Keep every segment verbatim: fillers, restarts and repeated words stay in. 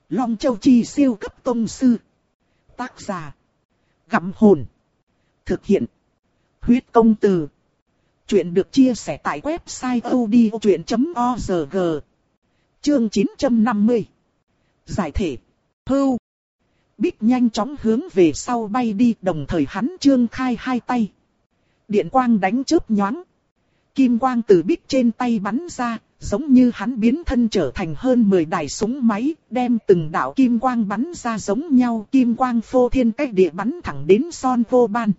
Long Châu Chi siêu cấp tông sư. Tác giả. Gặm hồn. Thực hiện. Huyết công từ. Chuyện được chia sẻ tại website audiochuyện chấm org. Chương chín trăm năm mươi. Giải thể. Hưu. Bích nhanh chóng hướng về sau bay đi, đồng thời hắn trương khai hai tay. Điện quang đánh chớp nhoáng. Kim quang từ Bích trên tay bắn ra, giống như hắn biến thân trở thành hơn mười đài súng máy, đem từng đạo kim quang bắn ra giống nhau, kim quang phô thiên cách địa bắn thẳng đến Son Vô Ban.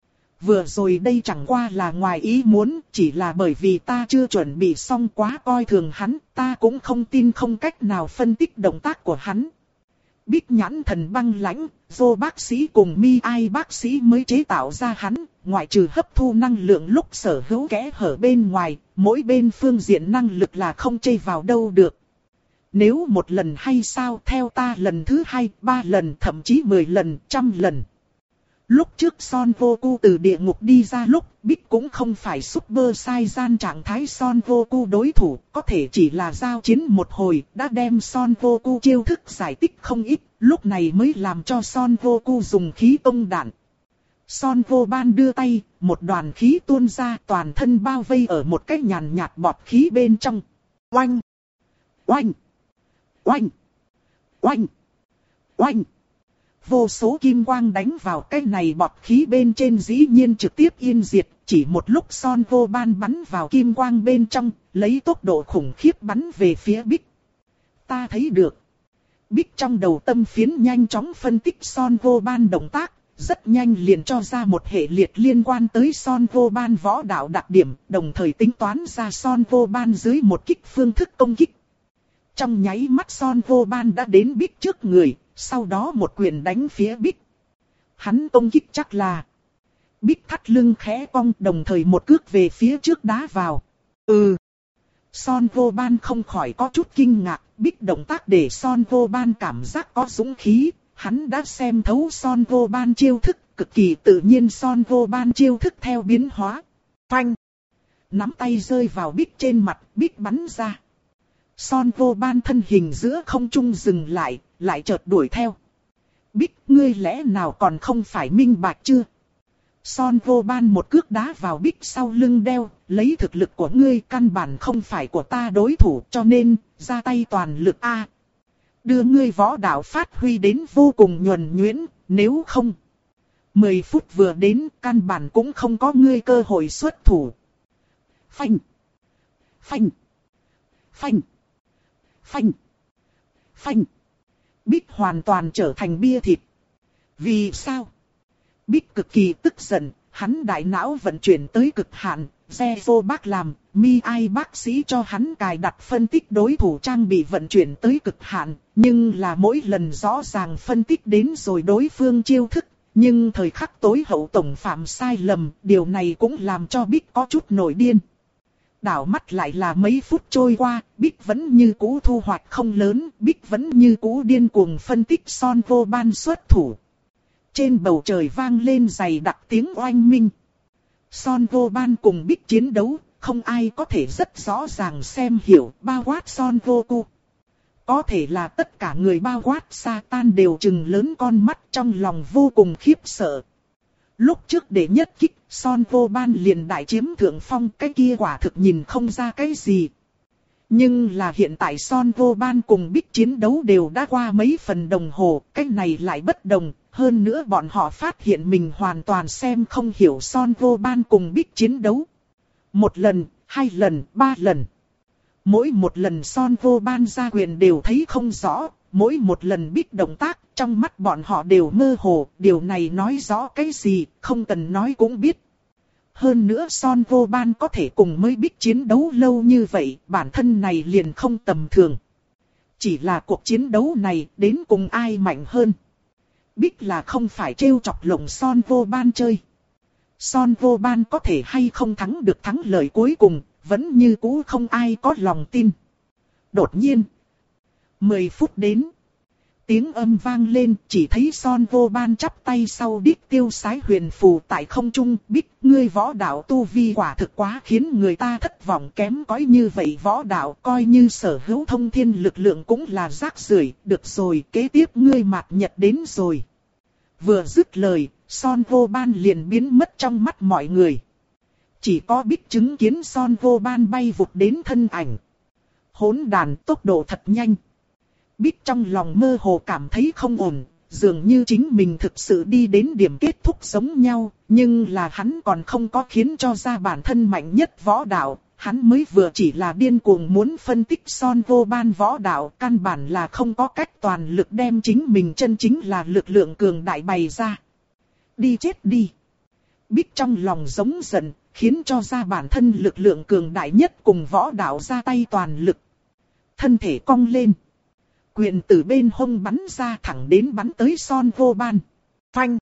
Vừa rồi đây chẳng qua là ngoài ý muốn, chỉ là bởi vì ta chưa chuẩn bị xong quá coi thường hắn, ta cũng không tin không cách nào phân tích động tác của hắn. Bích nhãn thần băng lãnh, Dô bác sĩ cùng Mi Ai bác sĩ mới chế tạo ra hắn, ngoại trừ hấp thu năng lượng lúc sở hữu kẽ hở bên ngoài, mỗi bên phương diện năng lực là không chây vào đâu được. Nếu một lần hay sao, theo ta lần thứ hai, ba lần, thậm chí mười lần, trăm lần. Lúc trước Son Vô Cu từ địa ngục đi ra lúc, Bích cũng không phải Super Saiyan trạng thái Son Vô Cu đối thủ, có thể chỉ là giao chiến một hồi, đã đem Son Vô Cu chiêu thức giải tích không ít, lúc này mới làm cho Son Vô Cu dùng khí tông đạn. Son Vô Ban đưa tay, một đoàn khí tuôn ra, toàn thân bao vây ở một cái nhàn nhạt bọt khí bên trong. Oanh! Oanh! Oanh! Oanh! Oanh! Vô số kim quang đánh vào cái này bọt khí bên trên, dĩ nhiên trực tiếp yên diệt, chỉ một lúc Son Vô Ban bắn vào kim quang bên trong, lấy tốc độ khủng khiếp bắn về phía Bích. Ta thấy được. Bích trong đầu tâm phiến nhanh chóng phân tích Son Vô Ban động tác, rất nhanh liền cho ra một hệ liệt liên quan tới Son Vô Ban võ đạo đặc điểm, đồng thời tính toán ra Son Vô Ban dưới một kích phương thức công kích. Trong nháy mắt Son Vô Ban đã đến Bích trước người. Sau đó một quyền đánh phía Bích. Hắn công kích chắc là. Bích thắt lưng khẽ cong, đồng thời một cước về phía trước đá vào. Ừ. Son Vô Ban không khỏi có chút kinh ngạc. Bích động tác để Son Vô Ban cảm giác có dũng khí. Hắn đã xem thấu Son Vô Ban chiêu thức. Cực kỳ tự nhiên Son Vô Ban chiêu thức theo biến hóa. Phanh. Nắm tay rơi vào Bích trên mặt. Bích bắn ra. Son Vô Ban thân hình giữa không trung dừng lại, lại chợt đuổi theo. Bích, ngươi lẽ nào còn không phải minh bạch chưa? Son Vô Ban một cước đá vào Bích sau lưng đeo, lấy thực lực của ngươi căn bản không phải của ta đối thủ, cho nên, ra tay toàn lực a. Đưa ngươi võ đạo phát huy đến vô cùng nhuần nhuyễn, nếu không. Mười phút vừa đến, căn bản cũng không có ngươi cơ hội xuất thủ. Phanh. Phanh. Phanh. Phanh. Phanh. Bích hoàn toàn trở thành bia thịt. Vì sao? Bích cực kỳ tức giận, hắn đại não vận chuyển tới cực hạn, xe vô bác làm, Mi Ai bác sĩ cho hắn cài đặt phân tích đối thủ trang bị vận chuyển tới cực hạn, nhưng là mỗi lần rõ ràng phân tích đến rồi đối phương chiêu thức, nhưng thời khắc tối hậu tổng phạm sai lầm, điều này cũng làm cho Bích có chút nổi điên. Đảo mắt lại là mấy phút trôi qua, Bích vẫn như cũ thu hoạch không lớn, Bích vẫn như cũ điên cuồng phân tích Son Vô Ban xuất thủ. Trên bầu trời vang lên dày đặc tiếng oanh minh. Son Vô Ban cùng Bích chiến đấu, không ai có thể rất rõ ràng xem hiểu, bao quát Son Vô Cu. Có thể là tất cả người bao quát Satan đều trừng lớn con mắt, trong lòng vô cùng khiếp sợ. Lúc trước để nhất kích, Son Vô Ban liền đại chiếm thượng phong, cái kia quả thực nhìn không ra cái gì. Nhưng là hiện tại Son Vô Ban cùng Bích chiến đấu đều đã qua mấy phần đồng hồ, cái này lại bất đồng. Hơn nữa bọn họ phát hiện mình hoàn toàn xem không hiểu Son Vô Ban cùng Bích chiến đấu. Một lần, hai lần, ba lần. Mỗi một lần Son Vô Ban ra quyền đều thấy không rõ. Mỗi một lần Bích động tác, trong mắt bọn họ đều mơ hồ, điều này nói rõ cái gì, không cần nói cũng biết. Hơn nữa Son Vô Ban có thể cùng mới Bích chiến đấu lâu như vậy, bản thân này liền không tầm thường. Chỉ là cuộc chiến đấu này, đến cùng ai mạnh hơn. Bích là không phải trêu chọc lồng Son Vô Ban chơi. Son Vô Ban có thể hay không thắng được thắng lợi cuối cùng, vẫn như cũ không ai có lòng tin. Đột nhiên. Mười phút đến. Tiếng âm vang lên, chỉ thấy Son Vô Ban chắp tay sau đít tiêu sái huyền phù tại không trung. Bích, ngươi võ đạo tu vi quả thực quá khiến người ta thất vọng, kém cỏi như vậy võ đạo, coi như sở hữu thông thiên lực lượng cũng là rác rưởi. Được rồi, kế tiếp ngươi mạt nhật đến rồi. Vừa dứt lời, Son Vô Ban liền biến mất trong mắt mọi người. Chỉ có Bích chứng kiến Son Vô Ban bay vụt đến thân ảnh. Hỗn đàn, tốc độ thật nhanh. Bích trong lòng mơ hồ cảm thấy không ổn, dường như chính mình thực sự đi đến điểm kết thúc giống nhau, nhưng là hắn còn không có khiến cho ra bản thân mạnh nhất võ đạo, hắn mới vừa chỉ là điên cuồng muốn phân tích Son Vô Ban võ đạo, căn bản là không có cách toàn lực đem chính mình chân chính là lực lượng cường đại bày ra. Đi chết đi! Bích trong lòng giống giận, khiến cho ra bản thân lực lượng cường đại nhất cùng võ đạo ra tay toàn lực. Thân thể cong lên. Quyền từ bên hông bắn ra thẳng đến bắn tới Son Vô Ban. Phanh!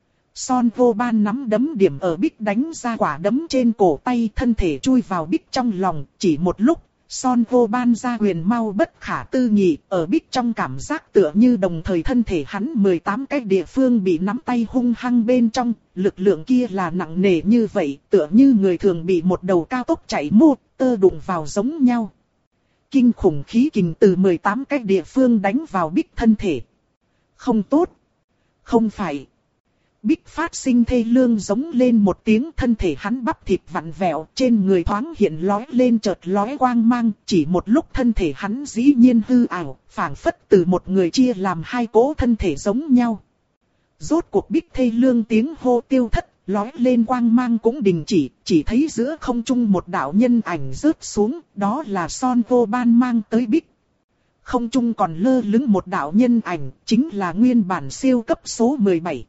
Son Vô Ban nắm đấm điểm ở Bích đánh ra quả đấm trên cổ tay, thân thể chui vào Bích trong lòng. Chỉ một lúc, Son Vô Ban ra quyền mau bất khả tư nghị, ở Bích trong cảm giác tựa như đồng thời thân thể hắn mười tám cái địa phương bị nắm tay hung hăng bên trong. Lực lượng kia là nặng nề như vậy, tựa như người thường bị một đầu cao tốc chạy mô tơ đụng vào giống nhau. Kinh khủng khí kình từ mười tám cái địa phương đánh vào Bích thân thể. Không tốt. Không phải. Bích phát sinh thê lương giống lên một tiếng, thân thể hắn bắp thịt vặn vẹo, trên người thoáng hiện lóe lên chợt lóe quang mang, chỉ một lúc thân thể hắn dĩ nhiên hư ảo, phảng phất từ một người chia làm hai cỗ thân thể giống nhau. Rốt cuộc Bích thê lương tiếng hô tiêu thất, lóe lên quang mang cũng đình chỉ, chỉ thấy giữa không trung một đạo nhân ảnh rớt xuống, đó là Son Vô Ban mang tới Bích. Không trung còn lơ lửng một đạo nhân ảnh, chính là nguyên bản siêu cấp số mười bảy.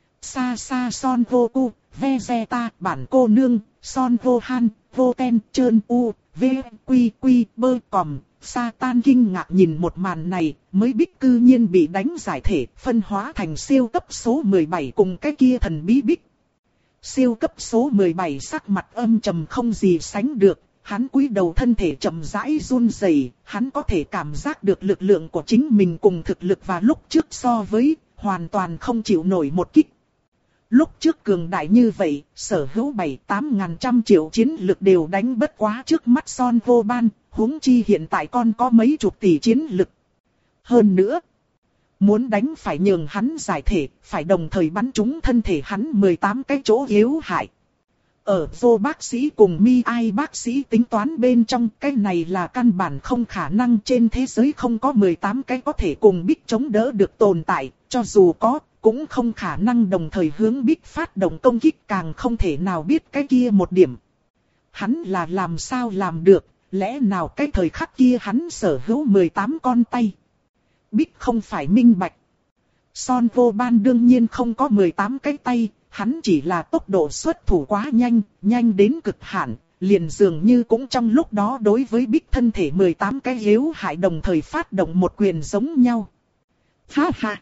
Xa xa Son Vô Cu, Vegeta, bản cô nương, Son Vô Han, Vô Ten, Trơn U, V, Quy, Quy, Bơ, Còm. Satan kinh ngạc nhìn một màn này, mới Bích cư nhiên bị đánh giải thể, phân hóa thành siêu cấp số mười bảy cùng cái kia thần bí Bích. Siêu cấp số mười bảy sắc mặt âm trầm không gì sánh được, hắn cúi đầu thân thể chậm rãi run rẩy, hắn có thể cảm giác được lực lượng của chính mình cùng thực lực và lúc trước so với, hoàn toàn không chịu nổi một kích. Lúc trước cường đại như vậy, sở hữu bảy tám ngàn trăm triệu chiến lực đều đánh bất quá trước mắt Son Vô Ban, huống chi hiện tại còn có mấy chục tỷ chiến lực. Hơn nữa, muốn đánh phải nhường hắn giải thể, phải đồng thời bắn trúng thân thể hắn mười tám cái chỗ yếu hại. Ở vô bác sĩ cùng mi ai bác sĩ tính toán bên trong, cái này là căn bản không khả năng, trên thế giới không có mười tám cái có thể cùng Bích chống đỡ được tồn tại, cho dù có, cũng không khả năng đồng thời hướng Bích phát động công kích, càng không thể nào biết cái kia một điểm. Hắn là làm sao làm được, lẽ nào cái thời khắc kia hắn sở hữu mười tám con tay. Bích không phải minh bạch. Son Vô Ban đương nhiên không có mười tám cái tay, hắn chỉ là tốc độ xuất thủ quá nhanh, nhanh đến cực hạn, liền dường như cũng trong lúc đó đối với Bích thân thể mười tám cái yếu hại đồng thời phát động một quyền giống nhau. Ha ha!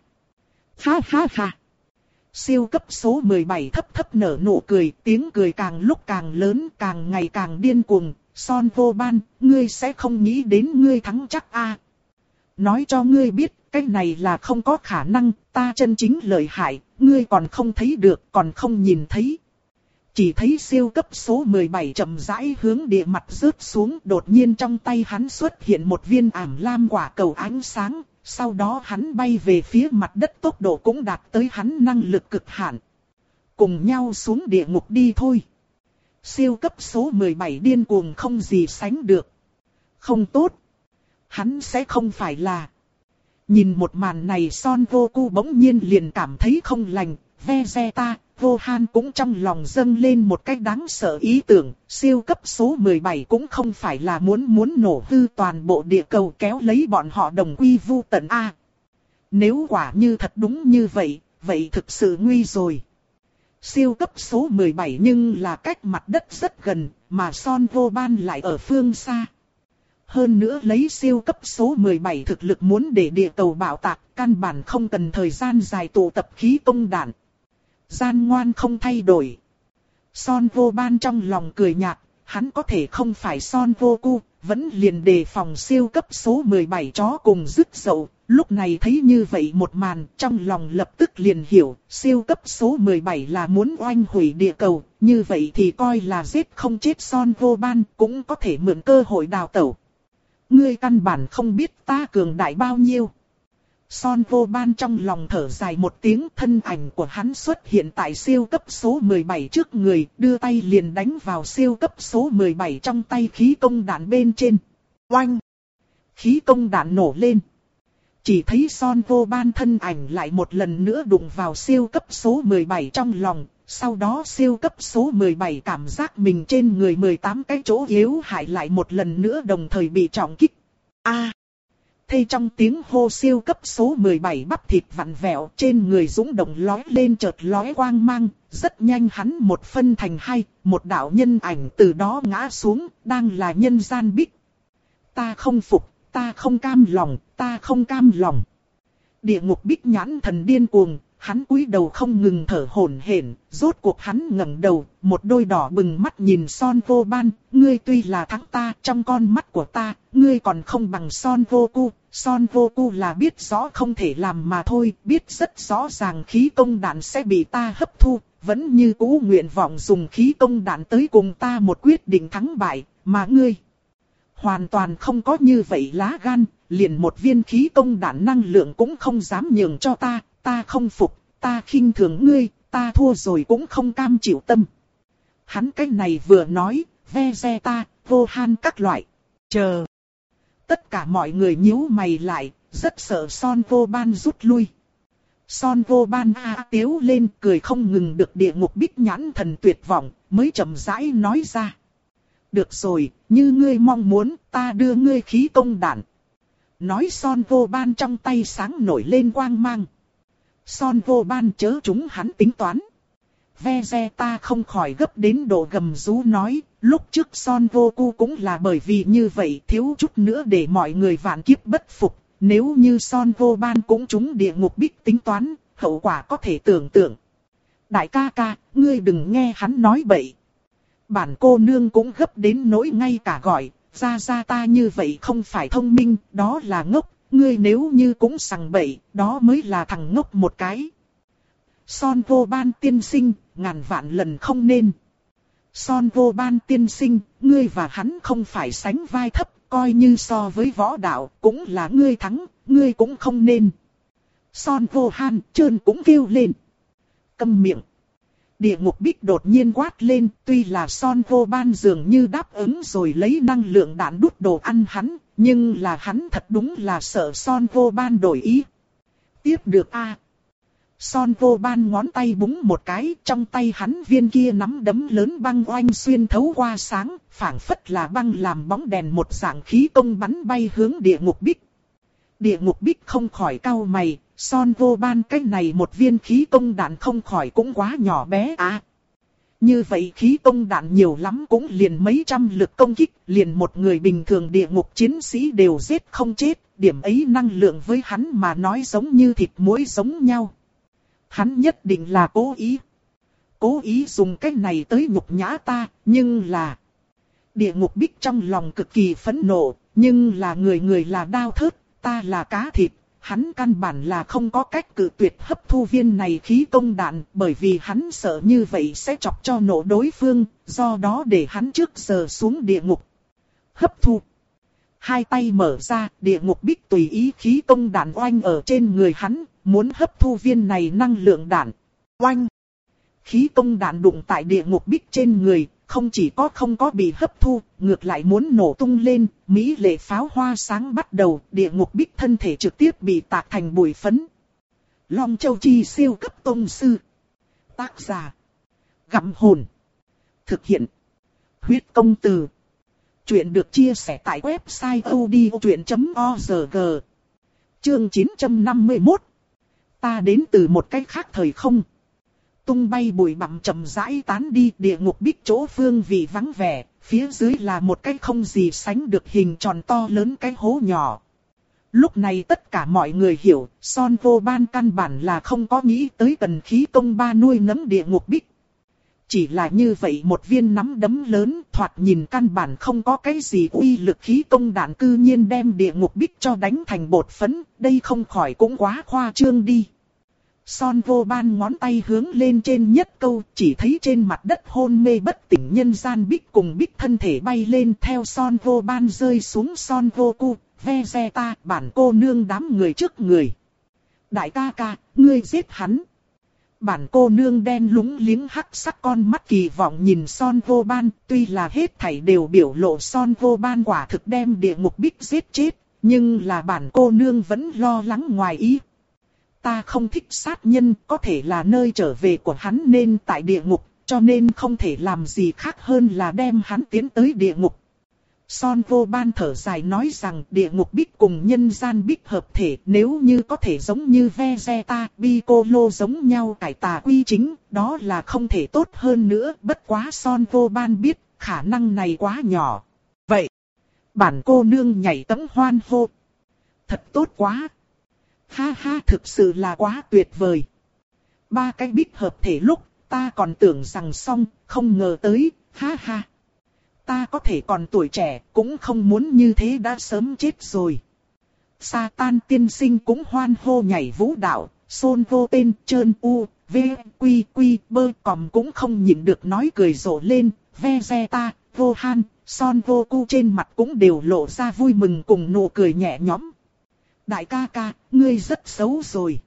Ha ha ha! Siêu cấp số mười bảy thấp thấp nở nụ cười, tiếng cười càng lúc càng lớn, càng ngày càng điên cuồng. Son Vô Ban, ngươi sẽ không nghĩ đến ngươi thắng chắc a? À. Nói cho ngươi biết, cái này là không có khả năng, ta chân chính lợi hại, ngươi còn không thấy được, còn không nhìn thấy. Chỉ thấy siêu cấp số mười bảy chậm rãi hướng địa mặt rớt xuống, đột nhiên trong tay hắn xuất hiện một viên ảm lam quả cầu ánh sáng, sau đó hắn bay về phía mặt đất, tốc độ cũng đạt tới hắn năng lực cực hạn. Cùng nhau xuống địa ngục đi thôi. Siêu cấp số mười bảy điên cuồng không gì sánh được. Không tốt. Hắn sẽ không phải là... Nhìn một màn này Son Vô Cu bỗng nhiên liền cảm thấy không lành. Vegeta, Vô Han cũng trong lòng dâng lên một cách đáng sợ ý tưởng. Siêu cấp số mười bảy cũng không phải là muốn muốn nổ hư toàn bộ địa cầu kéo lấy bọn họ đồng quy vu tận A. Nếu quả như thật đúng như vậy, vậy thực sự nguy rồi. Siêu cấp số mười bảy nhưng là cách mặt đất rất gần, mà Son Vô Ban lại ở phương xa. Hơn nữa lấy siêu cấp số mười bảy thực lực muốn để địa cầu bạo tạc, căn bản không cần thời gian dài tụ tập khí công đạn. Gian ngoan không thay đổi. Son Vô Ban trong lòng cười nhạt, hắn có thể không phải Son Vô Cu, vẫn liền đề phòng siêu cấp số mười bảy chó cùng dứt dậu, Lúc này thấy như vậy một màn, trong lòng lập tức liền hiểu, siêu cấp số mười bảy là muốn oanh hủy địa cầu, như vậy thì coi là giết không chết Son Vô Ban, cũng có thể mượn cơ hội đào tẩu. Ngươi căn bản không biết ta cường đại bao nhiêu. Son Vô Ban trong lòng thở dài một tiếng, thân ảnh của hắn xuất hiện tại siêu cấp số mười bảy trước người, đưa tay liền đánh vào siêu cấp số mười bảy trong tay khí công đạn bên trên. Oanh! Khí công đạn nổ lên. Chỉ thấy Son Vô Ban thân ảnh lại một lần nữa đụng vào siêu cấp số mười bảy trong lòng, sau đó siêu cấp số mười bảy cảm giác mình trên người mười tám cái chỗ yếu hại lại một lần nữa đồng thời bị trọng kích. A! À, Thây trong tiếng hô siêu cấp số mười bảy bắp thịt vặn vẹo trên người dũng động lói lên chợt lói quang mang, rất nhanh hắn một phân thành hai, một đạo nhân ảnh từ đó ngã xuống, đang là nhân gian bích. Ta không phục, ta không cam lòng, ta không cam lòng. Địa ngục bích nhãn thần điên cuồng, hắn cúi đầu không ngừng thở hổn hển, rốt cuộc hắn ngẩng đầu, một đôi đỏ bừng mắt nhìn Son Vô Ban, ngươi tuy là thắng ta, trong con mắt của ta, ngươi còn không bằng Son Vô Cu. Son Vô Cu là biết rõ không thể làm mà thôi, biết rất rõ ràng khí công đạn sẽ bị ta hấp thu, vẫn như cũ nguyện vọng dùng khí công đạn tới cùng ta một quyết định thắng bại, mà ngươi hoàn toàn không có như vậy lá gan, liền một viên khí công đạn năng lượng cũng không dám nhường cho ta, ta không phục, ta khinh thường ngươi, ta thua rồi cũng không cam chịu tâm. Hắn cái này vừa nói, ve ve ta, vô han các loại. Chờ. Tất cả mọi người nhíu mày lại, rất sợ Son Vô Ban rút lui. Son Vô Ban a tiếu lên cười không ngừng được địa ngục bích nhãn thần tuyệt vọng, mới chậm rãi nói ra. Được rồi, như ngươi mong muốn, ta đưa ngươi khí công đạn. Nói Son Vô Ban trong tay sáng nổi lên quang mang. Son Vô Ban chớ chúng hắn tính toán. Ve ve ta không khỏi gấp đến độ gầm rú nói, lúc trước Son Vô Cu cũng là bởi vì như vậy thiếu chút nữa để mọi người vạn kiếp bất phục. Nếu như Son Vô Ban cũng trúng địa ngục bích tính toán, hậu quả có thể tưởng tượng. Đại ca ca, ngươi đừng nghe hắn nói bậy. Bản cô nương cũng gấp đến nỗi ngay cả gọi, ra ra ta như vậy không phải thông minh, đó là ngốc, ngươi nếu như cũng sằng bậy, đó mới là thằng ngốc một cái. Son Vô Ban tiên sinh, ngàn vạn lần không nên. Son Vô Ban tiên sinh, ngươi và hắn không phải sánh vai thấp, coi như so với võ đạo, cũng là ngươi thắng, ngươi cũng không nên. Son Vô Han trơn cũng kêu lên. Câm miệng. Địa ngục bích đột nhiên quát lên, tuy là Son Vô Ban dường như đáp ứng rồi lấy năng lượng đạn đút đồ ăn hắn, nhưng là hắn thật đúng là sợ Son Vô Ban đổi ý. Tiếp được a. À. Son Vô Ban ngón tay búng một cái, trong tay hắn viên kia nắm đấm lớn băng oanh xuyên thấu qua sáng, phảng phất là băng làm bóng đèn một dạng khí công bắn bay hướng địa ngục bích. Địa ngục bích không khỏi cau mày, Son Vô Ban cái này một viên khí công đạn không khỏi cũng quá nhỏ bé à. Như vậy khí công đạn nhiều lắm cũng liền mấy trăm lực công kích, liền một người bình thường địa ngục chiến sĩ đều giết không chết, điểm ấy năng lượng với hắn mà nói giống như thịt muối giống nhau. Hắn nhất định là cố ý. Cố ý dùng cái này tới nhục nhã ta, nhưng là... Địa ngục bích trong lòng cực kỳ phẫn nộ, nhưng là người người là đao thớt, ta là cá thịt. Hắn căn bản là không có cách cự tuyệt hấp thu viên này khí công đạn, bởi vì hắn sợ như vậy sẽ chọc cho nổ đối phương, do đó để hắn trước giờ xuống địa ngục. Hấp thu. Hai tay mở ra, địa ngục bích tùy ý khí công đạn oanh ở trên người hắn, muốn hấp thu viên này năng lượng đạn. Oanh. Khí công đạn đụng tại địa ngục bích trên người, không chỉ có không có bị hấp thu, ngược lại muốn nổ tung lên, mỹ lệ pháo hoa sáng bắt đầu, địa ngục bích thân thể trực tiếp bị tạc thành bụi phấn. Long Châu Chi siêu cấp tông sư. Tác giả. Gặm hồn. Thực hiện. Huyết công từ. Chuyện được chia sẻ tại website odchuyện chấm org. Chương chín trăm năm mươi mốt. Ta đến từ một cách khác thời không. Tung bay bụi bặm chậm rãi tán đi, địa ngục bích chỗ phương vị vắng vẻ, phía dưới là một cái không gì sánh được hình tròn to lớn cái hố nhỏ. Lúc này tất cả mọi người hiểu, Son Vô Ban căn bản là không có nghĩ tới cần khí công ba nuôi nấng địa ngục bích. Chỉ là như vậy một viên nắm đấm lớn, thoạt nhìn căn bản không có cái gì uy lực khí công đạn cư nhiên đem địa ngục bích cho đánh thành bột phấn, đây không khỏi cũng quá khoa trương đi. Son Vô Ban ngón tay hướng lên trên nhất câu, chỉ thấy trên mặt đất hôn mê bất tỉnh nhân gian bích cùng bích thân thể bay lên theo Son Vô Ban rơi xuống Son Vô Cu, Vegeta, bản cô nương đám người trước người. Đại ca ca, ngươi giết hắn. Bản cô nương đen lúng liếng hắc sắc con mắt kỳ vọng nhìn Son Vô Ban, tuy là hết thảy đều biểu lộ Son Vô Ban quả thực đem địa ngục bích giết chết, nhưng là bản cô nương vẫn lo lắng ngoài ý. Ta không thích sát nhân, có thể là nơi trở về của hắn nên tại địa ngục, cho nên không thể làm gì khác hơn là đem hắn tiến tới địa ngục. Son Vô Ban thở dài nói rằng địa ngục bích cùng nhân gian bích hợp thể, nếu như có thể giống như Vegeta, Piccolo giống nhau cải tà quy chính, đó là không thể tốt hơn nữa. Bất quá Son Vô Ban biết, khả năng này quá nhỏ. Vậy, bản cô nương nhảy tấm hoan hô. Thật tốt quá. Ha ha, thực sự là quá tuyệt vời. Ba cái bích hợp thể lúc, ta còn tưởng rằng xong, không ngờ tới, ha ha. Ta có thể còn tuổi trẻ, cũng không muốn như thế đã sớm chết rồi. Sa Tan tiên sinh cũng hoan hô nhảy vũ đạo, Son Vô tên trơn u, v, quy quy bơ còm cũng không nhịn được nói cười rộ lên, Vegeta, Vô Han, Son Vô Cu trên mặt cũng đều lộ ra vui mừng cùng nụ cười nhẹ nhõm. Đại ca ca, ngươi rất xấu rồi.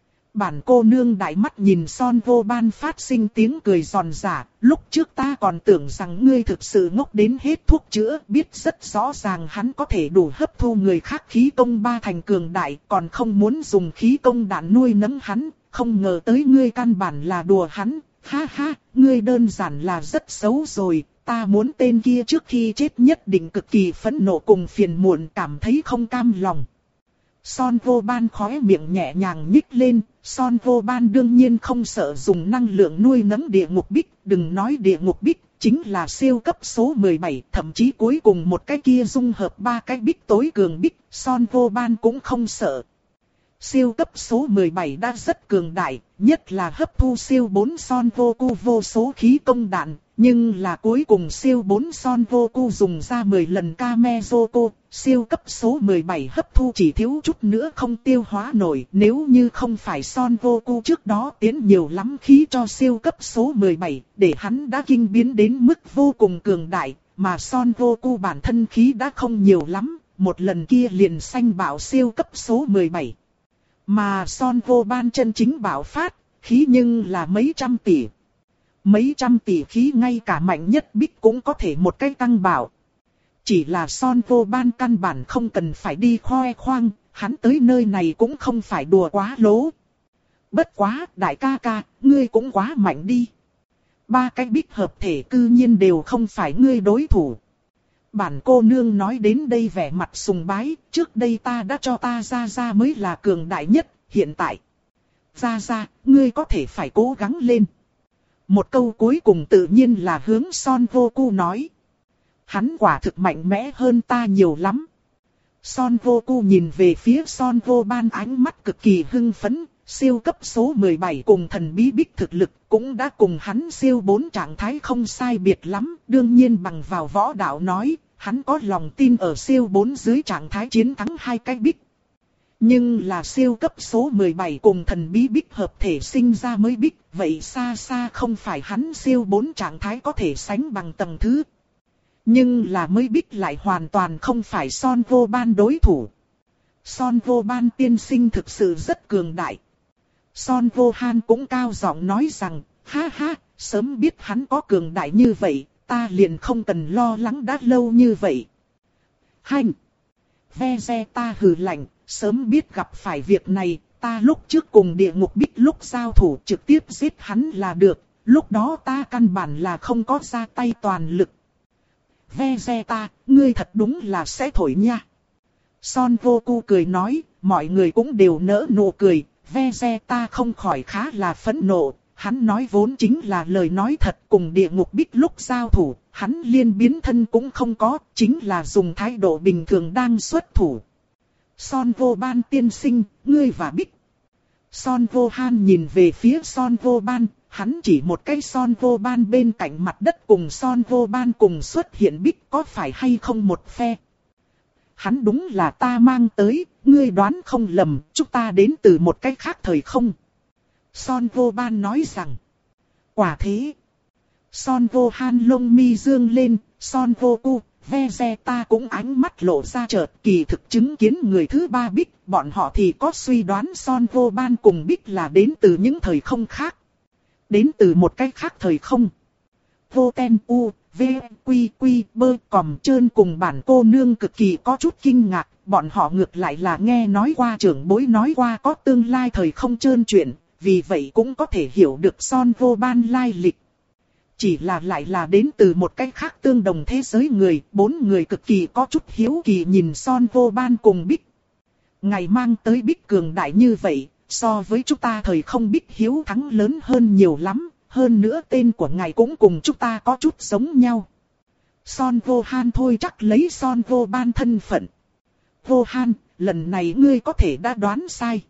Bản cô nương đại mắt nhìn Son Vô Ban phát sinh tiếng cười giòn giả, lúc trước ta còn tưởng rằng ngươi thực sự ngốc đến hết thuốc chữa, biết rất rõ ràng hắn có thể đủ hấp thu người khác khí công ba thành cường đại, còn không muốn dùng khí công đạn nuôi nấng hắn, không ngờ tới ngươi căn bản là đùa hắn, ha ha, ngươi đơn giản là rất xấu rồi, ta muốn tên kia trước khi chết nhất định cực kỳ phẫn nộ cùng phiền muộn, cảm thấy không cam lòng. Son Vô Ban khóe miệng nhẹ nhàng nhích lên, Son Vô Ban đương nhiên không sợ dùng năng lượng nuôi nấng địa ngục bích, đừng nói địa ngục bích, chính là siêu cấp số mười bảy, thậm chí cuối cùng một cái kia dung hợp ba cái bích tối cường bích, Son Vô Ban cũng không sợ. Siêu cấp số mười bảy đã rất cường đại, nhất là hấp thu siêu bốn Son Vô Cu vô số khí công đạn, nhưng là cuối cùng siêu bốn Son Vô Cu dùng ra mười lần Kamezoko, siêu cấp số mười bảy hấp thu chỉ thiếu chút nữa không tiêu hóa nổi, nếu như không phải Son Vô Cu trước đó tiến nhiều lắm khí cho siêu cấp số mười bảy, để hắn đã kinh biến đến mức vô cùng cường đại, mà Son Vô Cu bản thân khí đã không nhiều lắm, một lần kia liền sanh bạo siêu cấp số mười bảy. Mà Son Vô Ban chân chính bạo phát, khí nhưng là mấy trăm tỷ. Mấy trăm tỷ khí ngay cả mạnh nhất bích cũng có thể một cái tăng bảo. Chỉ là Son Vô Ban căn bản không cần phải đi khoe khoang, hắn tới nơi này cũng không phải đùa quá lố. Bất quá, đại ca ca, ngươi cũng quá mạnh đi. Ba cái bích hợp thể cư nhiên đều không phải ngươi đối thủ. Bản cô nương nói đến đây vẻ mặt sùng bái, trước đây ta đã cho ta ra ra mới là cường đại nhất, hiện tại. Ra ra, ngươi có thể phải cố gắng lên. Một câu cuối cùng tự nhiên là hướng Son Vô Cu nói. Hắn quả thực mạnh mẽ hơn ta nhiều lắm. Son Vô Cu nhìn về phía Son Vô Ban ánh mắt cực kỳ hưng phấn, siêu cấp số mười bảy cùng thần bí bích thực lực cũng đã cùng hắn siêu bốn trạng thái không sai biệt lắm. Đương nhiên bằng vào võ đạo nói, hắn có lòng tin ở siêu bốn dưới trạng thái chiến thắng hai cái bích. Nhưng là siêu cấp số mười bảy cùng thần bí bích hợp thể sinh ra mới bích, vậy xa xa không phải hắn siêu bốn trạng thái có thể sánh bằng tầng thứ. Nhưng là mới bích lại hoàn toàn không phải Son Vô Ban đối thủ. Son Vô Ban tiên sinh thực sự rất cường đại. Son Vô Han cũng cao giọng nói rằng, ha ha, sớm biết hắn có cường đại như vậy, ta liền không cần lo lắng đã lâu như vậy. Hành! Vegeta hừ lạnh, sớm biết gặp phải việc này, ta lúc trước cùng địa ngục bích lúc giao thủ trực tiếp giết hắn là được, lúc đó ta căn bản là không có ra tay toàn lực. Vegeta, ngươi thật đúng là sẽ thổi nha. Son Vô Cu cười nói, mọi người cũng đều nỡ nụ cười, Vegeta không khỏi khá là phẫn nộ. Hắn nói vốn chính là lời nói thật, cùng địa ngục bích lúc giao thủ, hắn liên biến thân cũng không có, chính là dùng thái độ bình thường đang xuất thủ. Son Vô Ban tiên sinh, ngươi và bích. Son Vô Han nhìn về phía Son Vô Ban, hắn chỉ một cái son vô ban bên cạnh mặt đất cùng son vô ban cùng xuất hiện bích có phải hay không một phe. Hắn đúng là ta mang tới, ngươi đoán không lầm, chúng ta đến từ một cái khác thời không. Son vô ban nói rằng, quả thế. Son vô han lông mi dương lên, son vô cu, Vegeta cũng ánh mắt lộ ra chợt kỳ thực chứng kiến người thứ ba Bích, bọn họ thì có suy đoán son vô ban cùng Bích là đến từ những thời không khác. Đến từ một cái khác thời không. Vô ten u, v, quy quy, bơ, còm trơn cùng bản cô nương cực kỳ có chút kinh ngạc, bọn họ ngược lại là nghe nói qua trưởng bối nói qua có tương lai thời không trơn chuyện, vì vậy cũng có thể hiểu được son vô ban lai lịch. Chỉ là lại là đến từ một cách khác tương đồng thế giới người, bốn người cực kỳ có chút hiếu kỳ nhìn son vô ban cùng Bích. Ngài mang tới Bích cường đại như vậy, so với chúng ta thời không Bích hiếu thắng lớn hơn nhiều lắm, hơn nữa tên của ngài cũng cùng chúng ta có chút giống nhau. Son vô han thôi chắc lấy son vô ban thân phận. Vô han, lần này ngươi có thể đã đoán sai.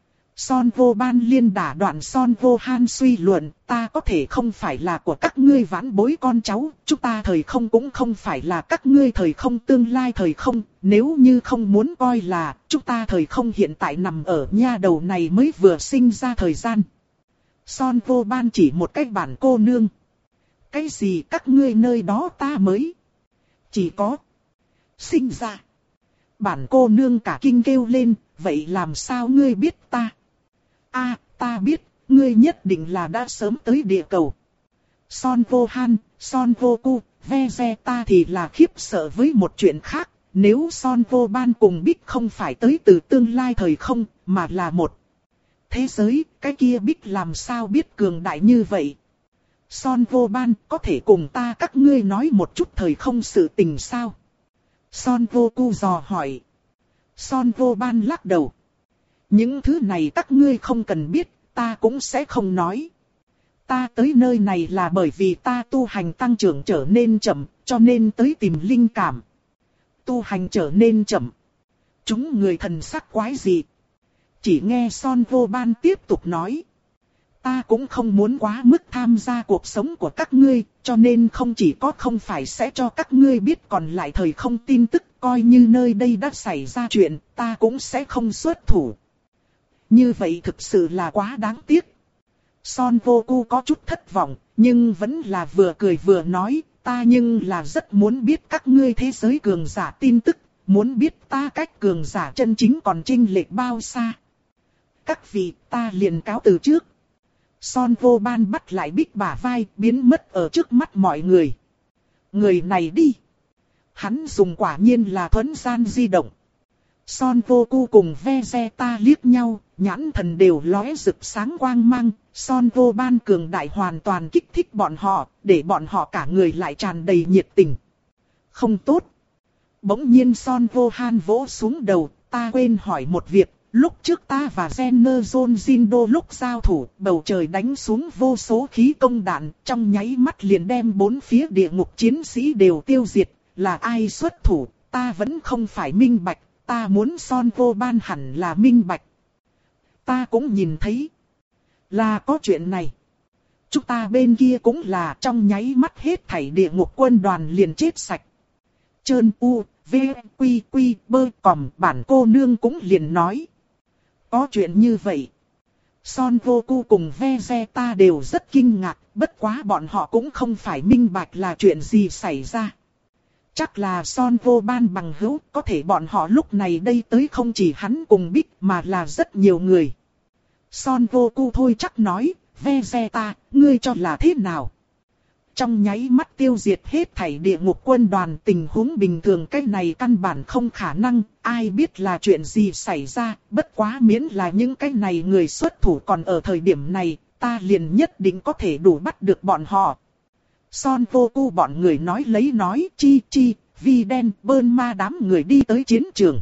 Son vô ban liên đả đoạn son vô han suy luận, ta có thể không phải là của các ngươi vãn bối con cháu, chúng ta thời không cũng không phải là các ngươi thời không tương lai thời không, nếu như không muốn coi là, chúng ta thời không hiện tại nằm ở nha đầu này mới vừa sinh ra thời gian. Son vô ban chỉ một cái bản cô nương. Cái gì các ngươi nơi đó ta mới chỉ có sinh ra. Bản cô nương cả kinh kêu lên, vậy làm sao ngươi biết ta? A, à, ta biết, ngươi nhất định là đã sớm tới địa cầu. Son vô han, son vô cu, Vegeta thì là khiếp sợ với một chuyện khác. Nếu son vô ban cùng Bích không phải tới từ tương lai thời không, mà là một thế giới, cái kia Bích làm sao biết cường đại như vậy? Son vô ban có thể cùng ta các ngươi nói một chút thời không sự tình sao? Son vô cu dò hỏi. Son vô ban lắc đầu. Những thứ này các ngươi không cần biết, ta cũng sẽ không nói. Ta tới nơi này là bởi vì ta tu hành tăng trưởng trở nên chậm, cho nên tới tìm linh cảm. Tu hành trở nên chậm. Chúng người thần sắc quái gì? Chỉ nghe son vô ban tiếp tục nói. Ta cũng không muốn quá mức tham gia cuộc sống của các ngươi, cho nên không chỉ có không phải sẽ cho các ngươi biết còn lại thời không tin tức, coi như nơi đây đã xảy ra chuyện, ta cũng sẽ không xuất thủ. Như vậy thực sự là quá đáng tiếc. Son vô cu có chút thất vọng, nhưng vẫn là vừa cười vừa nói, ta nhưng là rất muốn biết các ngươi thế giới cường giả tin tức, muốn biết ta cách cường giả chân chính còn chênh lệch bao xa. Các vị, ta liền cáo từ trước. Son vô ban bắt lại Bích bả vai, biến mất ở trước mắt mọi người. Người này đi. Hắn dùng quả nhiên là thuấn gian di động. Son vô cu cùng Vegeta liếc nhau, nhãn thần đều lóe rực sáng quang mang. Son vô ban cường đại hoàn toàn kích thích bọn họ, để bọn họ cả người lại tràn đầy nhiệt tình. Không tốt. Bỗng nhiên Son vô han vỗ xuống đầu, ta quên hỏi một việc. Lúc trước ta và General Jindo lúc giao thủ, bầu trời đánh xuống vô số khí công đạn, trong nháy mắt liền đem bốn phía địa ngục chiến sĩ đều tiêu diệt. Là ai xuất thủ, ta vẫn không phải minh bạch, ta muốn son vô ban hẳn là minh bạch. Ta cũng nhìn thấy, là có chuyện này. Chúng ta bên kia cũng là trong nháy mắt hết thảy địa ngục quân đoàn liền chết sạch. Trơn u, v, quy quy, bơ, còm, bản cô nương cũng liền nói. Có chuyện như vậy. Son vô cu cùng Vegeta đều rất kinh ngạc, bất quá bọn họ cũng không phải minh bạch là chuyện gì xảy ra. Chắc là son vô ban bằng hữu, có thể bọn họ lúc này đây tới không chỉ hắn cùng Bích mà là rất nhiều người. Son vô cu thôi chắc nói, Vegeta, ngươi cho là thế nào? Trong nháy mắt tiêu diệt hết thảy địa ngục quân đoàn, tình huống bình thường cái này căn bản không khả năng, ai biết là chuyện gì xảy ra, bất quá miễn là những cái này người xuất thủ còn ở thời điểm này, ta liền nhất định có thể đủ bắt được bọn họ. Son vô cu bọn người nói lấy nói chi chi, vi đen bơn ma đám người đi tới chiến trường.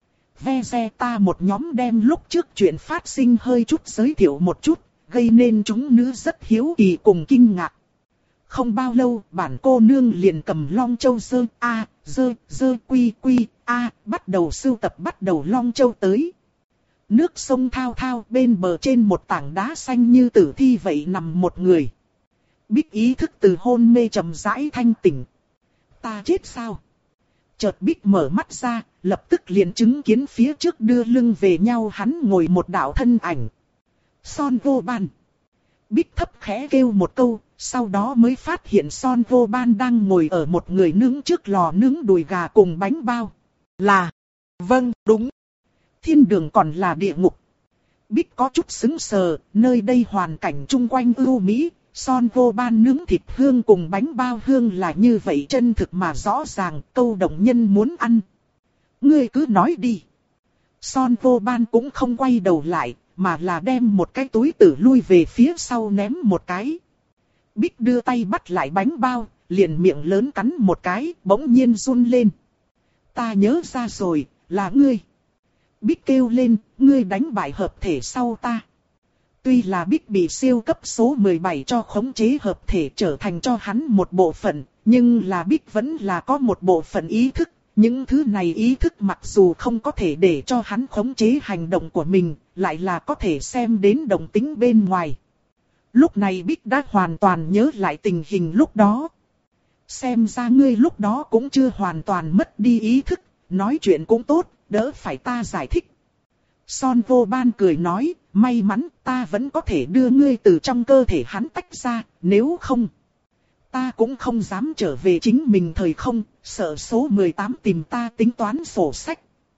Vegeta một nhóm đem lúc trước chuyện phát sinh hơi chút giới thiệu một chút, gây nên chúng nữ rất hiếu kỳ cùng kinh ngạc. Không bao lâu, bản cô nương liền cầm Long Châu dơ, a, dơ, dơ quy quy, a, bắt đầu sưu tập bắt đầu Long Châu tới. Nước sông thao thao, bên bờ trên một tảng đá xanh như tử thi vậy nằm một người. Bích ý thức từ hôn mê chậm rãi thanh tỉnh. Ta chết sao? Chợt Bích mở mắt ra, lập tức liền chứng kiến phía trước đưa lưng về nhau hắn ngồi một đạo thân ảnh. Son Vô Ban. Bích thấp khẽ kêu một câu, sau đó mới phát hiện Son Vô Ban đang ngồi ở một người nướng trước lò nướng đùi gà cùng bánh bao. Là, vâng, đúng. Thiên đường còn là địa ngục. Bích có chút sững sờ, nơi đây hoàn cảnh chung quanh ưu mỹ, Son Vô Ban nướng thịt hương cùng bánh bao hương là như vậy chân thực mà rõ ràng, câu động nhân muốn ăn. Ngươi cứ nói đi. Son Vô Ban cũng không quay đầu lại, mà là đem một cái túi tử lui về phía sau ném một cái. Bích đưa tay bắt lại bánh bao, liền miệng lớn cắn một cái, bỗng nhiên run lên. Ta nhớ ra rồi, là ngươi. Bích kêu lên, ngươi đánh bại hợp thể sau ta. Tuy là Bích bị siêu cấp số mười bảy cho khống chế hợp thể trở thành cho hắn một bộ phận, nhưng là Bích vẫn là có một bộ phận ý thức. Những thứ này ý thức mặc dù không có thể để cho hắn khống chế hành động của mình, lại là có thể xem đến động tính bên ngoài. Lúc này Bích đã hoàn toàn nhớ lại tình hình lúc đó. Xem ra ngươi lúc đó cũng chưa hoàn toàn mất đi ý thức, nói chuyện cũng tốt, đỡ phải ta giải thích. Son Vô Ban cười nói, may mắn ta vẫn có thể đưa ngươi từ trong cơ thể hắn tách ra, nếu không, ta cũng không dám trở về chính mình thời không, sợ số mười tám tìm ta tính toán sổ sách.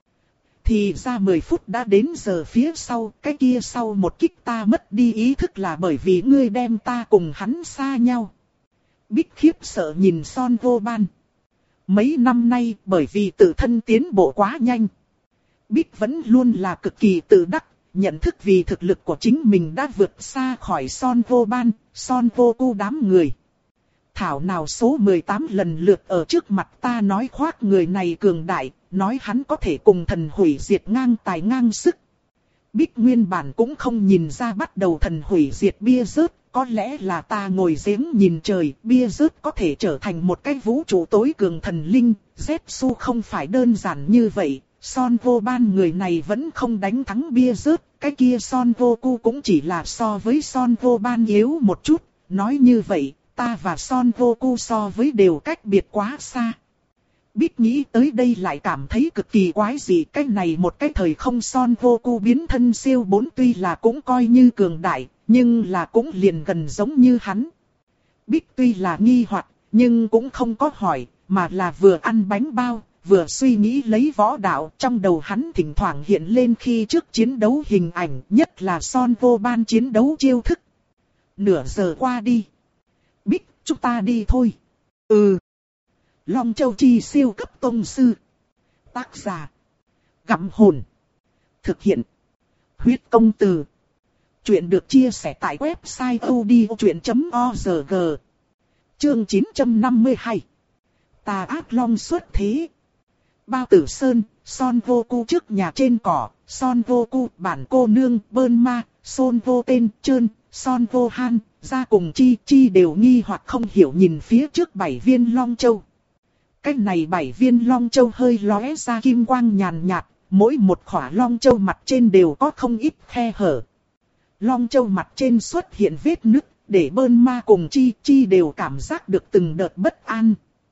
Thì ra mười phút đã đến giờ phía sau, cái kia sau một kích ta mất đi ý thức là bởi vì ngươi đem ta cùng hắn xa nhau. Bích khiếp sợ nhìn Son Vô Ban. Mấy năm nay bởi vì tự thân tiến bộ quá nhanh, Bích vẫn luôn là cực kỳ tự đắc, nhận thức vì thực lực của chính mình đã vượt xa khỏi Son Vô Ban, Son Vô Cu đám người. Thảo nào số mười tám lần lượt ở trước mặt ta nói khoác người này cường đại, nói hắn có thể cùng thần hủy diệt ngang tài ngang sức. Bích nguyên bản cũng không nhìn ra bắt đầu thần hủy diệt bia rớt, có lẽ là ta ngồi giếng nhìn trời, bia rớt có thể trở thành một cái vũ trụ tối cường thần linh, Zetsu không phải đơn giản như vậy. Son Vô Ban người này vẫn không đánh thắng bia rớt, cái kia Son Vô Cu cũng chỉ là so với Son Vô Ban yếu một chút, nói như vậy, ta và Son Vô Cu so với đều cách biệt quá xa. Bích nghĩ tới đây lại cảm thấy cực kỳ quái dị, cái này một cái thời không Son Vô Cu biến thân siêu bốn tuy là cũng coi như cường đại, nhưng là cũng liền gần giống như hắn. Bích tuy là nghi hoặc, nhưng cũng không có hỏi, mà là vừa ăn bánh bao, vừa suy nghĩ lấy võ đạo, trong đầu hắn thỉnh thoảng hiện lên khi trước chiến đấu hình ảnh, nhất là Son Vô Ban chiến đấu chiêu thức. Nửa giờ qua đi. Bích, chúng ta đi thôi. Ừ. Long Châu Chi siêu cấp tông sư. Tác giả. Gặm hồn. Thực hiện. Huyết công từ. Chuyện được chia sẻ tại website odchuyện chấm org. Chương chín trăm năm mươi hai. Tà ác long xuất thế. Bao Tử Sơn, Son Vô Cu trước nhà trên cỏ, Son Vô Cu, bản cô nương, Bơn Ma, Son Vô Tên, Trơn, Son Vô Han, ra cùng Chi, Chi đều nghi hoặc không hiểu nhìn phía trước bảy viên Long Châu. Cái này bảy viên Long Châu hơi lóe ra kim quang nhàn nhạt, mỗi một khỏa Long Châu mặt trên đều có không ít khe hở. Long Châu mặt trên xuất hiện vết nứt, để Bơn Ma cùng Chi, Chi đều cảm giác được từng đợt bất an.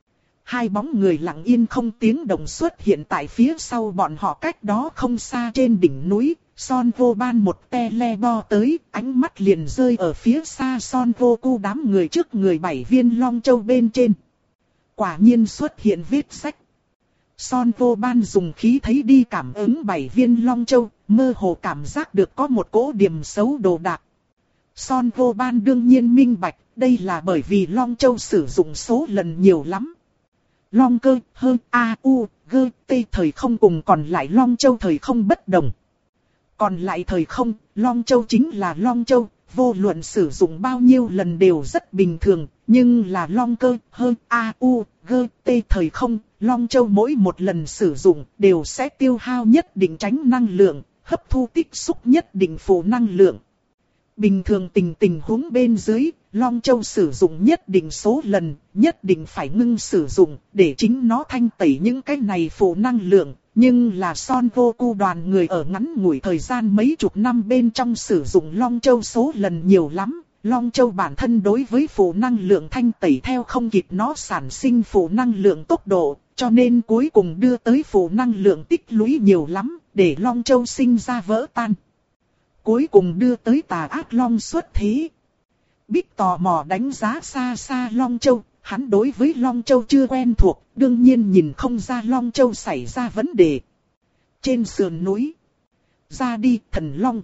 Hai bóng người lặng yên không tiếng động xuất hiện tại phía sau bọn họ, cách đó không xa trên đỉnh núi. Son Vô Ban một tele bo tới, ánh mắt liền rơi ở phía xa Son Vô Cu đám người trước người bảy viên Long Châu bên trên. Quả nhiên xuất hiện vết sách. Son Vô Ban dùng khí thấy đi cảm ứng bảy viên Long Châu, mơ hồ cảm giác được có một cỗ điểm xấu đồ đạc. Son Vô Ban đương nhiên minh bạch, đây là bởi vì Long Châu sử dụng số lần nhiều lắm. Long Cơ, Hơ, A, U, Gơ, T thời không cùng còn lại Long Châu thời không bất đồng. Còn lại thời không, Long Châu chính là Long Châu, vô luận sử dụng bao nhiêu lần đều rất bình thường, nhưng là Long Cơ, Hơ, A, U, Gơ, T thời không, Long Châu mỗi một lần sử dụng đều sẽ tiêu hao nhất định tránh năng lượng, hấp thu tích xúc nhất định phụ năng lượng. Bình thường tình tình huống bên dưới, Long Châu sử dụng nhất định số lần, nhất định phải ngưng sử dụng, để chính nó thanh tẩy những cái này phụ năng lượng, Nhưng là Son Goku đoàn người ở ngắn ngủi thời gian mấy chục năm bên trong sử dụng Long Châu số lần nhiều lắm. Long Châu bản thân đối với phụ năng lượng thanh tẩy theo không kịp nó sản sinh phụ năng lượng tốc độ, cho nên cuối cùng đưa tới phụ năng lượng tích lũy nhiều lắm, để Long Châu sinh ra vỡ tan. Cuối cùng đưa tới tà ác Long xuất thế. Bích tò mò đánh giá xa xa Long Châu, hắn đối với Long Châu chưa quen thuộc, đương nhiên nhìn không ra Long Châu xảy ra vấn đề. Trên sườn núi, ra đi thần Long.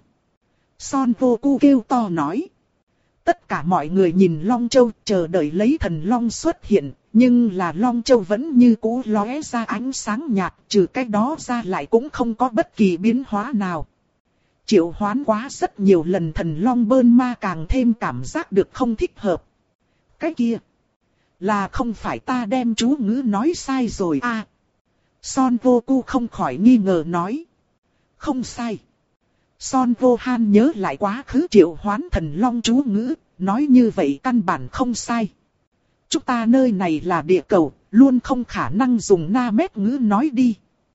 Son Goku kêu to nói. Tất cả mọi người nhìn Long Châu chờ đợi lấy thần Long xuất hiện, nhưng là Long Châu vẫn như cũ lóe ra ánh sáng nhạt, trừ cái đó ra lại cũng không có bất kỳ biến hóa nào. Triệu hoán quá rất nhiều lần thần Long Bơn Ma càng thêm cảm giác được không thích hợp. Cái kia, là không phải ta đem chú ngữ nói sai rồi à? Son Goku không khỏi nghi ngờ nói. Không sai. Son Gohan nhớ lại quá khứ triệu hoán thần Long chú ngữ, nói như vậy căn bản không sai. Chúng ta nơi này là địa cầu, luôn không khả năng dùng na mét ngữ nói đi.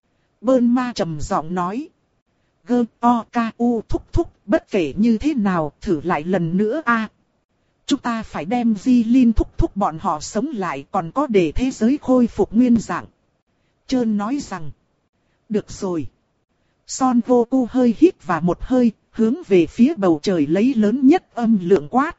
Bơn Ma trầm giọng nói. Gơ, o, ca, u, thúc thúc, bất kể như thế nào, thử lại lần nữa a. Chúng ta phải đem Di Linh thúc thúc bọn họ sống lại, còn có để thế giới khôi phục nguyên dạng. Trơn nói rằng. Được rồi. Son Goku hơi hít vào một hơi, hướng về phía bầu trời lấy lớn nhất âm lượng quát.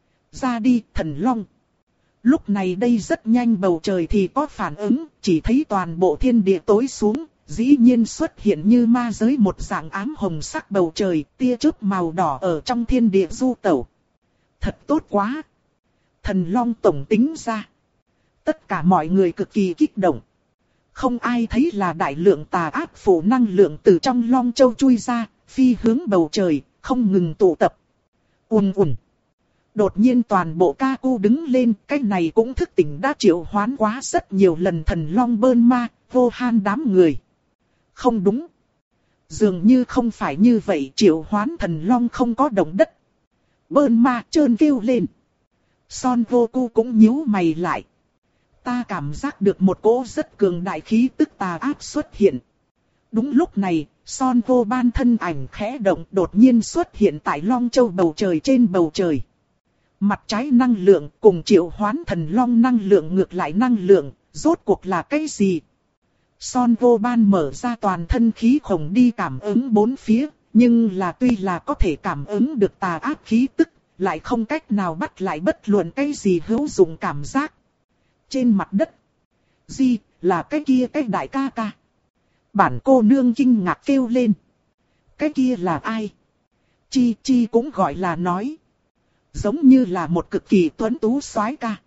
Ra đi, thần Long. Lúc này đây rất nhanh bầu trời thì có phản ứng, chỉ thấy toàn bộ thiên địa tối xuống, dĩ nhiên xuất hiện như ma giới một dạng ám hồng sắc bầu trời, tia chớp màu đỏ ở trong thiên địa du tẩu. Thật tốt quá. Thần Long tổng tính ra. Tất cả mọi người cực kỳ kích động. Không ai thấy là đại lượng tà ác phụ năng lượng từ trong Long Châu chui ra, phi hướng bầu trời, không ngừng tụ tập. Ùn ùn. Đột nhiên toàn bộ Kaku đứng lên, cái này cũng thức tỉnh đã triệu hoán quá rất nhiều lần thần Long Bơn Ma, Gohan đám người. Không đúng. Dường như không phải như vậy, triệu hoán thần Long không có động đất. Bơn Ma trơn kêu lên. Son Goku cũng nhíu mày lại. Ta cảm giác được một cỗ rất cường đại khí tức tà ác xuất hiện. Đúng lúc này, Son Gohan thân ảnh khẽ động đột nhiên xuất hiện tại Long Châu bầu trời trên bầu trời. Mặt trái năng lượng cùng triệu hoán thần Long năng lượng ngược lại năng lượng, rốt cuộc là cái gì? Son Gohan mở ra toàn thân khí khổng đi cảm ứng bốn phía, nhưng là tuy là có thể cảm ứng được tà ác khí tức, lại không cách nào bắt lại bất luận cái gì hữu dụng cảm giác. Trên mặt đất, gì là cái kia cái đại ca ca? Bản cô nương kinh ngạc kêu lên. Cái kia là ai? Chi Chi cũng gọi là nói. Giống như là một cực kỳ tuấn tú soái ca.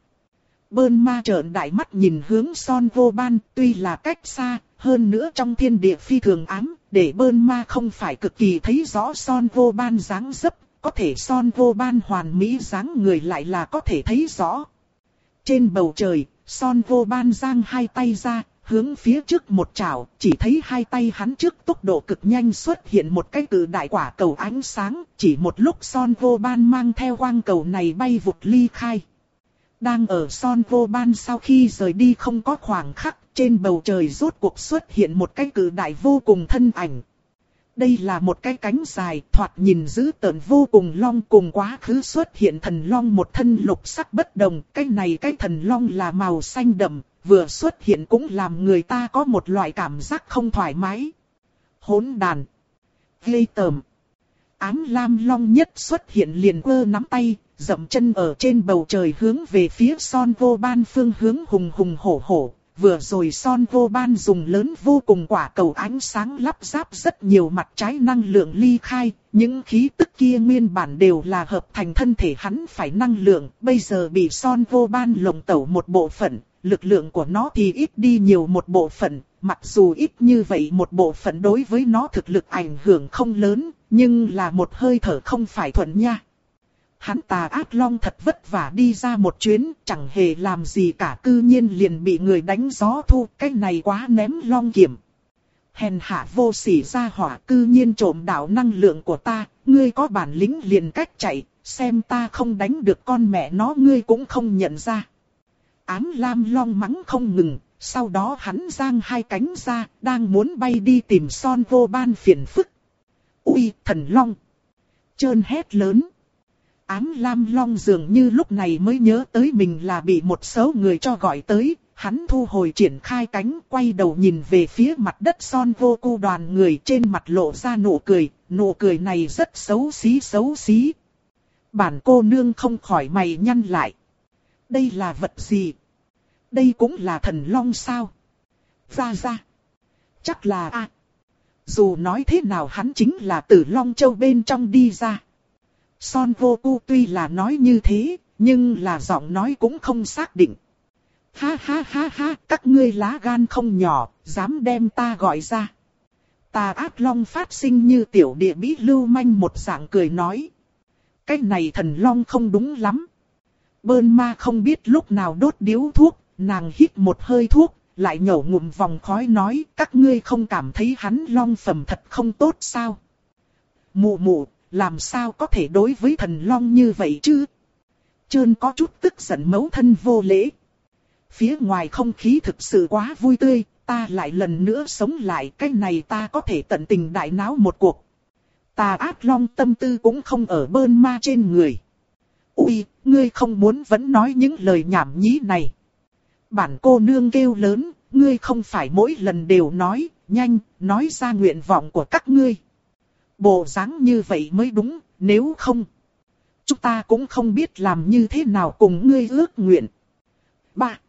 Bơn Ma trợn đại mắt nhìn hướng Son Gohan, tuy là cách xa, hơn nữa trong thiên địa phi thường ám, để Bơn Ma không phải cực kỳ thấy rõ Son Gohan dáng dấp, có thể Son Gohan hoàn mỹ dáng người lại là có thể thấy rõ. Trên bầu trời, Son Gohan giang hai tay ra, hướng phía trước một chảo, chỉ thấy hai tay hắn trước tốc độ cực nhanh xuất hiện một cái cự đại quả cầu ánh sáng, chỉ một lúc Son Gohan mang theo quang cầu này bay vụt ly khai. Đang ở Son Gohan sau khi rời đi không có khoảng khắc, trên bầu trời rốt cuộc xuất hiện một cái cự đại vô cùng thân ảnh. Đây là một cái cánh dài, thoạt nhìn dữ tợn vô cùng long, cùng quá khứ xuất hiện thần long một thân lục sắc bất đồng, cái này cái thần long là màu xanh đậm, vừa xuất hiện cũng làm người ta có một loại cảm giác không thoải mái. Hỗn đàn, ghê tởm. Ám lam long nhất xuất hiện liền quơ nắm tay, dậm chân ở trên bầu trời hướng về phía Son Gohan phương hướng hùng hùng hổ hổ. Vừa rồi Son Gohan dùng lớn vô cùng quả cầu ánh sáng lắp ráp rất nhiều mặt trái năng lượng ly khai, những khí tức kia nguyên bản đều là hợp thành thân thể hắn phải năng lượng, bây giờ bị Son Gohan lồng tẩu một bộ phận, lực lượng của nó thì ít đi nhiều một bộ phận, mặc dù ít như vậy một bộ phận đối với nó thực lực ảnh hưởng không lớn, nhưng là một hơi thở không phải thuận nha. Hắn tà ác long thật vất vả đi ra một chuyến, chẳng hề làm gì cả, cư nhiên liền bị người đánh gió thu, cái này quá ném long kiểm. Hèn hạ vô sỉ ra hỏa, cư nhiên trộm đạo năng lượng của ta, ngươi có bản lĩnh liền cách chạy, xem ta không đánh được con mẹ nó ngươi cũng không nhận ra. Ám lam long mắng không ngừng, Sau đó hắn giang hai cánh ra, đang muốn bay đi tìm Son Vô Ban phiền phức. Ui, thần long! Trơn hét lớn. Ám lam long dường như lúc này mới nhớ tới mình là bị một số người cho gọi tới. Hắn thu hồi triển khai cánh, quay đầu nhìn về phía mặt đất Son Vô Cu đoàn người, trên mặt lộ ra nụ cười. Nụ cười này rất xấu xí xấu xí. Bản cô nương không khỏi mày nhăn lại. Đây là vật gì? Đây cũng là thần long sao? Ra ra. Chắc là a. À. Dù nói thế nào hắn chính là từ Long Châu bên trong đi ra. Son Vô Cu tuy là nói như thế, nhưng là giọng nói cũng không xác định. Ha ha ha ha, các ngươi lá gan không nhỏ, dám đem ta gọi ra. Tà ác long phát sinh như tiểu địa bí lưu manh một dạng cười nói. Cái này thần long không đúng lắm. Bơn ma không biết lúc nào đốt điếu thuốc, nàng hít một hơi thuốc, lại nhổ ngụm vòng khói nói, các ngươi không cảm thấy hắn long phẩm thật không tốt sao? Mụ mụ, làm sao có thể đối với thần long như vậy chứ? Trơn có chút tức giận mẫu thân vô lễ. Phía ngoài không khí thực sự quá vui tươi, ta lại lần nữa sống lại, cái này ta có thể tận tình đại náo một cuộc. Tà ác long tâm tư cũng không ở bơn ma trên người. Ui, ngươi không muốn vẫn nói những lời nhảm nhí này. Bản cô nương kêu lớn, ngươi không phải mỗi lần đều nói, nhanh, nói ra nguyện vọng của các ngươi. Bộ dáng như vậy mới đúng, nếu không, chúng ta cũng không biết làm như thế nào cùng ngươi ước nguyện. ba.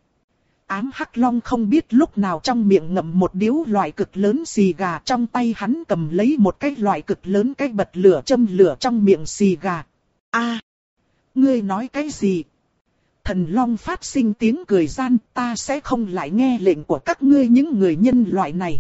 Ám hắc long không biết lúc nào trong miệng ngậm một điếu loại cực lớn xì gà, trong tay hắn cầm lấy một cái loại cực lớn cái bật lửa châm lửa trong miệng xì gà. A, ngươi nói cái gì? Thần long phát sinh tiếng cười gian, ta sẽ không lại nghe lệnh của các ngươi những người nhân loại này.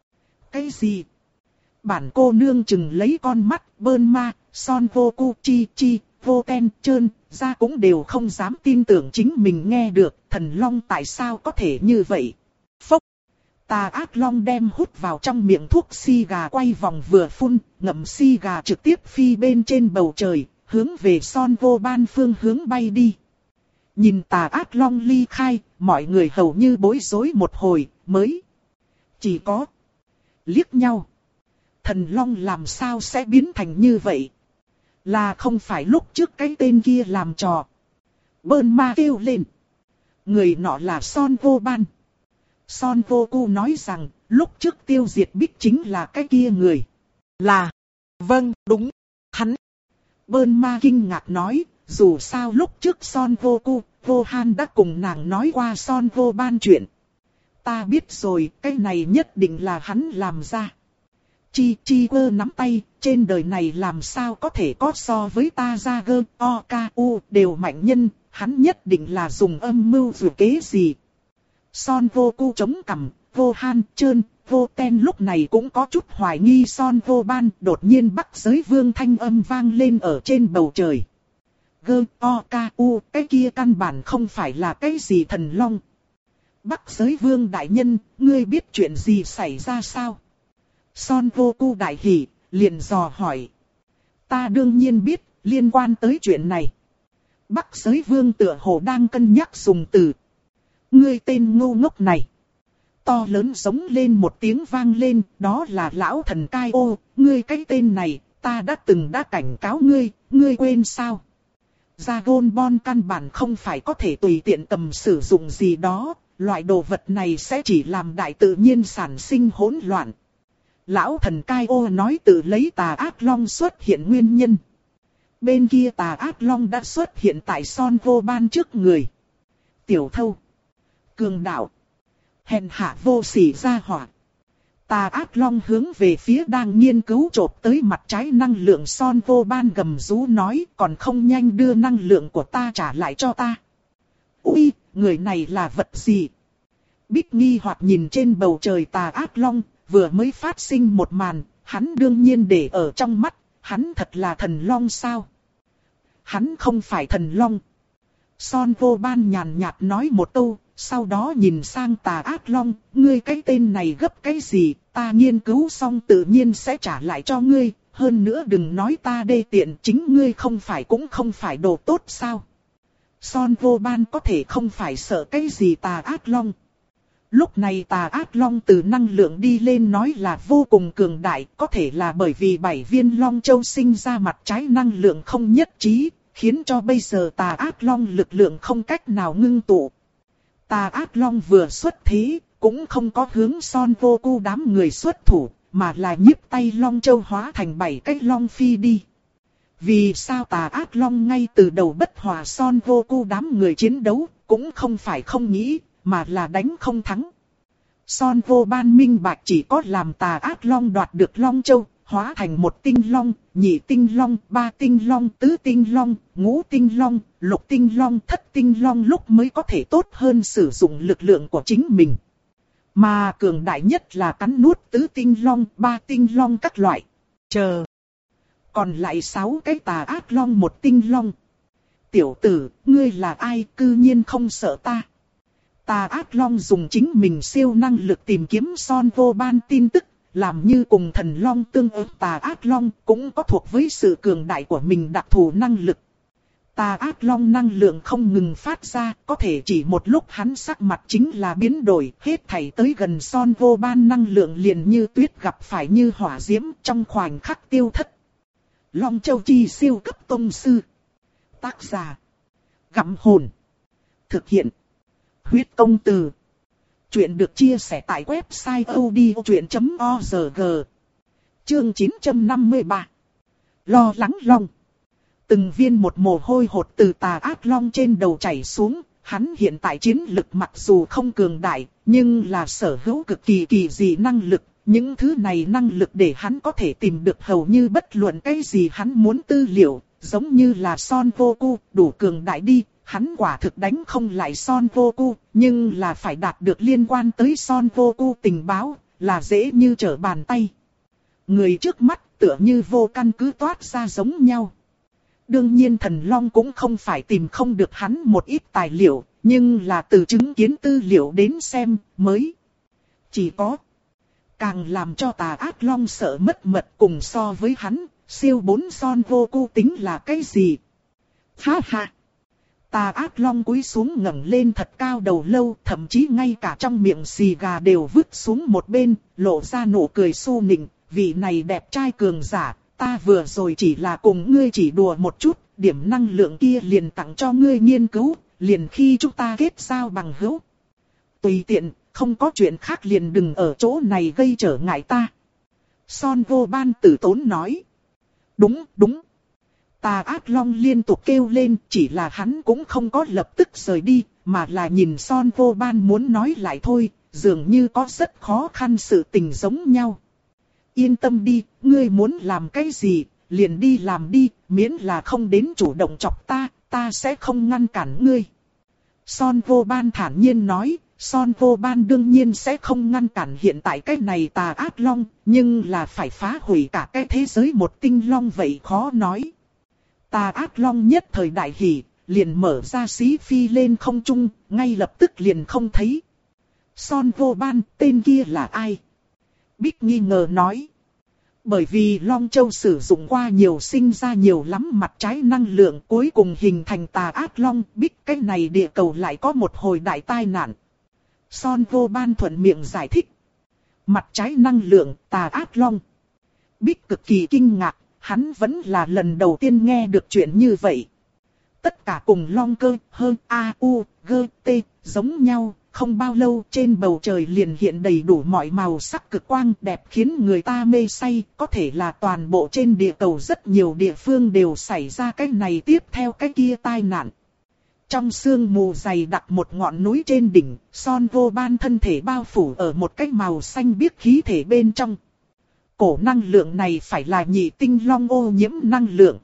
Cái gì? Bản cô nương chừng lấy con mắt, bơn ma, Son Vô Cu, chi chi, vô ten, trơn, ra cũng đều không dám tin tưởng chính mình nghe được, thần long tại sao có thể như vậy. Phốc! Tà ác long đem hút vào trong miệng thuốc xì gà quay vòng vừa phun, ngậm xì gà trực tiếp phi bên trên bầu trời, hướng về Son Vô Ban phương hướng bay đi. Nhìn tà ác long ly khai, mọi người hầu như bối rối một hồi, mới chỉ có liếc nhau. Thần long làm sao sẽ biến thành như vậy? Là không phải lúc trước cái tên kia làm trò. Bơn ma kêu lên. Người nọ là Son Vô Ban. Son Vô Cu nói rằng, lúc trước tiêu diệt Bích chính là cái kia người. Là, vâng, đúng, hắn. Bơn ma kinh ngạc nói, dù sao lúc trước Son Vô Cu, Vô Han đã cùng nàng nói qua Son Vô Ban chuyện. Ta biết rồi, cái này nhất định là hắn làm ra. Chi chi quơ nắm tay, trên đời này làm sao có thể có so với ta ra gơ, o, ca, u, đều mạnh nhân, hắn nhất định là dùng âm mưu dù kế gì. Son Vô Cu chống cằm, Vô Han, Trơn, Vô Ten lúc này cũng có chút hoài nghi Son Vô Ban, đột nhiên Bắc Giới Vương thanh âm vang lên ở trên bầu trời. Gơ, o, ca, u, cái kia căn bản không phải là cái gì thần long. Bắc Giới Vương đại nhân, ngươi biết chuyện gì xảy ra sao? Son Vô Cu đại hỉ, liền dò hỏi. Ta đương nhiên biết, liên quan tới chuyện này. Bắc Giới Vương tựa hồ đang cân nhắc dùng từ. Ngươi tên ngu ngốc này. To lớn giống lên một tiếng vang lên, đó là lão thần Cai Ô, ngươi cái tên này, ta đã từng đã cảnh cáo ngươi, ngươi quên sao? Dragon Ball căn bản không phải có thể tùy tiện tầm sử dụng gì đó, loại đồ vật này sẽ chỉ làm đại tự nhiên sản sinh hỗn loạn. Lão thần Cai Ô nói tự lấy tà ác long xuất hiện nguyên nhân. Bên kia tà ác long đã xuất hiện tại Son Vô Ban trước người. Tiểu thâu, cường đạo, hèn hạ vô sỉ ra hỏa. Tà ác long hướng về phía đang nghiên cứu chộp tới mặt trái năng lượng Son Vô Ban gầm rú nói, còn không nhanh đưa năng lượng của ta trả lại cho ta. Ui, người này là vật gì? Bích nghi hoặc nhìn trên bầu trời tà ác long, vừa mới phát sinh một màn, hắn đương nhiên để ở trong mắt, hắn thật là thần long sao? Hắn không phải thần long. Son Vô Ban nhàn nhạt nói một câu, sau đó nhìn sang tà ác long, ngươi cái tên này gấp cái gì, ta nghiên cứu xong tự nhiên sẽ trả lại cho ngươi, hơn nữa đừng nói ta đê tiện, chính ngươi không phải cũng không phải đồ tốt sao? Son Vô Ban có thể không phải sợ cái gì tà ác long. Lúc này tà ác long từ năng lượng đi lên nói là vô cùng cường đại, có thể là bởi vì bảy viên long châu sinh ra mặt trái năng lượng không nhất trí, khiến cho bây giờ tà ác long lực lượng không cách nào ngưng tụ. Tà ác long vừa xuất thế, cũng không có hướng Son Goku đám người xuất thủ, mà là nhiếp tay long châu hóa thành bảy cái long phi đi. Vì sao tà ác long ngay từ đầu bất hòa Son Goku đám người chiến đấu, cũng không phải không nghĩ, mà là đánh không thắng. Son Vô Ban minh bạch chỉ có làm tà ác long đoạt được long châu, hóa thành một tinh long, nhị tinh long, ba tinh long, tứ tinh long, ngũ tinh long, lục tinh long, thất tinh long lúc mới có thể tốt hơn sử dụng lực lượng của chính mình. Mà cường đại nhất là cắn nuốt tứ tinh long, ba tinh long các loại. Chờ. Còn lại sáu cái tà ác long một tinh long. Tiểu tử, ngươi là ai cư nhiên không sợ ta? Tà ác long dùng chính mình siêu năng lực tìm kiếm Son Vô Ban tin tức, làm như cùng thần long tương ứng. Tà ác long cũng có thuộc với sự cường đại của mình đặc thù năng lực. Tà ác long năng lượng không ngừng phát ra, có thể chỉ một lúc hắn sắc mặt chính là biến đổi, hết thảy tới gần Son Vô Ban năng lượng liền như tuyết gặp phải như hỏa diễm trong khoảnh khắc tiêu thất. Long Châu Chi siêu cấp tông sư. Tác giả. Gặm hồn. Thực hiện. Huyết công từ. Chuyện được chia sẻ tại website odchuyện chấm org. Chương chín trăm năm mươi ba. Lo lắng long. Từng viên một mồ hôi hột từ tà ác long trên đầu chảy xuống. Hắn hiện tại chiến lực mặc dù không cường đại, nhưng là sở hữu cực kỳ kỳ dị năng lực. Những thứ này năng lực để hắn có thể tìm được hầu như bất luận cái gì hắn muốn tư liệu, giống như là Son Goku, đủ cường đại đi, hắn quả thực đánh không lại Son Goku, nhưng là phải đạt được liên quan tới Son Goku tình báo, là dễ như trở bàn tay. Người trước mắt tựa như vô căn cứ toát ra giống nhau. Đương nhiên thần long cũng không phải tìm không được hắn một ít tài liệu, nhưng là từ chứng kiến tư liệu đến xem mới. Chỉ có càng làm cho tà ác long sợ mất mật cùng so với hắn, siêu bốn Son Goku tính là cái gì? Ha ha! Tà ác long cúi xuống ngẩng lên thật cao đầu lâu, thậm chí ngay cả trong miệng xì gà đều vứt xuống một bên, lộ ra nụ cười su nịnh, vị này đẹp trai cường giả, ta vừa rồi chỉ là cùng ngươi chỉ đùa một chút, điểm năng lượng kia liền tặng cho ngươi nghiên cứu, liền khi chúng ta kết giao bằng hữu. Tùy tiện, không có chuyện khác liền đừng ở chỗ này gây trở ngại ta. Son Vô Ban tử tốn nói. Đúng, đúng. Tà ác long liên tục kêu lên, chỉ là hắn cũng không có lập tức rời đi, mà là nhìn Son Vô Ban muốn nói lại thôi, dường như có rất khó khăn sự tình giống nhau. Yên tâm đi, ngươi muốn làm cái gì, liền đi làm đi, miễn là không đến chủ động chọc ta, ta sẽ không ngăn cản ngươi. Son Vô Ban thản nhiên nói. Son Vô Ban đương nhiên sẽ không ngăn cản hiện tại cái này tà ác long, nhưng là phải phá hủy cả cái thế giới một tinh long vậy khó nói. Tà ác long nhất thời đại hỉ, liền mở ra xí phi lên không trung, ngay lập tức liền không thấy. Son Vô Ban, tên kia là ai? Bích nghi ngờ nói. Bởi vì Long Châu sử dụng qua nhiều sinh ra nhiều lắm mặt trái năng lượng cuối cùng hình thành tà ác long, Bích cái này địa cầu lại có một hồi đại tai nạn. Son Vô Ban thuận miệng giải thích. Mặt trái năng lượng, tà ác long. Bích cực kỳ kinh ngạc, hắn vẫn là lần đầu tiên nghe được chuyện như vậy. Tất cả cùng long cơ, hơn, a, u, g, t, giống nhau, không bao lâu trên bầu trời liền hiện đầy đủ mọi màu sắc cực quang đẹp khiến người ta mê say. Có thể là toàn bộ trên địa cầu rất nhiều địa phương đều xảy ra cái này tiếp theo cái kia tai nạn. Trong sương mù dày đặc một ngọn núi trên đỉnh, Son Vô Ban thân thể bao phủ ở một cái màu xanh biếc khí thể bên trong. Cổ năng lượng này phải là nhị tinh long ô nhiễm năng lượng.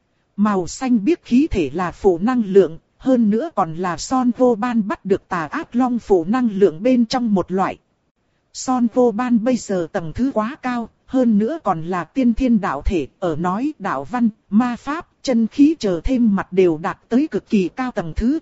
Màu xanh biếc khí thể là phụ năng lượng, hơn nữa còn là Son Vô Ban bắt được tà ác long phụ năng lượng bên trong một loại. Son Vô Ban bây giờ tầng thứ quá cao, hơn nữa còn là tiên thiên đạo thể, ở nói đạo văn, ma pháp, chân khí chờ thêm mặt đều đạt tới cực kỳ cao tầng thứ.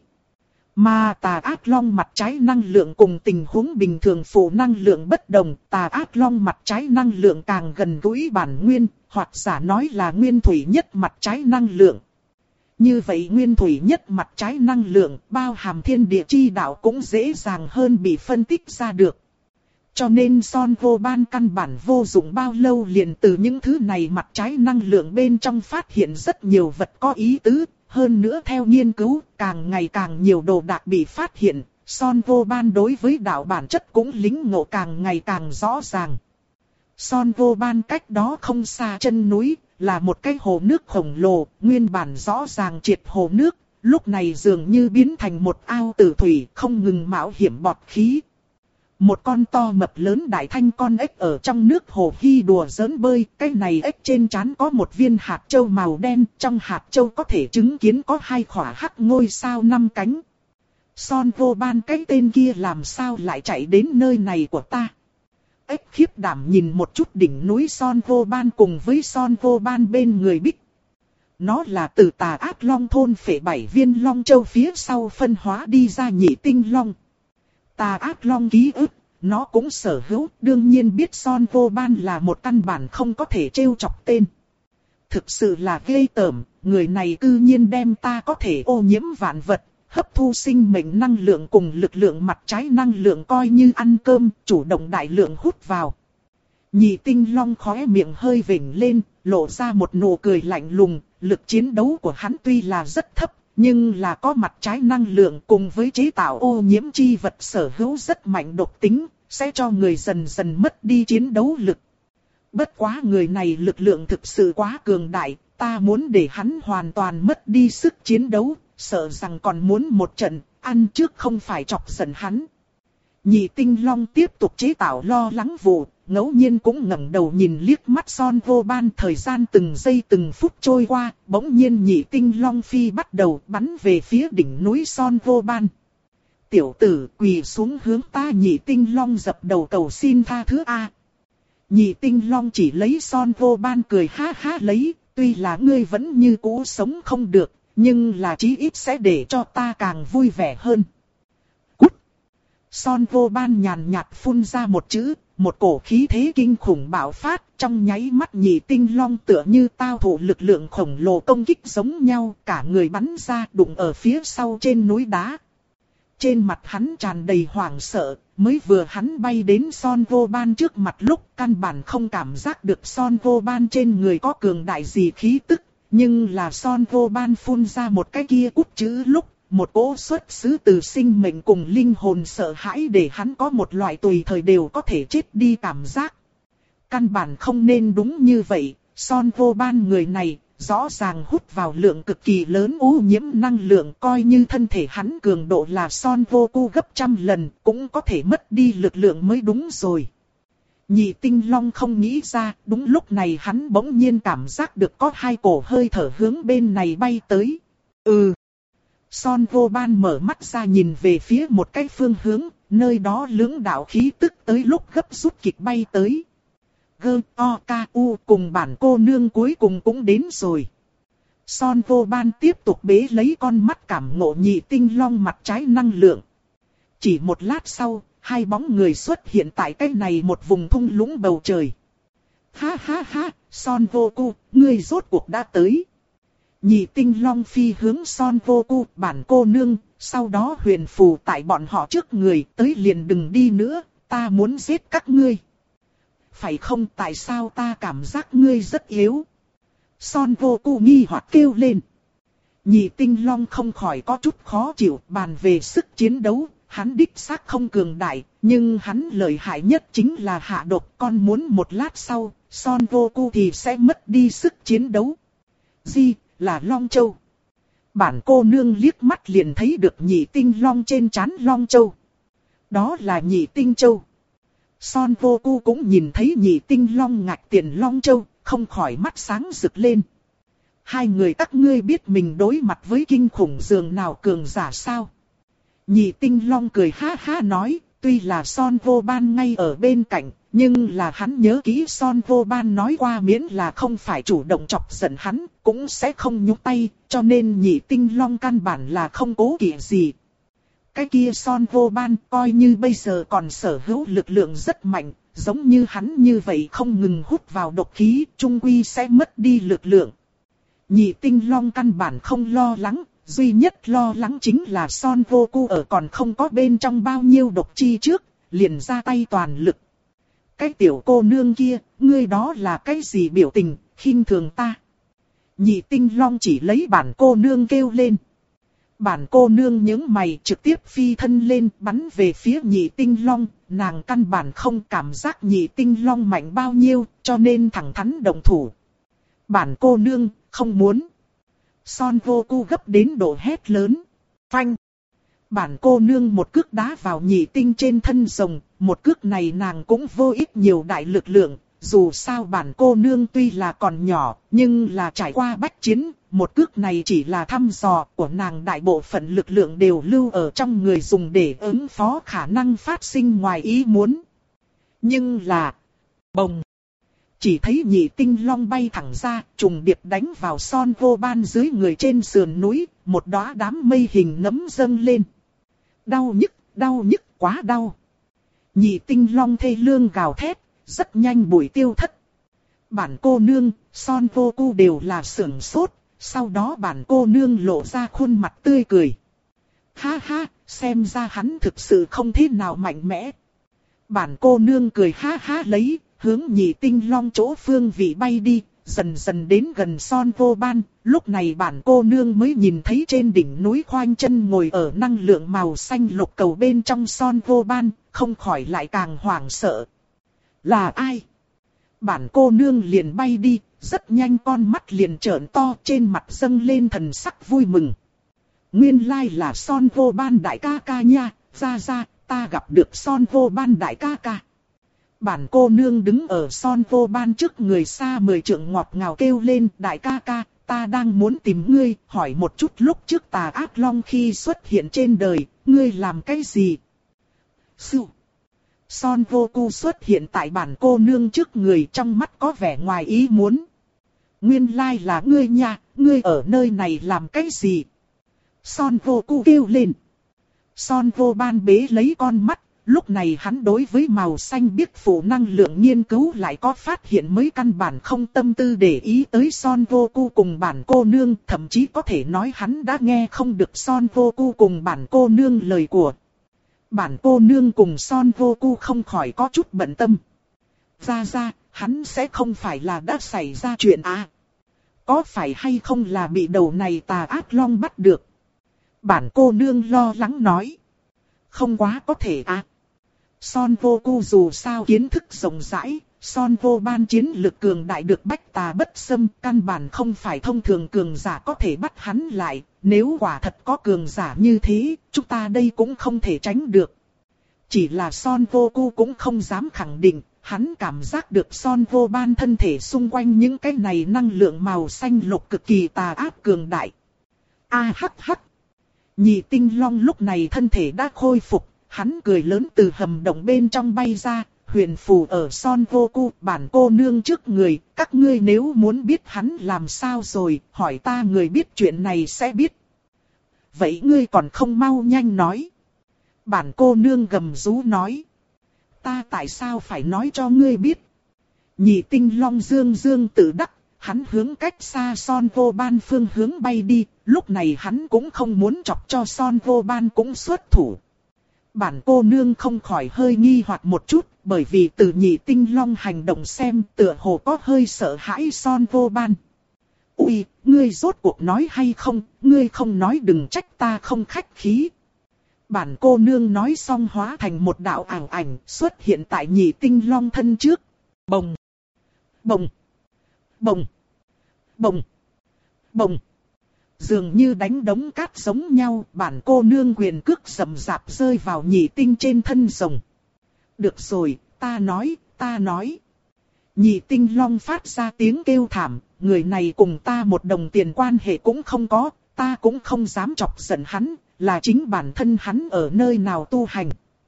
Mà tà ác long mặt trái năng lượng cùng tình huống bình thường phụ năng lượng bất đồng, tà ác long mặt trái năng lượng càng gần gũi bản nguyên, hoặc giả nói là nguyên thủy nhất mặt trái năng lượng. Như vậy nguyên thủy nhất mặt trái năng lượng bao hàm thiên địa chi đạo cũng dễ dàng hơn bị phân tích ra được. Cho nên Son Vô Ban căn bản vô dụng bao lâu liền từ những thứ này mặt trái năng lượng bên trong phát hiện rất nhiều vật có ý tứ. Hơn nữa theo nghiên cứu, càng ngày càng nhiều đồ đạc bị phát hiện, Son Vô Ban đối với đạo bản chất cũng lĩnh ngộ càng ngày càng rõ ràng. Son Vô Ban cách đó không xa chân núi, là một cái hồ nước khổng lồ, nguyên bản rõ ràng triệt hồ nước, lúc này dường như biến thành một ao tử thủy không ngừng mạo hiểm bọt khí. Một con to mập lớn đại thanh con ếch ở trong nước hồ hi đùa giỡn bơi, cái này ếch trên trán có một viên hạt châu màu đen, trong hạt châu có thể chứng kiến có hai khỏa hắc ngôi sao năm cánh. Son Vô Ban cái tên kia làm sao lại chạy đến nơi này của ta? Ếch khiếp đảm nhìn một chút đỉnh núi Son Vô Ban cùng với Son Vô Ban bên người Bích. Nó là từ Tà Ác Long thôn phệ bảy viên long châu phía sau phân hóa đi ra nhị tinh long. Tà Ác Long ký ức, nó cũng sở hữu, đương nhiên biết Son Vô Ban là một căn bản không có thể trêu chọc tên. Thực sự là ghê tởm, người này cư nhiên đem ta có thể ô nhiễm vạn vật, hấp thu sinh mệnh năng lượng cùng lực lượng mặt trái năng lượng coi như ăn cơm, chủ động đại lượng hút vào. Nhị tinh long khóe miệng hơi vểnh lên, lộ ra một nụ cười lạnh lùng, lực chiến đấu của hắn tuy là rất thấp, nhưng là có mặt trái năng lượng cùng với chế tạo ô nhiễm chi vật sở hữu rất mạnh độc tính, sẽ cho người dần dần mất đi chiến đấu lực. Bất quá người này lực lượng thực sự quá cường đại, ta muốn để hắn hoàn toàn mất đi sức chiến đấu, sợ rằng còn muốn một trận, ăn trước không phải chọc giận hắn. Nhị tinh long tiếp tục chế tạo lo lắng vụ, ngẫu nhiên cũng ngẩng đầu nhìn liếc mắt Son Vô Ban. Thời gian từng giây từng phút trôi qua, bỗng nhiên nhị tinh long phi bắt đầu bắn về phía đỉnh núi Son Vô Ban. Tiểu tử quỳ xuống hướng ta nhị tinh long dập đầu cầu xin tha thứ a. Nhị tinh long chỉ lấy Son Vô Ban cười ha ha lấy, tuy là ngươi vẫn như cũ sống không được, nhưng là chí ít sẽ để cho ta càng vui vẻ hơn. Cút! Son Vô Ban nhàn nhạt phun ra một chữ, một cổ khí thế kinh khủng bạo phát, trong nháy mắt nhị tinh long tựa như tao thụ lực lượng khổng lồ công kích giống nhau, cả người bắn ra đụng ở phía sau trên núi đá. Trên mặt hắn tràn đầy hoảng sợ, mới vừa hắn bay đến Son Vô Ban trước mặt lúc căn bản không cảm giác được Son Vô Ban trên người có cường đại gì khí tức, nhưng là Son Vô Ban phun ra một cái kia cút chữ lúc, một cỗ xuất xứ từ sinh mệnh cùng linh hồn sợ hãi để hắn có một loại tùy thời đều có thể chết đi cảm giác. Căn bản không nên đúng như vậy, Son Vô Ban người này rõ ràng hút vào lượng cực kỳ lớn ô nhiễm năng lượng, coi như thân thể hắn cường độ là Son Vô Cu gấp trăm lần, cũng có thể mất đi lực lượng mới đúng rồi. Nhị tinh long không nghĩ ra, đúng lúc này hắn bỗng nhiên cảm giác được có hai cổ hơi thở hướng bên này bay tới. Ừ. Son Vô Ban mở mắt ra nhìn về phía một cái phương hướng, nơi đó lưỡng đạo khí tức tới lúc gấp rút kịch bay tới. Gơ, o, ca, u cùng bản cô nương cuối cùng cũng đến rồi. Son Vô Ban tiếp tục bế lấy con mắt cảm ngộ nhị tinh long mặt trái năng lượng. Chỉ một lát sau, hai bóng người xuất hiện tại cái này một vùng thung lũng bầu trời. Ha ha ha, Son Vô Cu, ngươi rốt cuộc đã tới. Nhị tinh long phi hướng Son Vô Cu, bản cô nương, sau đó huyền phù tại bọn họ trước người, tới liền đừng đi nữa, ta muốn giết các ngươi. Phải không, tại sao ta cảm giác ngươi rất yếu? Son Vô Cu nghi hoặc kêu lên. Nhị tinh long không khỏi có chút khó chịu, bàn về sức chiến đấu, hắn đích xác không cường đại, nhưng hắn lợi hại nhất chính là hạ độc, con muốn một lát sau, Son Vô Cu thì sẽ mất đi sức chiến đấu. Gì, là Long Châu. Bản cô nương liếc mắt liền thấy được nhị tinh long trên trán Long Châu. Đó là nhị tinh châu. Son Vô Cu cũng nhìn thấy nhị tinh long ngạch tiền Long Châu, không khỏi mắt sáng rực lên. Hai người các ngươi biết mình đối mặt với kinh khủng dường nào cường giả sao? Nhị tinh long cười ha ha nói, tuy là Son Vô Ban ngay ở bên cạnh, nhưng là hắn nhớ kỹ Son Vô Ban nói qua miễn là không phải chủ động chọc giận hắn, cũng sẽ không nhúc tay, cho nên nhị tinh long căn bản là không cố kỵ gì. Cái kia Son Vô Ban coi như bây giờ còn sở hữu lực lượng rất mạnh, giống như hắn như vậy không ngừng hút vào độc khí, chung quy sẽ mất đi lực lượng. Nhị tinh long căn bản không lo lắng, duy nhất lo lắng chính là Son Goku ở còn không có bên trong bao nhiêu độc chi trước, liền ra tay toàn lực. Cái tiểu cô nương kia, ngươi đó là cái gì biểu tình, khinh thường ta. Nhị tinh long chỉ lấy bản cô nương kêu lên. Bản cô nương nhướng mày trực tiếp phi thân lên bắn về phía nhị tinh long, nàng căn bản không cảm giác nhị tinh long mạnh bao nhiêu, cho nên thẳng thắn động thủ. Bản cô nương, không muốn. Son Goku gấp đến độ hét lớn. Phanh. Bản cô nương một cước đá vào nhị tinh trên thân rồng, một cước này nàng cũng vô ích nhiều đại lực lượng. Dù sao bản cô nương tuy là còn nhỏ, nhưng là trải qua bách chiến, một cước này chỉ là thăm dò của nàng, đại bộ phận lực lượng đều lưu ở trong người dùng để ứng phó khả năng phát sinh ngoài ý muốn. Nhưng là... Bồng! Chỉ thấy nhị tinh long bay thẳng ra, trùng điệp đánh vào Son Goban dưới người trên sườn núi, một đóa đám mây hình nấm dâng lên. Đau nhức, đau nhức, quá đau. Nhị tinh long thê lương gào thét, rất nhanh bụi tiêu thất. Bản cô nương, Son Goku đều là sưởng sốt, sau đó bản cô nương lộ ra khuôn mặt tươi cười. Ha ha, xem ra hắn thực sự không thế nào mạnh mẽ. Bản cô nương cười ha ha lấy, hướng nhị tinh long chỗ phương vị bay đi, dần dần đến gần Son Goban. Lúc này bản cô nương mới nhìn thấy trên đỉnh núi khoanh chân ngồi ở năng lượng màu xanh lục cầu bên trong Son Goban, không khỏi lại càng hoảng sợ. Là ai? Bản cô nương liền bay đi, rất nhanh con mắt liền trợn to, trên mặt dâng lên thần sắc vui mừng. Nguyên lai là Son Goban đại ca ca nha, ra ra, ta gặp được Son Goban đại ca ca. Bản cô nương đứng ở Son Goban trước người xa mười trượng ngọt ngào kêu lên, đại ca ca, ta đang muốn tìm ngươi, hỏi một chút lúc trước Tà Ác Long khi xuất hiện trên đời, ngươi làm cái gì? Sư! Son Goku xuất hiện tại bản cô nương trước người, trong mắt có vẻ ngoài ý muốn. Nguyên lai là ngươi nha, ngươi ở nơi này làm cái gì? Son Goku kêu lên. Son Goban bế lấy con mắt, lúc này hắn đối với màu xanh biếc phủ năng lượng nghiên cứu lại có phát hiện mới, căn bản không tâm tư để ý tới Son Goku cùng bản cô nương, thậm chí có thể nói hắn đã nghe không được Son Goku cùng bản cô nương lời của. Bản cô nương cùng Son Goku không khỏi có chút bận tâm. Ra ra, hắn sẽ không phải là đã xảy ra chuyện à? Có phải hay không là bị đầu này Tà Ác Long bắt được? Bản cô nương lo lắng nói. Không quá có thể à? Son Goku dù sao kiến thức rộng rãi, Son Goban chiến lực cường đại được bách tà bất xâm, căn bản không phải thông thường cường giả có thể bắt hắn lại. Nếu quả thật có cường giả như thế, chúng ta đây cũng không thể tránh được. Chỉ là Son Goku cũng không dám khẳng định, hắn cảm giác được Son Goban thân thể xung quanh những cái này năng lượng màu xanh lục cực kỳ tà ác cường đại. A hắc hắc. Nhị tinh long lúc này thân thể đã khôi phục, hắn cười lớn từ hầm động bên trong bay ra, huyền phù ở Son Goku, bản cô nương trước người, các ngươi nếu muốn biết hắn làm sao rồi, hỏi ta, người biết chuyện này sẽ biết. Vậy ngươi còn không mau nhanh nói. Bản cô nương gầm rú nói. Ta tại sao phải nói cho ngươi biết? Nhị tinh long dương dương tự đắc, hắn hướng cách xa Son Goban phương hướng bay đi, lúc này hắn cũng không muốn chọc cho Son Goban cũng xuất thủ. Bản cô nương không khỏi hơi nghi hoặc một chút, bởi vì từ nhị tinh long hành động xem tựa hồ có hơi sợ hãi Son Goban. Ui, ngươi rốt cuộc nói hay không, ngươi không nói đừng trách ta không khách khí. Bản cô nương nói xong hóa thành một đạo ảo ảnh xuất hiện tại nhị tinh long thân trước. Bồng, bồng, bồng, bồng, bồng. Dường như đánh đống cát giống nhau, bản cô nương quyền cước rầm rạp rơi vào nhị tinh trên thân rồng. Được rồi, ta nói, ta nói. Nhị tinh long phát ra tiếng kêu thảm, người này cùng ta một đồng tiền quan hệ cũng không có, ta cũng không dám chọc giận hắn, là chính bản thân hắn ở nơi nào tu hành.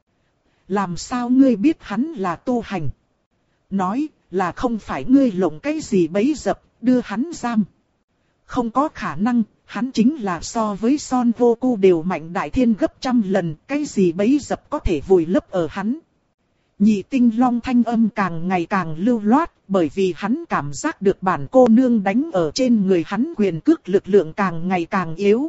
Làm sao ngươi biết hắn là tu hành? Nói, là không phải ngươi lộng cái gì bẫy dập, đưa hắn giam. Không có khả năng, hắn chính là so với Son Goku đều mạnh đại thiên gấp trăm lần, cái gì bẫy dập có thể vùi lấp ở hắn. Nhị tinh long thanh âm càng ngày càng lưu loát, bởi vì hắn cảm giác được bản cô nương đánh ở trên người hắn quyền cước lực lượng càng ngày càng yếu.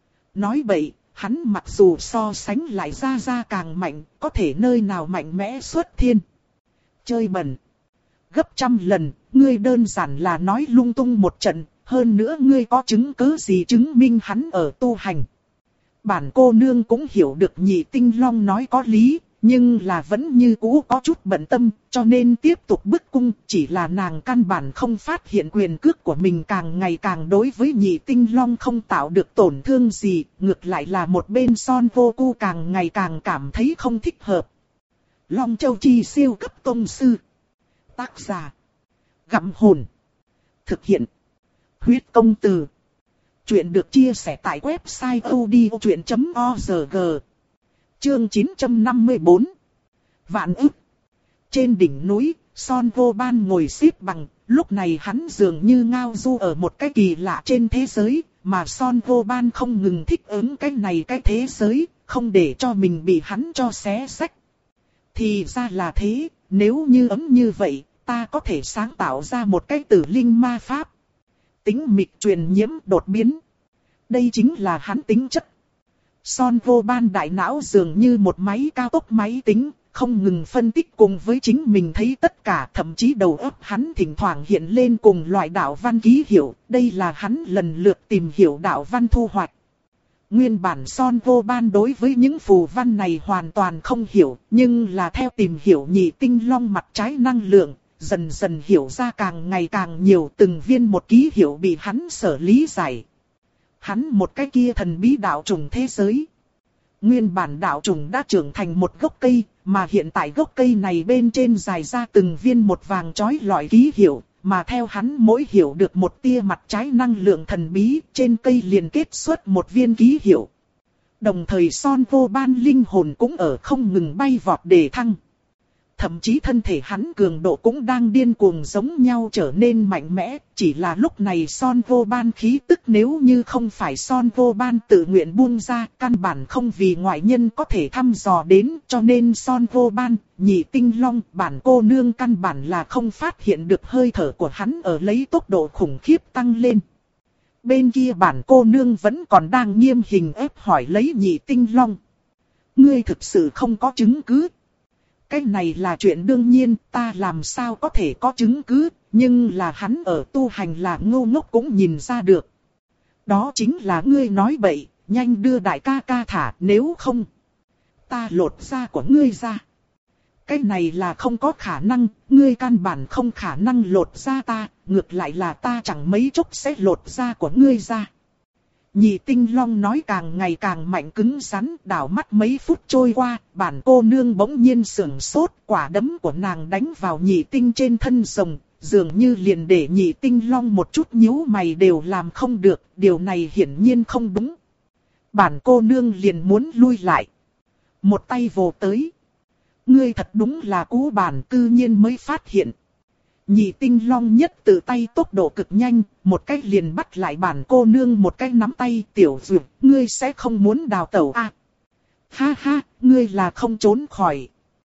Nói vậy, hắn mặc dù so sánh lại ra ra càng mạnh, có thể nơi nào mạnh mẽ xuất thiên. Chơi bẩn. Gấp trăm lần, ngươi đơn giản là nói lung tung một trận, hơn nữa ngươi có chứng cứ gì chứng minh hắn ở tu hành. Bản cô nương cũng hiểu được nhị tinh long nói có lý, nhưng là vẫn như cũ có chút bận tâm, cho nên tiếp tục bức cung, chỉ là nàng căn bản không phát hiện quyền cước của mình càng ngày càng đối với nhị tinh long không tạo được tổn thương gì, ngược lại là một bên Son Vô Cu càng ngày càng cảm thấy không thích hợp. Long Châu Chi siêu cấp tông sư. Tác giả. Gặm hồn. Thực hiện. Huyết công từ. Chuyện được chia sẻ tại website odchuyện chấm org. Chương chín trăm năm mươi tư. Vạn ức. Trên đỉnh núi, Son Vô Ban ngồi xếp bằng, lúc này hắn dường như ngao du ở một cái kỳ lạ trên thế giới, mà Son Vô Ban không ngừng thích ứng cái này cái thế giới, không để cho mình bị hắn cho xé xách. Thì ra là thế, nếu như ấm như vậy, ta có thể sáng tạo ra một cái tử linh ma pháp. Tính mịch truyền nhiễm đột biến. Đây chính là hắn tính chất. Son Vô Ban đại não dường như một máy cao tốc máy tính, không ngừng phân tích cùng với chính mình thấy tất cả, thậm chí đầu óc hắn thỉnh thoảng hiện lên cùng loại đạo văn ký hiệu, đây là hắn lần lượt tìm hiểu đạo văn thu hoạch. Nguyên bản Son Vô Ban đối với những phù văn này hoàn toàn không hiểu, nhưng là theo tìm hiểu nhị tinh long mặt trái năng lượng, dần dần hiểu ra càng ngày càng nhiều, từng viên một ký hiệu bị hắn sở lý giải. Hắn một cái kia thần bí đạo trùng thế giới. Nguyên bản đạo trùng đã trưởng thành một gốc cây, mà hiện tại gốc cây này bên trên dài ra từng viên một vàng chói lọi ký hiệu, mà theo hắn mỗi hiểu được một tia mặt trái năng lượng thần bí, trên cây liền kết xuất một viên ký hiệu. Đồng thời Son Vô Ban linh hồn cũng ở không ngừng bay vọt để thăng. Thậm chí thân thể hắn cường độ cũng đang điên cuồng giống nhau trở nên mạnh mẽ, chỉ là lúc này Son Vô Ban khí tức nếu như không phải Son Vô Ban tự nguyện buông ra, căn bản không vì ngoại nhân có thể thăm dò đến, cho nên Son Vô Ban, nhị tinh long, bản cô nương căn bản là không phát hiện được hơi thở của hắn ở lấy tốc độ khủng khiếp tăng lên. Bên kia bản cô nương vẫn còn đang nghiêm hình ép hỏi lấy nhị tinh long. Ngươi thực sự không có chứng cứ. Cái này là chuyện đương nhiên, ta làm sao có thể có chứng cứ, nhưng là hắn ở tu hành là ngu ngốc cũng nhìn ra được. Đó chính là ngươi nói bậy, nhanh đưa đại ca ca thả, nếu không ta lột da của ngươi ra. Cái này là không có khả năng, ngươi căn bản không khả năng lột da ta, ngược lại là ta chẳng mấy chốc sẽ lột da của ngươi ra. Nhị tinh long nói càng ngày càng mạnh cứng rắn, đảo mắt mấy phút trôi qua, bản cô nương bỗng nhiên sưởng sốt, quả đấm của nàng đánh vào nhị tinh trên thân rồng, dường như liền để nhị tinh long một chút nhíu mày đều làm không được, điều này hiển nhiên không đúng. Bản cô nương liền muốn lui lại. Một tay vồ tới. Ngươi thật đúng là cú bản, cư nhiên mới phát hiện. Nhị tinh long nhất tự tay tốc độ cực nhanh, một cái liền bắt lại bản cô nương một cái nắm tay. Tiểu dược, ngươi sẽ không muốn đào tẩu à? Ha ha, ngươi là không trốn khỏi.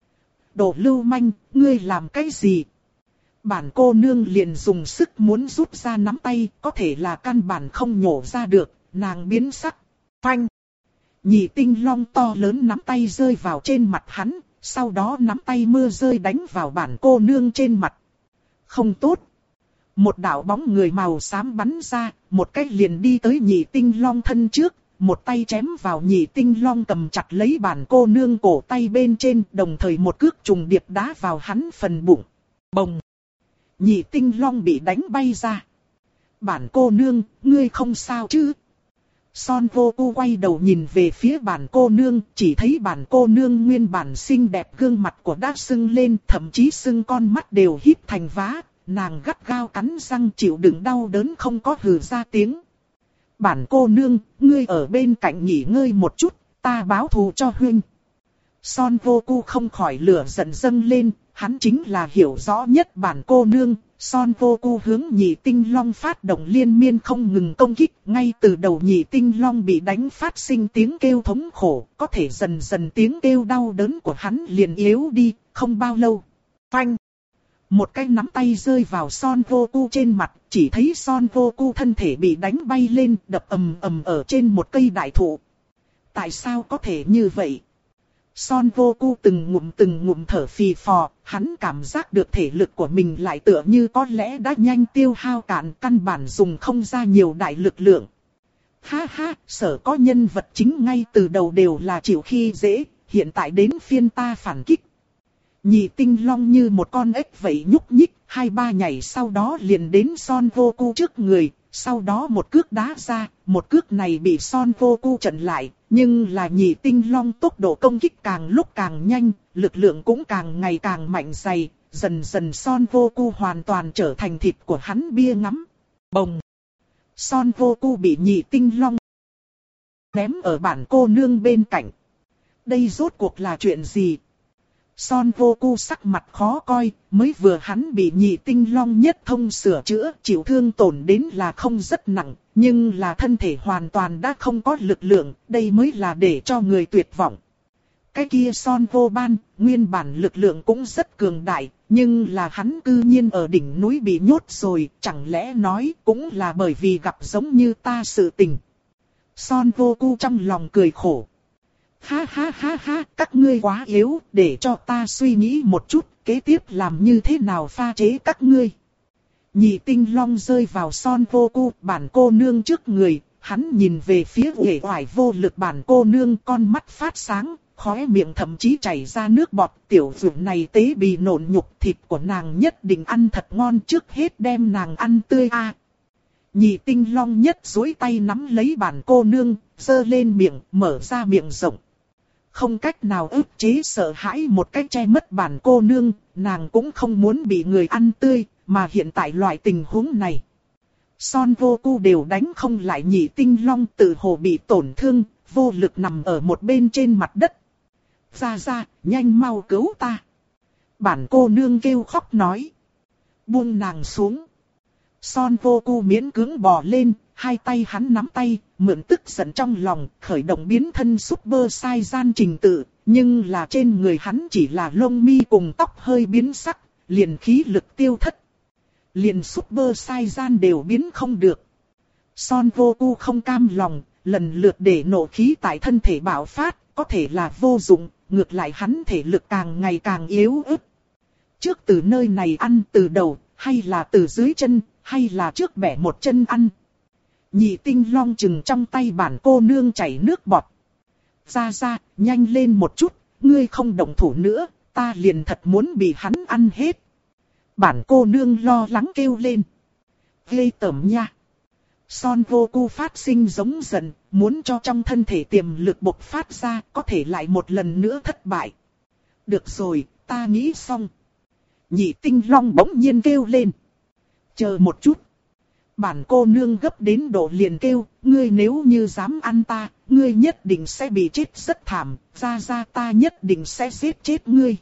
Đồ lưu manh, ngươi làm cái gì? Bản cô nương liền dùng sức muốn rút ra nắm tay, có thể là căn bản không nhổ ra được, nàng biến sắc. Phanh! Nhị tinh long to lớn nắm tay rơi vào trên mặt hắn, sau đó nắm tay mưa rơi đánh vào bản cô nương trên mặt. Không tốt. Một đạo bóng người màu xám bắn ra, một cái liền đi tới nhị tinh long thân trước, một tay chém vào nhị tinh long cầm chặt lấy bản cô nương cổ tay bên trên, đồng thời một cước trùng điệp đá vào hắn phần bụng. Bồng! Nhị tinh long bị đánh bay ra. Bản cô nương, ngươi không sao chứ? Son Vô Cu quay đầu nhìn về phía bản cô nương, chỉ thấy bản cô nương nguyên bản xinh đẹp gương mặt của đã sưng lên, thậm chí sưng con mắt đều híp thành vá, nàng gắt gao cắn răng chịu đựng đau đớn không có hừ ra tiếng. Bản cô nương, ngươi ở bên cạnh nghỉ ngơi một chút, ta báo thù cho huynh. Son Vô Cu không khỏi lửa giận dâng lên, hắn chính là hiểu rõ nhất bản cô nương, Son Goku hướng nhị tinh long phát động liên miên không ngừng công kích. Ngay từ đầu nhị tinh long bị đánh phát sinh tiếng kêu thống khổ. Có thể dần dần tiếng kêu đau đớn của hắn liền yếu đi, không bao lâu. Phanh! Một cái nắm tay rơi vào Son Goku trên mặt, chỉ thấy Son Goku thân thể bị đánh bay lên, đập ầm ầm ở trên một cây đại thụ. Tại sao có thể như vậy? Son Goku từng ngụm từng ngụm thở phì phò, hắn cảm giác được thể lực của mình lại tựa như có lẽ đã nhanh tiêu hao cạn, căn bản dùng không ra nhiều đại lực lượng. Ha ha, sở có nhân vật chính ngay từ đầu đều là chịu khi dễ, hiện tại đến phiên ta phản kích. Nhị tinh long như một con ếch vậy nhúc nhích, hai ba nhảy sau đó liền đến Son Goku trước người, sau đó một cước đá ra, một cước này bị Son Goku chặn lại, nhưng là nhị tinh long tốc độ công kích càng lúc càng nhanh, lực lượng cũng càng ngày càng mạnh dày, dần dần Son Goku hoàn toàn trở thành thịt của hắn bia ngắm. Bồng! Son Goku bị nhị tinh long ném ở bản cô nương bên cạnh. Đây rốt cuộc là chuyện gì? Son Goku sắc mặt khó coi, mới vừa hắn bị nhị tinh long nhất thông sửa chữa, chịu thương tổn đến là không rất nặng, nhưng là thân thể hoàn toàn đã không có lực lượng, đây mới là để cho người tuyệt vọng. Cái kia Son Goban, nguyên bản lực lượng cũng rất cường đại, nhưng là hắn cư nhiên ở đỉnh núi bị nhốt rồi, chẳng lẽ nói cũng là bởi vì gặp giống như ta sự tình. Son Goku trong lòng cười khổ. Ha ha ha ha, các ngươi quá yếu, để cho ta suy nghĩ một chút, kế tiếp làm như thế nào pha chế các ngươi. Nhị tinh long rơi vào Son Goku, bản cô nương trước người, hắn nhìn về phía uể oải vô lực bản cô nương, con mắt phát sáng, khóe miệng thậm chí chảy ra nước bọt. Tiểu dược này tế bì nộn nhục, thịt của nàng nhất định ăn thật ngon, trước hết đem nàng ăn tươi a. Nhị tinh long nhất duỗi tay nắm lấy bản cô nương, giơ lên miệng, mở ra miệng rộng. Không cách nào ức chế sợ hãi một cách che mất bản cô nương, nàng cũng không muốn bị người ăn tươi, mà hiện tại loại tình huống này. Son Goku đều đánh không lại nhị tinh long, tự hồ bị tổn thương, vô lực nằm ở một bên trên mặt đất. Ra ra, nhanh mau cứu ta. Bản cô nương kêu khóc nói. Buông nàng xuống. Son Goku miễn cưỡng bò lên, hai tay hắn nắm tay, mượn tức giận trong lòng, khởi động biến thân Super Saiyan trình tự, nhưng là trên người hắn chỉ là lông mi cùng tóc hơi biến sắc, liền khí lực tiêu thất. Liền Super Saiyan đều biến không được. Son Goku không cam lòng, lần lượt để nộ khí tại thân thể bạo phát, có thể là vô dụng, ngược lại hắn thể lực càng ngày càng yếu ớt. Trước từ nơi này ăn từ đầu, hay là từ dưới chân, hay là trước bẻ một chân ăn. Nhị tinh long chừng trong tay bản cô nương chảy nước bọt. Ra ra, nhanh lên một chút, ngươi không động thủ nữa, ta liền thật muốn bị hắn ăn hết. Bản cô nương lo lắng kêu lên. Ghê tởm nha. Son Goku phát sinh giống giận, muốn cho trong thân thể tiềm lực bộc phát ra, có thể lại một lần nữa thất bại. Được rồi, ta nghĩ xong. Nhị tinh long bỗng nhiên kêu lên. Chờ một chút. Bản cô nương gấp đến độ liền kêu, ngươi nếu như dám ăn ta, ngươi nhất định sẽ bị chết rất thảm, ra ra ta nhất định sẽ giết chết ngươi.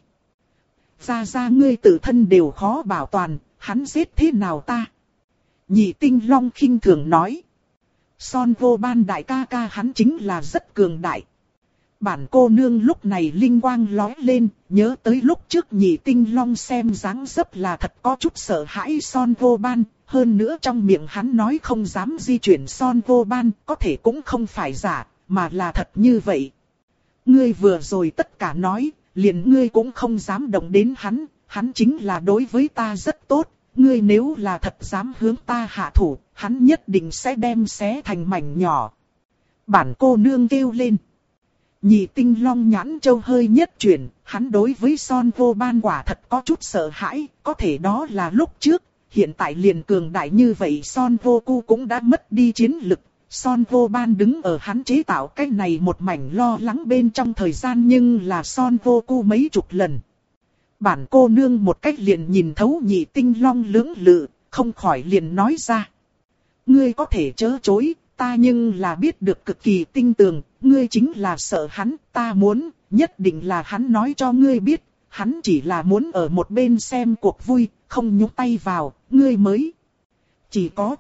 Ra ra ngươi tự thân đều khó bảo toàn, hắn giết thế nào ta? Nhị tinh long khinh thường nói. Son Goban đại ca ca hắn chính là rất cường đại. Bản cô nương lúc này linh quang lóe lên, nhớ tới lúc trước nhị tinh long xem dáng dấp là thật có chút sợ hãi Son Goban, hơn nữa trong miệng hắn nói không dám di chuyển Son Goban, có thể cũng không phải giả, mà là thật như vậy. Ngươi vừa rồi tất cả nói, liền ngươi cũng không dám động đến hắn, hắn chính là đối với ta rất tốt, ngươi nếu là thật dám hướng ta hạ thủ, hắn nhất định sẽ đem xé thành mảnh nhỏ. Bản cô nương kêu lên. Nhị tinh long nhãn châu hơi nhất chuyển, hắn đối với Son Goban quả thật có chút sợ hãi, có thể đó là lúc trước, hiện tại liền cường đại như vậy Son Goku cũng đã mất đi chiến lực. Son Goban đứng ở hắn chế tạo cái này một mảnh lo lắng bên trong thời gian nhưng là Son Goku mấy chục lần. Bản cô nương một cách liền nhìn thấu nhị tinh long lưỡng lự, không khỏi liền nói ra. Ngươi có thể chớ chối, ta nhưng là biết được cực kỳ tinh tường, ngươi chính là sợ hắn, ta muốn, nhất định là hắn nói cho ngươi biết, hắn chỉ là muốn ở một bên xem cuộc vui, không nhúng tay vào, ngươi mới. Chỉ có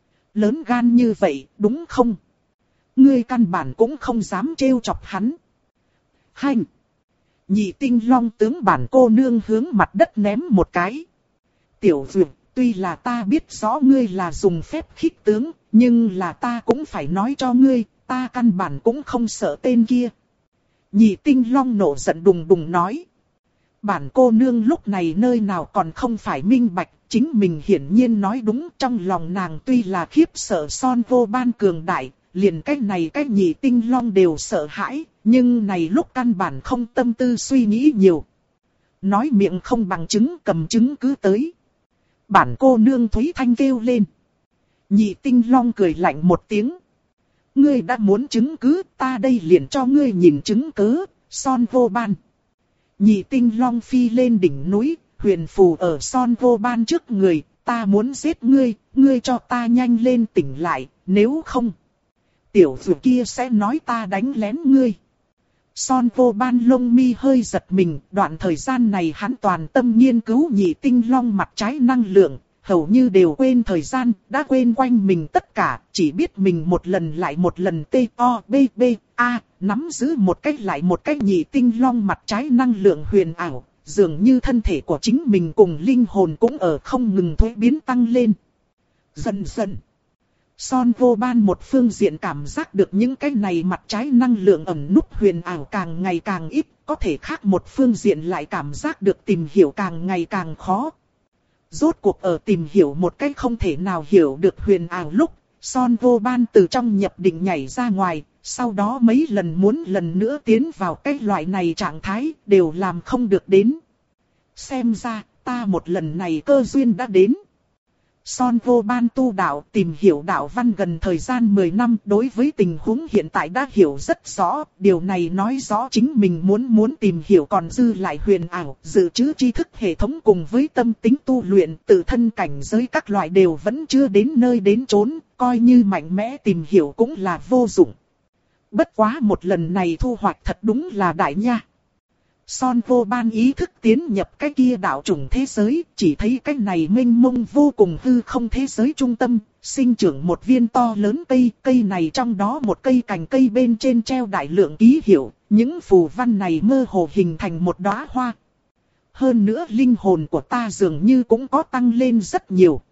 lớn gan như vậy, đúng không? Ngươi căn bản cũng không dám trêu chọc hắn. Hành! Nhị tinh long tướng bản cô nương hướng mặt đất ném một cái. Tiểu Dược, tuy là ta biết rõ ngươi là dùng phép khích tướng, nhưng là ta cũng phải nói cho ngươi, ta căn bản cũng không sợ tên kia. Nhị tinh long nổ giận đùng đùng nói. Bản cô nương lúc này nơi nào còn không phải minh bạch, chính mình hiển nhiên nói đúng, trong lòng nàng tuy là khiếp sợ Son Vô Ban cường đại, liền cái này cái nhị tinh long đều sợ hãi, nhưng này lúc căn bản không tâm tư suy nghĩ nhiều. Nói miệng không bằng chứng, cầm chứng cứ tới. Bản cô nương Thúy Thanh kêu lên. Nhị tinh long cười lạnh một tiếng. Ngươi đã muốn chứng cứ, ta đây liền cho ngươi nhìn chứng cứ, Son Vô Ban. Nhị tinh long phi lên đỉnh núi, huyền phù ở Son Vô Ban trước người, ta muốn giết ngươi, ngươi cho ta nhanh lên tỉnh lại, nếu không. Tiểu Dược kia sẽ nói ta đánh lén ngươi. Son Vô Ban lông mi hơi giật mình, đoạn thời gian này hắn toàn tâm nghiên cứu nhị tinh long mặt trái năng lượng, hầu như đều quên thời gian, đã quên quanh mình tất cả, chỉ biết mình một lần lại một lần T O B B A, nắm giữ một cách lại một cách nhị tinh long mặt trái năng lượng huyền ảo, dường như thân thể của chính mình cùng linh hồn cũng ở không ngừng thuế biến tăng lên. Dần dần, Son Vô Ban một phương diện cảm giác được những cái này mặt trái năng lượng ẩn núp huyền ảo càng ngày càng ít, có thể khác một phương diện lại cảm giác được tìm hiểu càng ngày càng khó. Rốt cuộc ở tìm hiểu một cách không thể nào hiểu được huyền ảo lúc, Son Vô Ban từ trong nhập định nhảy ra ngoài, sau đó mấy lần muốn lần nữa tiến vào cái loại này trạng thái đều làm không được đến. Xem ra, ta một lần này cơ duyên đã đến. Son Vô Ban tu đạo tìm hiểu đạo văn gần thời gian mười năm, đối với tình huống hiện tại đã hiểu rất rõ, điều này nói rõ chính mình muốn muốn tìm hiểu còn dư lại huyền ảo, dự trữ tri thức hệ thống cùng với tâm tính tu luyện, tự thân cảnh giới các loại đều vẫn chưa đến nơi đến chốn, coi như mạnh mẽ tìm hiểu cũng là vô dụng. Bất quá một lần này thu hoạch thật đúng là đại nha. Son Vô Ban ý thức tiến nhập cái kia đạo chủng thế giới, chỉ thấy cái này mênh mông vô cùng hư không thế giới trung tâm, sinh trưởng một viên to lớn cây, cây này trong đó một cây cành cây bên trên treo đại lượng ký hiệu, những phù văn này mơ hồ hình thành một đóa hoa. Hơn nữa linh hồn của ta dường như cũng có tăng lên rất nhiều.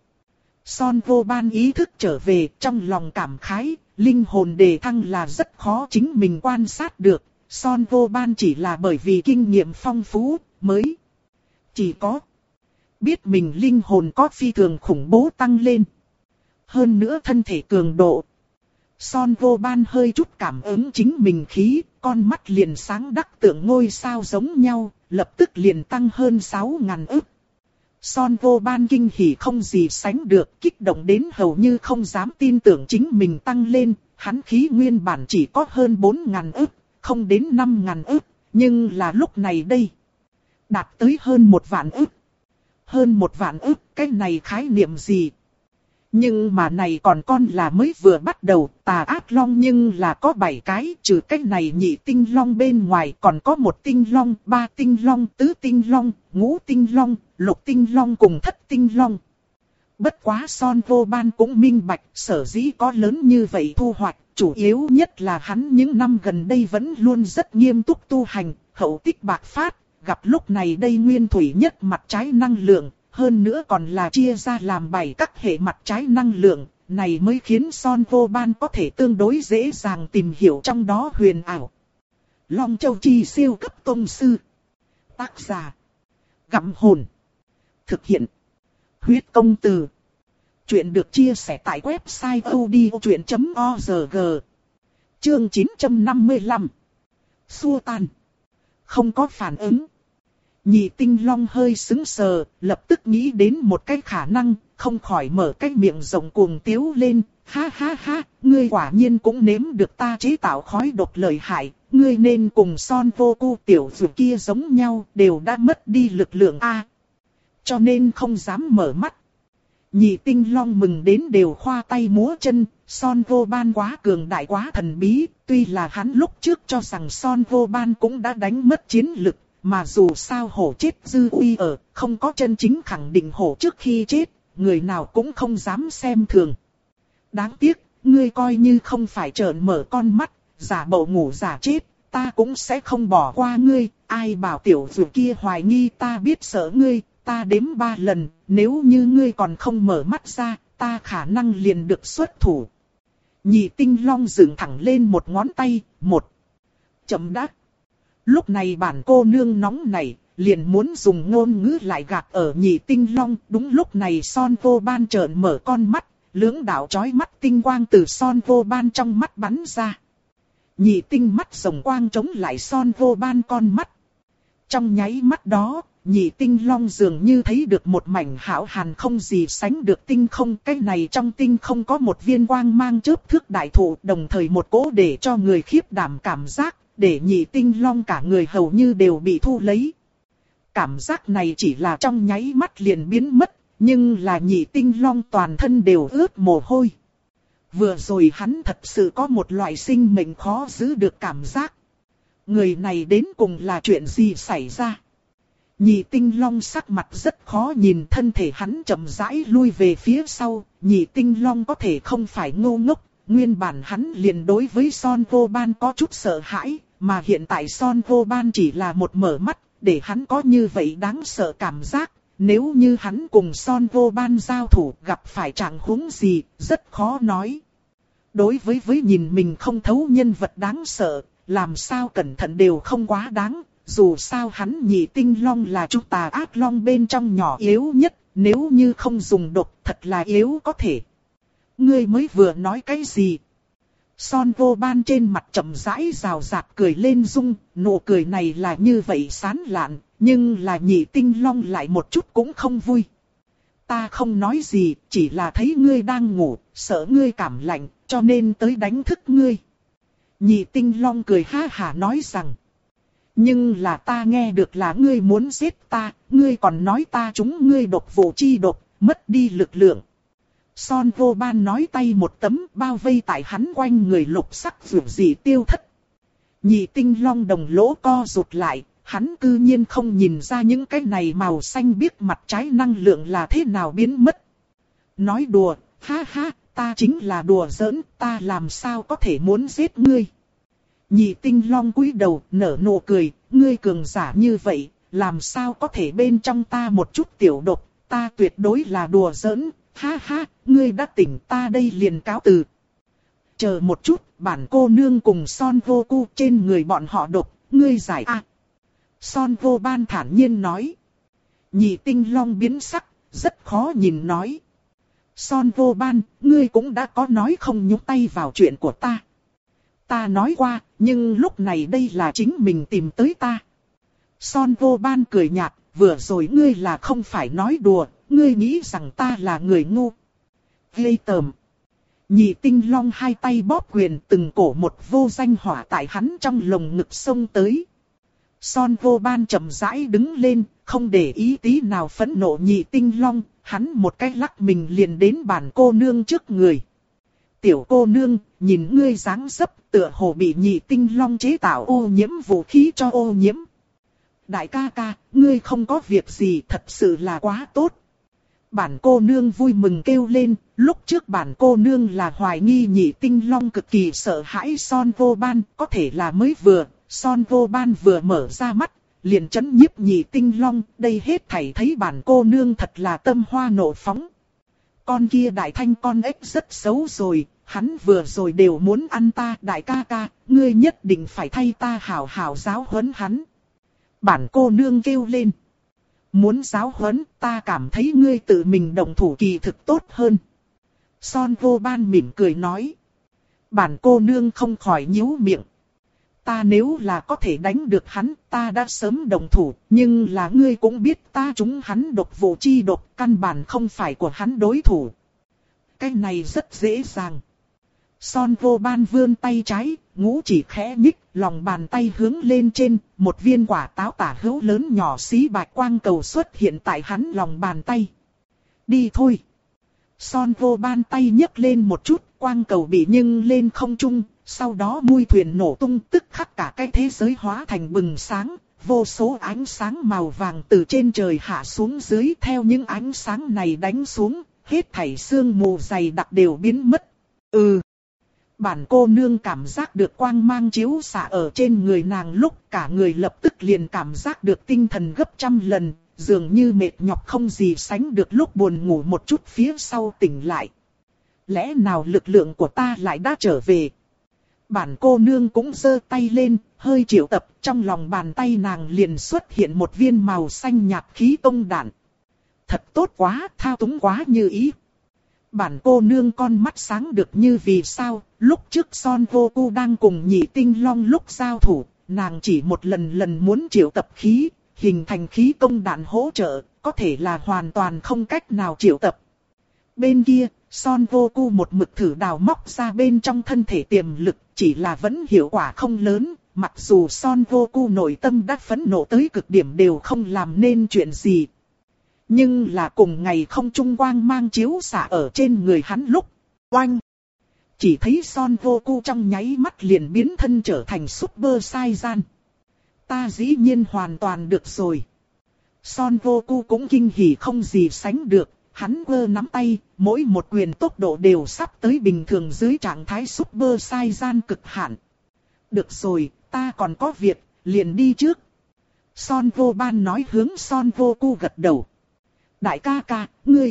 Son Vô Ban ý thức trở về, trong lòng cảm khái, linh hồn đề thăng là rất khó chính mình quan sát được. Son Vô Ban chỉ là bởi vì kinh nghiệm phong phú, mới chỉ có biết mình linh hồn có phi thường khủng bố tăng lên. Hơn nữa thân thể cường độ. Son Vô Ban hơi chút cảm ứng chính mình khí, con mắt liền sáng đắc tượng ngôi sao giống nhau, lập tức liền tăng hơn sáu ngàn ức. Son Vô Ban kinh hỉ không gì sánh được, kích động đến hầu như không dám tin tưởng chính mình tăng lên, hắn khí nguyên bản chỉ có hơn bốn ngàn ức. Không đến năm ngàn ức, nhưng là lúc này đây, đạt tới hơn một vạn ức. Hơn một vạn ức, cái này khái niệm gì? Nhưng mà này còn con là mới vừa bắt đầu, Tà Ác Long nhưng là có bảy cái, trừ cái này nhị tinh long bên ngoài còn có một tinh long, ba tinh long, tứ tinh long, ngũ tinh long, lục tinh long cùng thất tinh long. Bất quá Son Vô Ban cũng minh bạch, sở dĩ có lớn như vậy thu hoạch, chủ yếu nhất là hắn những năm gần đây vẫn luôn rất nghiêm túc tu hành, hậu tích bạc phát, gặp lúc này đây nguyên thủy nhất mặt trái năng lượng, hơn nữa còn là chia ra làm bảy các hệ mặt trái năng lượng, này mới khiến Son Vô Ban có thể tương đối dễ dàng tìm hiểu trong đó huyền ảo. Long Châu Chi siêu cấp tông sư. Tác giả: Gặm Hồn. Thực hiện: Huyết Công Từ. Chuyện được chia sẻ tại website odchuyện chấm org. Chương chín trăm năm mươi lăm. Xua tan. Không có phản ứng. Nhị tinh long hơi sững sờ, lập tức nghĩ đến một cái khả năng, không khỏi mở cái miệng rộng cuồng tiếu lên. Ha ha ha, ngươi quả nhiên cũng nếm được ta chế tạo khói độc lợi hại, ngươi nên cùng Son Vô Cu tiểu dược kia giống nhau, đều đã mất đi lực lượng a, cho nên không dám mở mắt. Nhị tinh long mừng đến đều khoa tay múa chân, Son Vô Ban quá cường đại quá thần bí, tuy là hắn lúc trước cho rằng Son Vô Ban cũng đã đánh mất chiến lực, mà dù sao hổ chết dư uy ở, không có chân chính khẳng định hổ trước khi chết, người nào cũng không dám xem thường. Đáng tiếc, ngươi coi như không phải trợn mở con mắt, giả bộ ngủ giả chết, ta cũng sẽ không bỏ qua ngươi, ai bảo tiểu dược kia hoài nghi ta biết sợ ngươi, ta đếm ba lần, nếu như ngươi còn không mở mắt ra, ta khả năng liền được xuất thủ. Nhị tinh long dựng thẳng lên một ngón tay, một. Chậm đã. Lúc này bản cô nương nóng này, liền muốn dùng ngôn ngữ lại gạt ở nhị tinh long. Đúng lúc này Son Vô Ban trợn mở con mắt, lưỡng đạo chói mắt tinh quang từ Son Vô Ban trong mắt bắn ra. Nhị tinh mắt rồng quang chống lại Son Vô Ban con mắt. Trong nháy mắt đó, nhị tinh long dường như thấy được một mảnh hão hàn không gì sánh được tinh không. Cái này trong tinh không có một viên quang mang chớp thước đại thụ, đồng thời một cỗ để cho người khiếp đảm cảm giác, để nhị tinh long cả người hầu như đều bị thu lấy. Cảm giác này chỉ là trong nháy mắt liền biến mất, nhưng là nhị tinh long toàn thân đều ướt mồ hôi. Vừa rồi hắn thật sự có một loại sinh mệnh khó giữ được cảm giác. Người này đến cùng là chuyện gì xảy ra? Nhị tinh long sắc mặt rất khó nhìn, thân thể hắn chậm rãi lui về phía sau. Nhị tinh long có thể không phải ngu ngốc, nguyên bản hắn liền đối với Son Vô Ban có chút sợ hãi, mà hiện tại Son Vô Ban chỉ là một mở mắt, để hắn có như vậy đáng sợ cảm giác. Nếu như hắn cùng Son Vô Ban giao thủ gặp phải trạng huống gì, rất khó nói. Đối với với nhìn mình không thấu nhân vật đáng sợ, làm sao cẩn thận đều không quá đáng. Dù sao hắn nhị tinh long là chúng ta ác long bên trong nhỏ yếu nhất, nếu như không dùng độc thật là yếu có thể. Ngươi mới vừa nói cái gì? Son Vô Ban trên mặt chậm rãi rào rạt cười lên dung, nụ cười này là như vậy sán lạn, nhưng là nhị tinh long lại một chút cũng không vui. Ta không nói gì, chỉ là thấy ngươi đang ngủ, sợ ngươi cảm lạnh, cho nên tới đánh thức ngươi. Nhị tinh long cười ha hả nói rằng. Nhưng là ta nghe được là ngươi muốn giết ta, ngươi còn nói ta trúng ngươi độc vụ chi độc, mất đi lực lượng. Son Vô Ban nói tay một tấm bao vây tại hắn quanh người lục sắc vượt dị tiêu thất. Nhị tinh long đồng lỗ co rụt lại, hắn cư nhiên không nhìn ra những cái này màu xanh biếc mặt trái năng lượng là thế nào biến mất. Nói đùa, ha ha, ta chính là đùa giỡn, ta làm sao có thể muốn giết ngươi. Nhị tinh long cúi đầu nở nụ cười, ngươi cường giả như vậy, làm sao có thể bên trong ta một chút tiểu độc, ta tuyệt đối là đùa giỡn, ha ha, ngươi đã tỉnh ta đây liền cáo từ. Chờ một chút, bản cô nương cùng Son Vô Cu trên người bọn họ độc, ngươi giải a. À. Son Vô Ban thản nhiên nói. Nhị tinh long biến sắc, rất khó nhìn nói. Son Vô Ban, ngươi cũng đã có nói không nhúng tay vào chuyện của ta. Ta nói qua, nhưng lúc này đây là chính mình tìm tới ta. Son Vô Ban cười nhạt, vừa rồi ngươi là không phải nói đùa, ngươi nghĩ rằng ta là người ngu. Ghê tởm. Nhị tinh long hai tay bóp quyền, từng cổ một vô danh hỏa tại hắn trong lồng ngực xông tới. Son Vô Ban chậm rãi đứng lên, không để ý tí nào phẫn nộ nhị tinh long, hắn một cái lắc mình liền đến bản cô nương trước người. Tiểu cô nương, nhìn ngươi dáng dấp, tựa hồ bị nhị tinh long chế tạo ô nhiễm vũ khí cho ô nhiễm. Đại ca ca, ngươi không có việc gì, thật sự là quá tốt. Bản cô nương vui mừng kêu lên, lúc trước bản cô nương là hoài nghi nhị tinh long cực kỳ sợ hãi Son Vô Ban, có thể là mới vừa, Son Vô Ban vừa mở ra mắt, liền chấn nhiếp nhị tinh long, đây hết thảy thấy bản cô nương thật là tâm hoa nộ phóng. Con kia đại thanh con ếch rất xấu rồi, hắn vừa rồi đều muốn ăn ta, đại ca ca, ngươi nhất định phải thay ta hảo hảo giáo huấn hắn. Bản cô nương kêu lên. Muốn giáo huấn, ta cảm thấy ngươi tự mình động thủ kỳ thực tốt hơn. Son Vô Ban mỉm cười nói. Bản cô nương không khỏi nhíu miệng. Ta nếu là có thể đánh được hắn, ta đã sớm động thủ, nhưng là ngươi cũng biết ta trúng hắn độc vụ chi độc, căn bản không phải của hắn đối thủ. Cái này rất dễ dàng. Son Vô Ban vươn tay trái, ngũ chỉ khẽ nhích, lòng bàn tay hướng lên trên, một viên quả táo tả hữu lớn nhỏ xí bạch quang cầu xuất hiện tại hắn lòng bàn tay. Đi thôi. Son Vô Ban tay nhấc lên một chút, quang cầu bị nhưng lên không trung, sau đó mui thuyền nổ tung, tức khắc cả cái thế giới hóa thành bừng sáng, vô số ánh sáng màu vàng từ trên trời hạ xuống dưới, theo những ánh sáng này đánh xuống, hết thảy sương mù dày đặc đều biến mất. Ừ. Bản cô nương cảm giác được quang mang chiếu xạ ở trên người nàng lúc cả người lập tức liền cảm giác được tinh thần gấp trăm lần, dường như mệt nhọc không gì sánh được lúc buồn ngủ một chút phía sau tỉnh lại. Lẽ nào lực lượng của ta lại đã trở về? Bản cô nương cũng giơ tay lên, hơi triệu tập, trong lòng bàn tay nàng liền xuất hiện một viên màu xanh nhạt khí tông đạn. Thật tốt quá, thao túng quá như ý. Bản cô nương con mắt sáng được như vì sao, lúc trước Son Vô Cu đang cùng Nhị Tinh Long lúc giao thủ, nàng chỉ một lần lần muốn triệu tập khí, hình thành khí công đạn hỗ trợ, có thể là hoàn toàn không cách nào triệu tập. Bên kia, Son Vô Cu một mực thử đào móc ra bên trong thân thể tiềm lực, chỉ là vẫn hiệu quả không lớn, mặc dù Son Vô Cu nội tâm đã phẫn nộ tới cực điểm đều không làm nên chuyện gì. Nhưng là cùng ngày không trung quang mang chiếu xạ ở trên người hắn lúc, oanh! Chỉ thấy Son Vô Cu trong nháy mắt liền biến thân trở thành Super Saiyan. Ta dĩ nhiên hoàn toàn được rồi. Son Vô Cu cũng kinh hỉ không gì sánh được, hắn vơ nắm tay, mỗi một quyền tốc độ đều sắp tới bình thường dưới trạng thái Super Saiyan cực hạn. Được rồi, ta còn có việc, liền đi trước. Son Vô Ban nói hướng Son Vô Cu gật đầu. Đại ca ca, ngươi.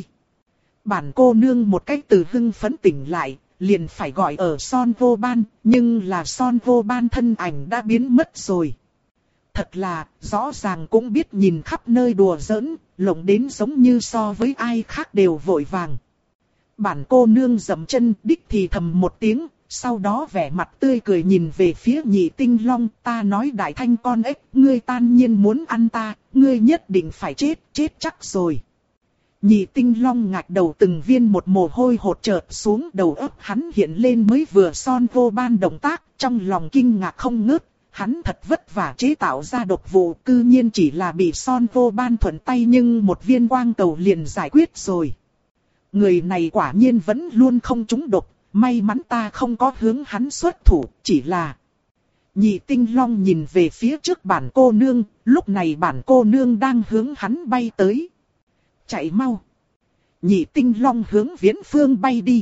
Bản cô nương một cách từ hưng phấn tỉnh lại, liền phải gọi ở Son Vô Ban, nhưng là Son Vô Ban thân ảnh đã biến mất rồi. Thật là, rõ ràng cũng biết nhìn khắp nơi đùa giỡn, lộng đến giống như so với ai khác đều vội vàng. Bản cô nương dậm chân đích thì thầm một tiếng, sau đó vẻ mặt tươi cười nhìn về phía Nhị Tinh Long, ta nói đại thanh con ếch, ngươi tan nhiên muốn ăn ta, ngươi nhất định phải chết, chết chắc rồi. Nhị Tinh Long ngạc đầu từng viên một mồ hôi hột chợt xuống đầu óc hắn hiện lên mới vừa Son Vô Ban động tác, trong lòng kinh ngạc không ngớt, hắn thật vất vả chế tạo ra độc vụ, cư nhiên chỉ là bị Son Vô Ban thuận tay nhưng một viên quang cầu liền giải quyết rồi. Người này quả nhiên vẫn luôn không trúng độc, may mắn ta không có hướng hắn xuất thủ, chỉ là... Nhị Tinh Long nhìn về phía trước bản cô nương, lúc này bản cô nương đang hướng hắn bay tới. Chạy mau. Nhị Tinh Long hướng viễn phương bay đi.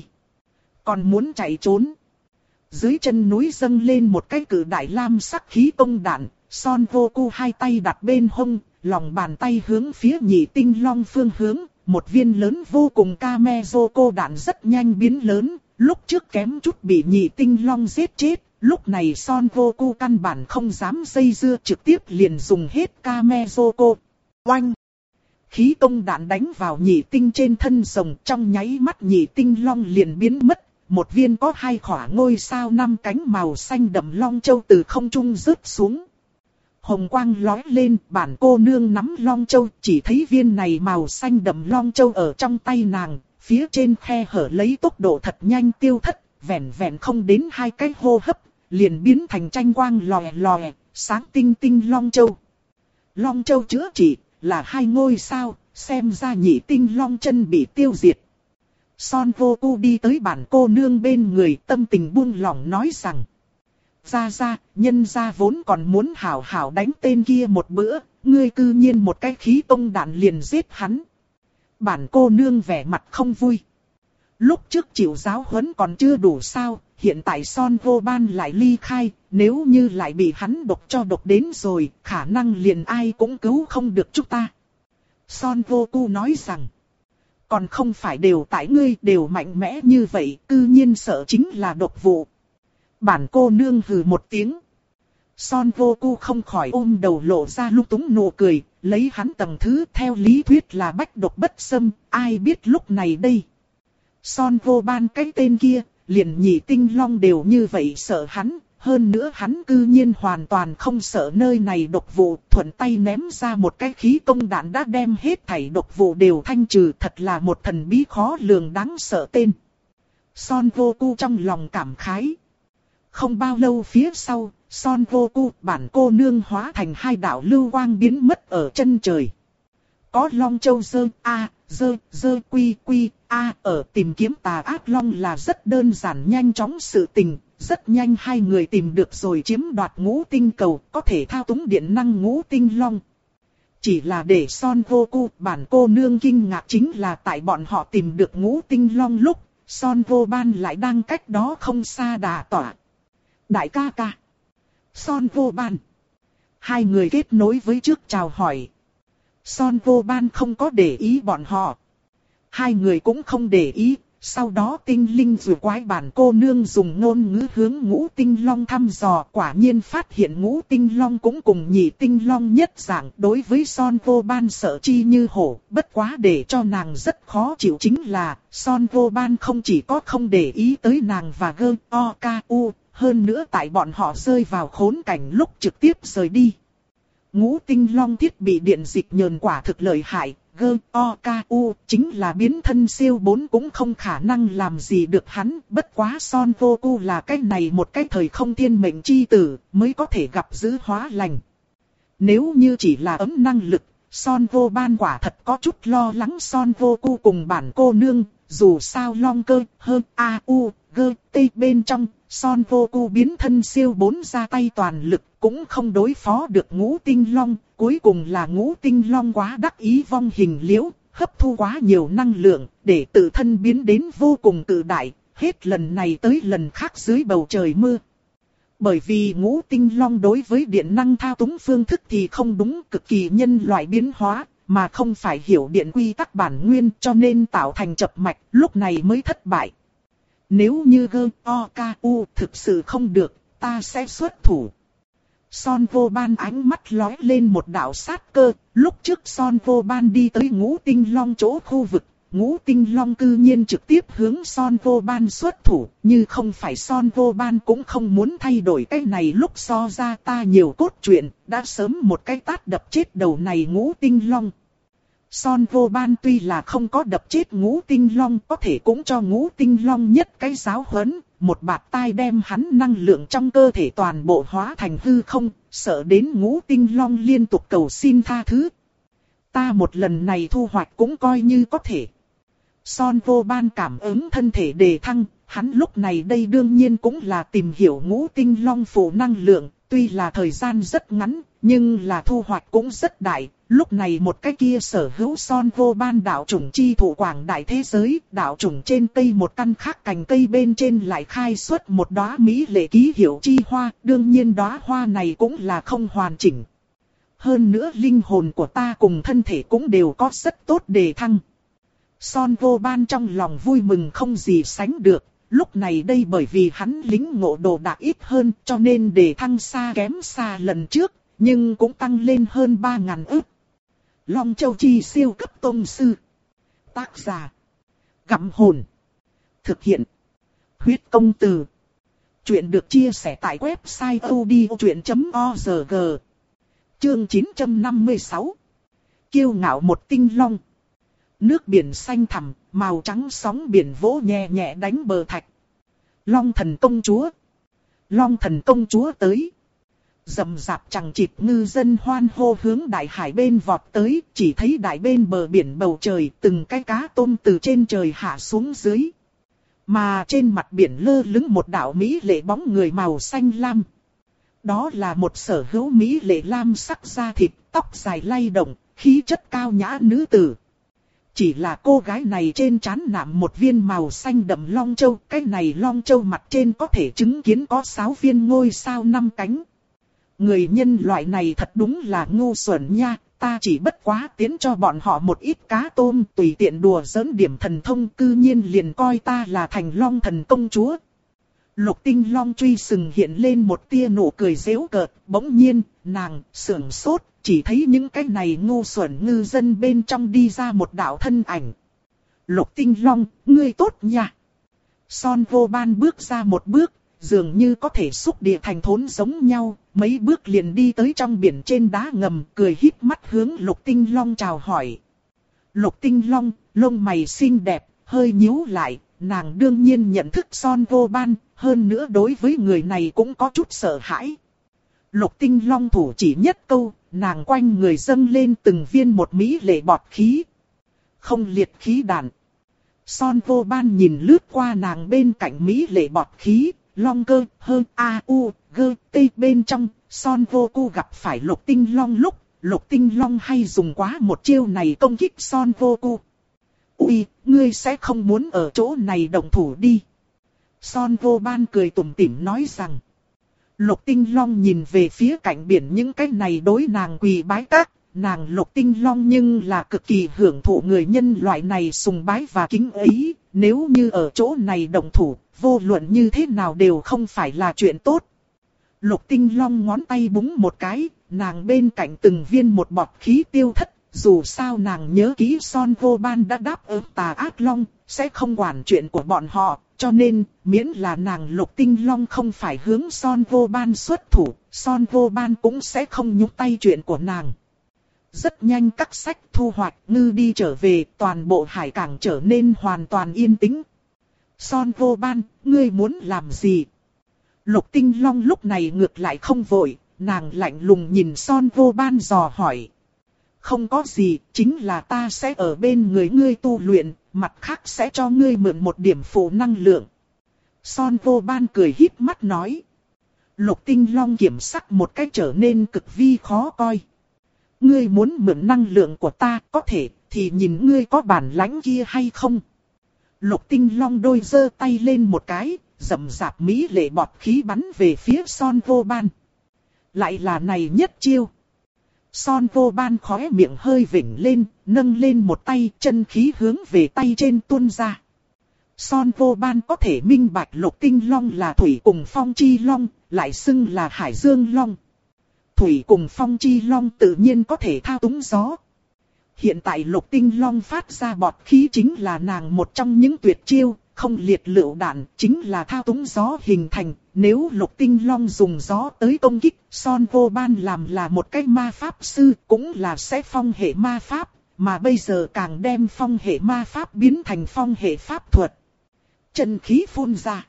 Còn muốn chạy trốn. Dưới chân núi dâng lên một cái cử đại lam sắc khí công đạn. Son Vô Cu hai tay đặt bên hông, lòng bàn tay hướng phía Nhị Tinh Long phương hướng. Một viên lớn vô cùng Kamezoko đạn rất nhanh biến lớn. Lúc trước kém chút bị Nhị Tinh Long giết chết. Lúc này Son Vô Cu căn bản không dám dây dưa, trực tiếp liền dùng hết Kamezoko. Oanh! Khí công đạn đánh vào Nhị Tinh trên thân rồng, trong nháy mắt Nhị Tinh Long liền biến mất. Một viên có hai khỏa ngôi sao năm cánh màu xanh đậm long châu từ không trung rớt xuống. Hồng quang lói lên, bản cô nương nắm long châu, chỉ thấy viên này màu xanh đậm long châu ở trong tay nàng, phía trên khe hở lấy tốc độ thật nhanh tiêu thất, vẹn vẹn không đến hai cái hô hấp, liền biến thành tranh quang lòe lòe, sáng tinh tinh long châu. Long châu chữa trị, là hai ngôi sao, xem ra Nhị Tinh Long chân bị tiêu diệt. Son Vô Cu đi tới bản cô nương bên người, tâm tình buông lỏng nói rằng. Ra ra, nhân ra vốn còn muốn hảo hảo đánh tên kia một bữa, ngươi cư nhiên một cái khí công đạn liền giết hắn. Bản cô nương vẻ mặt không vui. Lúc trước chịu giáo huấn còn chưa đủ sao, hiện tại Son Vô Ban lại ly khai, nếu như lại bị hắn độc cho độc đến rồi, khả năng liền ai cũng cứu không được chúng ta. Son Vô Cu nói rằng, còn không phải đều tại ngươi đều mạnh mẽ như vậy, cư nhiên sợ chính là độc vụ. Bản cô nương hừ một tiếng. Son Vô Cu không khỏi ôm đầu lộ ra lung túng nụ cười, lấy hắn tầng thứ theo lý thuyết là bách độc bất xâm, ai biết lúc này đây. Son Vô Ban cái tên kia, liền Nhị Tinh Long đều như vậy sợ hắn, hơn nữa hắn cư nhiên hoàn toàn không sợ nơi này độc vụ, thuận tay ném ra một cái khí công đạn đã đem hết thảy độc vụ đều thanh trừ, thật là một thần bí khó lường đáng sợ tên. Son Vô Cu trong lòng cảm khái. Không bao lâu phía sau, Son Vô Cu bản cô nương hóa thành hai đạo lưu quang biến mất ở chân trời. Có Long Châu dơ a dơ dơ quy quy a ở tìm kiếm tà ác long là rất đơn giản nhanh chóng sự tình, rất nhanh hai người tìm được rồi chiếm đoạt ngũ tinh cầu, có thể thao túng điện năng ngũ tinh long. Chỉ là để Son Goku, bản cô nương kinh ngạc chính là tại bọn họ tìm được ngũ tinh long lúc, Son Vô Ban lại đang cách đó không xa đà tỏa. Đại ca ca. Son Vô Ban. Hai người kết nối với trước chào hỏi. Son Vô Ban không có để ý bọn họ. Hai người cũng không để ý. Sau đó tinh linh rùa quái bản cô nương dùng ngôn ngữ hướng ngũ tinh long thăm dò, quả nhiên phát hiện ngũ tinh long cũng cùng nhị tinh long nhất dạng. Đối với Son Vô Ban sợ chi như hổ, bất quá để cho nàng rất khó chịu chính là Son Vô Ban không chỉ có không để ý tới nàng và Gơ O K U, hơn nữa tại bọn họ rơi vào khốn cảnh lúc trực tiếp rời đi. Ngũ tinh long thiết bị điện dịch nhờn quả thực lợi hại. Gơ O K U chính là biến thân siêu bốn cũng không khả năng làm gì được hắn. Bất quá Son Goku là cái này một cái thời không thiên mệnh chi tử mới có thể gặp giữ hóa lành. Nếu như chỉ là ấm năng lực, Son Vô Ban quả thật có chút lo lắng Son Goku cùng bản cô nương. Dù sao long cơ hơn A U Gơ T bên trong, Son Goku biến thân siêu bốn ra tay toàn lực cũng không đối phó được ngũ tinh long. Cuối cùng là ngũ tinh long quá đắc ý vong hình liễu, hấp thu quá nhiều năng lượng, để tự thân biến đến vô cùng cự đại, hết lần này tới lần khác dưới bầu trời mưa. Bởi vì ngũ tinh long đối với điện năng thao túng phương thức thì không đúng, cực kỳ nhân loại biến hóa, mà không phải hiểu điện quy tắc bản nguyên, cho nên tạo thành chập mạch, lúc này mới thất bại. Nếu như Gơ O K U thực sự không được, ta sẽ xuất thủ. Son Vô Ban ánh mắt lóe lên một đạo sát cơ, lúc trước Son Vô Ban đi tới ngũ tinh long chỗ khu vực, ngũ tinh long cư nhiên trực tiếp hướng Son Vô Ban xuất thủ, như không phải Son Vô Ban cũng không muốn thay đổi cái này lúc so ra ta nhiều cốt truyện, đã sớm một cái tát đập chết đầu này ngũ tinh long. Son Vô Ban tuy là không có đập chết ngũ tinh long, có thể cũng cho ngũ tinh long nhất cái giáo huấn, một bạt tai đem hắn năng lượng trong cơ thể toàn bộ hóa thành hư không, sợ đến ngũ tinh long liên tục cầu xin tha thứ. Ta một lần này thu hoạch cũng coi như có thể. Son Vô Ban cảm ứng thân thể đề thăng, hắn lúc này đây đương nhiên cũng là tìm hiểu ngũ tinh long phụ năng lượng, tuy là thời gian rất ngắn, nhưng là thu hoạch cũng rất đại. Lúc này một cái kia sở hữu Son Vô Ban đạo chủng chi thụ quảng đại thế giới, đạo chủng trên cây một căn khác cành cây bên trên lại khai xuất một đóa mỹ lệ ký hiệu chi hoa, đương nhiên đóa hoa này cũng là không hoàn chỉnh. Hơn nữa linh hồn của ta cùng thân thể cũng đều có rất tốt đề thăng. Son Vô Ban trong lòng vui mừng không gì sánh được, lúc này đây bởi vì hắn lính ngộ đồ đạc ít hơn cho nên đề thăng xa kém xa lần trước, nhưng cũng tăng lên hơn ba ngàn ức. Long Châu Chi siêu cấp tông sư. Tác giả. Gặm hồn. Thực hiện. Huyết công từ. Chuyện được chia sẻ tại website odchuyện chấm org. Chương chín trăm năm mươi sáu. Kiêu ngạo một tinh long. Nước biển xanh thẳm, màu trắng sóng biển vỗ nhẹ nhẹ đánh bờ thạch. Long thần công chúa. Long thần công chúa tới. Rầm rạp chẳng chịt ngư dân hoan hô hướng đại hải bên vọt tới, chỉ thấy đại bên bờ biển bầu trời từng cái cá tôm từ trên trời hạ xuống dưới. Mà trên mặt biển lơ lửng một đạo mỹ lệ bóng người màu xanh lam. Đó là một sở hữu mỹ lệ lam sắc da thịt, tóc dài lay động, khí chất cao nhã nữ tử. Chỉ là cô gái này trên trán nạm một viên màu xanh đậm long châu, cái này long châu mặt trên có thể chứng kiến có sáu viên ngôi sao năm cánh. Người nhân loại này thật đúng là ngu xuẩn nha, ta chỉ bất quá tiến cho bọn họ một ít cá tôm tùy tiện đùa giỡn điểm thần thông cư nhiên liền coi ta là thành long thần công chúa. Lục tinh long truy sừng hiện lên một tia nụ cười giễu cợt, bỗng nhiên, nàng sưởng sốt, chỉ thấy những cái này ngu xuẩn ngư dân bên trong đi ra một đạo thân ảnh. Lục tinh long, ngươi tốt nha. Son Vô Ban bước ra một bước, dường như có thể xúc địa thành thốn giống nhau, mấy bước liền đi tới trong biển trên đá ngầm, cười híp mắt hướng Lục Tinh Long chào hỏi. Lục Tinh Long, lông mày xinh đẹp, hơi nhíu lại, nàng đương nhiên nhận thức Son Vô Ban, hơn nữa đối với người này cũng có chút sợ hãi. Lục Tinh Long thủ chỉ nhất câu, nàng quanh người dâng lên từng viên một mỹ lệ bọt khí. Không liệt khí đạn. Son Vô Ban nhìn lướt qua nàng bên cạnh mỹ lệ bọt khí, long cơ hơn a u g t bên trong, Son Goku gặp phải lục tinh long lúc, lục tinh long hay dùng quá một chiêu này công kích Son Goku. Ui, ngươi sẽ không muốn ở chỗ này động thủ đi. Son Goban cười tủm tỉm nói rằng. Lục tinh long nhìn về phía cạnh biển những cái này đối nàng quỳ bái các. Nàng lục tinh long nhưng là cực kỳ hưởng thụ người nhân loại này sùng bái và kính ấy. Nếu như ở chỗ này động thủ, vô luận như thế nào đều không phải là chuyện tốt. Lục tinh long ngón tay búng một cái, nàng bên cạnh từng viên một bọt khí tiêu thất. Dù sao nàng nhớ kỹ Son Goban đã đáp ứng Tà Ác Long, sẽ không quản chuyện của bọn họ. Cho nên, miễn là nàng lục tinh long không phải hướng Son Goban xuất thủ, Son Goban cũng sẽ không nhúc tay chuyện của nàng. Rất nhanh các sách thu hoạch ngư đi trở về, toàn bộ hải cảng trở nên hoàn toàn yên tĩnh. Son Goban, ngươi muốn làm gì? Lục tinh long lúc này ngược lại không vội, nàng lạnh lùng nhìn Son Goban dò hỏi. Không có gì, chính là ta sẽ ở bên người ngươi tu luyện, mặt khác sẽ cho ngươi mượn một điểm phụ năng lượng. Son Goban cười híp mắt nói. Lục tinh long kiểm sắc một cách trở nên cực vi khó coi. Ngươi muốn mượn năng lượng của ta có thể, thì nhìn ngươi có bản lãnh kia hay không. Lục tinh long đôi giơ tay lên một cái, rầm rạp mỹ lệ bọt khí bắn về phía Son Goban. Lại là này nhất chiêu. Son Goban khóe miệng hơi vểnh lên, nâng lên một tay, chân khí hướng về tay trên tuôn ra. Son Goban có thể minh bạch lục tinh long là thủy cùng phong chi long, lại xưng là hải dương long. Thủy cùng phong chi long tự nhiên có thể thao túng gió. Hiện tại lục tinh long phát ra bọt khí chính là nàng một trong những tuyệt chiêu, không liệt lựu đạn, chính là thao túng gió hình thành. Nếu lục tinh long dùng gió tới công kích, Son Goban làm là một cái ma pháp sư, cũng là sẽ phong hệ ma pháp, mà bây giờ càng đem phong hệ ma pháp biến thành phong hệ pháp thuật. Chân khí phun ra.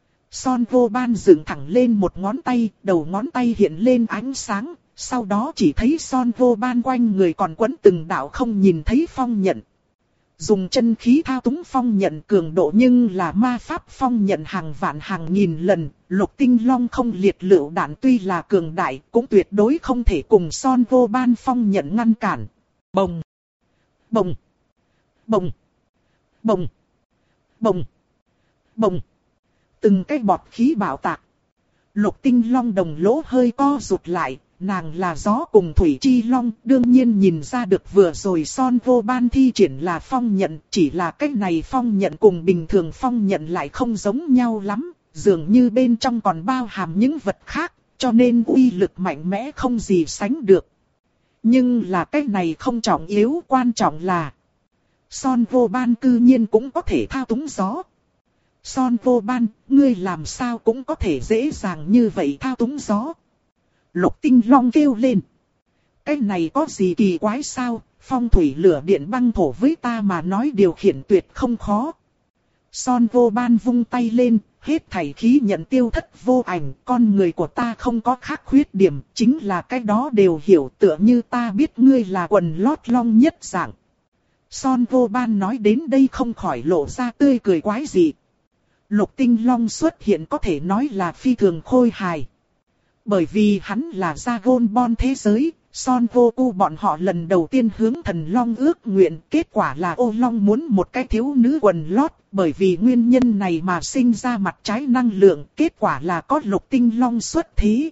Son Goban dựng thẳng lên một ngón tay, đầu ngón tay hiện lên ánh sáng, sau đó chỉ thấy Son Goban quanh người còn quấn từng đạo không nhìn thấy phong nhận. Dùng chân khí thao túng phong nhận cường độ nhưng là ma pháp phong nhận hàng vạn hàng nghìn lần, lục tinh long không liệt lựu đạn tuy là cường đại cũng tuyệt đối không thể cùng Son Goban phong nhận ngăn cản. Bồng! Bồng! Bồng! Bồng! Bồng! Bồng! Từng cái bọt khí bạo tạc. Lục tinh long đồng lỗ hơi co rụt lại. Nàng là gió cùng thủy chi long, đương nhiên nhìn ra được vừa rồi Son Goban thi triển là phong nhận, chỉ là cái này phong nhận cùng bình thường phong nhận lại không giống nhau lắm, dường như bên trong còn bao hàm những vật khác, cho nên uy lực mạnh mẽ không gì sánh được. Nhưng là cái này không trọng yếu, quan trọng là Son Goban cư nhiên cũng có thể thao túng gió. Son Goban, ngươi làm sao cũng có thể dễ dàng như vậy thao túng gió. Lục tinh long kêu lên. Cái này có gì kỳ quái sao, phong thủy lửa điện băng thổ với ta mà nói điều khiển tuyệt không khó. Son Goban vung tay lên, hết thảy khí nhận tiêu thất vô ảnh, con người của ta không có khác khuyết điểm, chính là cái đó đều hiểu tựa như ta biết ngươi là quần lót long nhất dạng. Son Goban nói đến đây không khỏi lộ ra tươi cười quái dị. Lục tinh long xuất hiện có thể nói là phi thường khôi hài. Bởi vì hắn là Dragon Ball thế giới, Son Goku bọn họ lần đầu tiên hướng thần long ước nguyện, kết quả là ô long muốn một cái thiếu nữ quần lót, bởi vì nguyên nhân này mà sinh ra mặt trái năng lượng, kết quả là có lục tinh long xuất thế.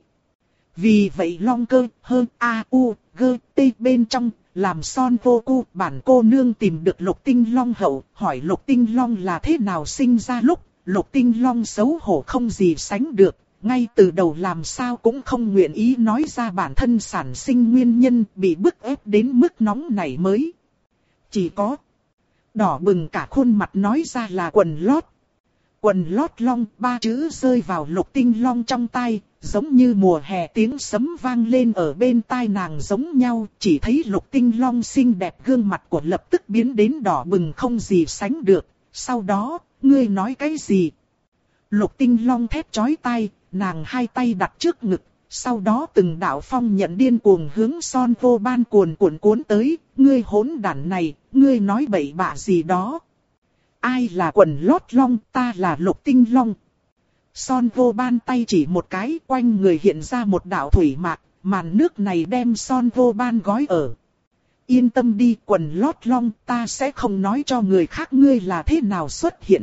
Vì vậy long cơ hơn a u g t bên trong, làm Son Goku bản cô nương tìm được lục tinh long hậu, hỏi lục tinh long là thế nào sinh ra lúc, lục tinh long xấu hổ không gì sánh được. Ngay từ đầu làm sao cũng không nguyện ý nói ra bản thân sản sinh nguyên nhân bị bức ép đến mức nóng này mới. Chỉ có đỏ bừng cả khuôn mặt nói ra là quần lót. Quần lót long, ba chữ rơi vào lục tinh long trong tai, giống như mùa hè tiếng sấm vang lên ở bên tai nàng giống nhau. Chỉ thấy lục tinh long xinh đẹp gương mặt của lập tức biến đến đỏ bừng không gì sánh được. Sau đó, ngươi nói cái gì? Lục tinh long thét chói tai. Nàng hai tay đặt trước ngực, sau đó từng đạo phong nhận điên cuồng hướng Son Goban cuồn cuộn cuốn tới, ngươi hỗn đản này, ngươi nói bậy bạ gì đó. Ai là quần lót long, ta là lục tinh long. Son vô ban tay chỉ một cái, quanh người hiện ra một đạo thủy mạc, màn nước này đem Son vô ban gói ở. Yên tâm đi, quần lót long, ta sẽ không nói cho người khác ngươi là thế nào xuất hiện.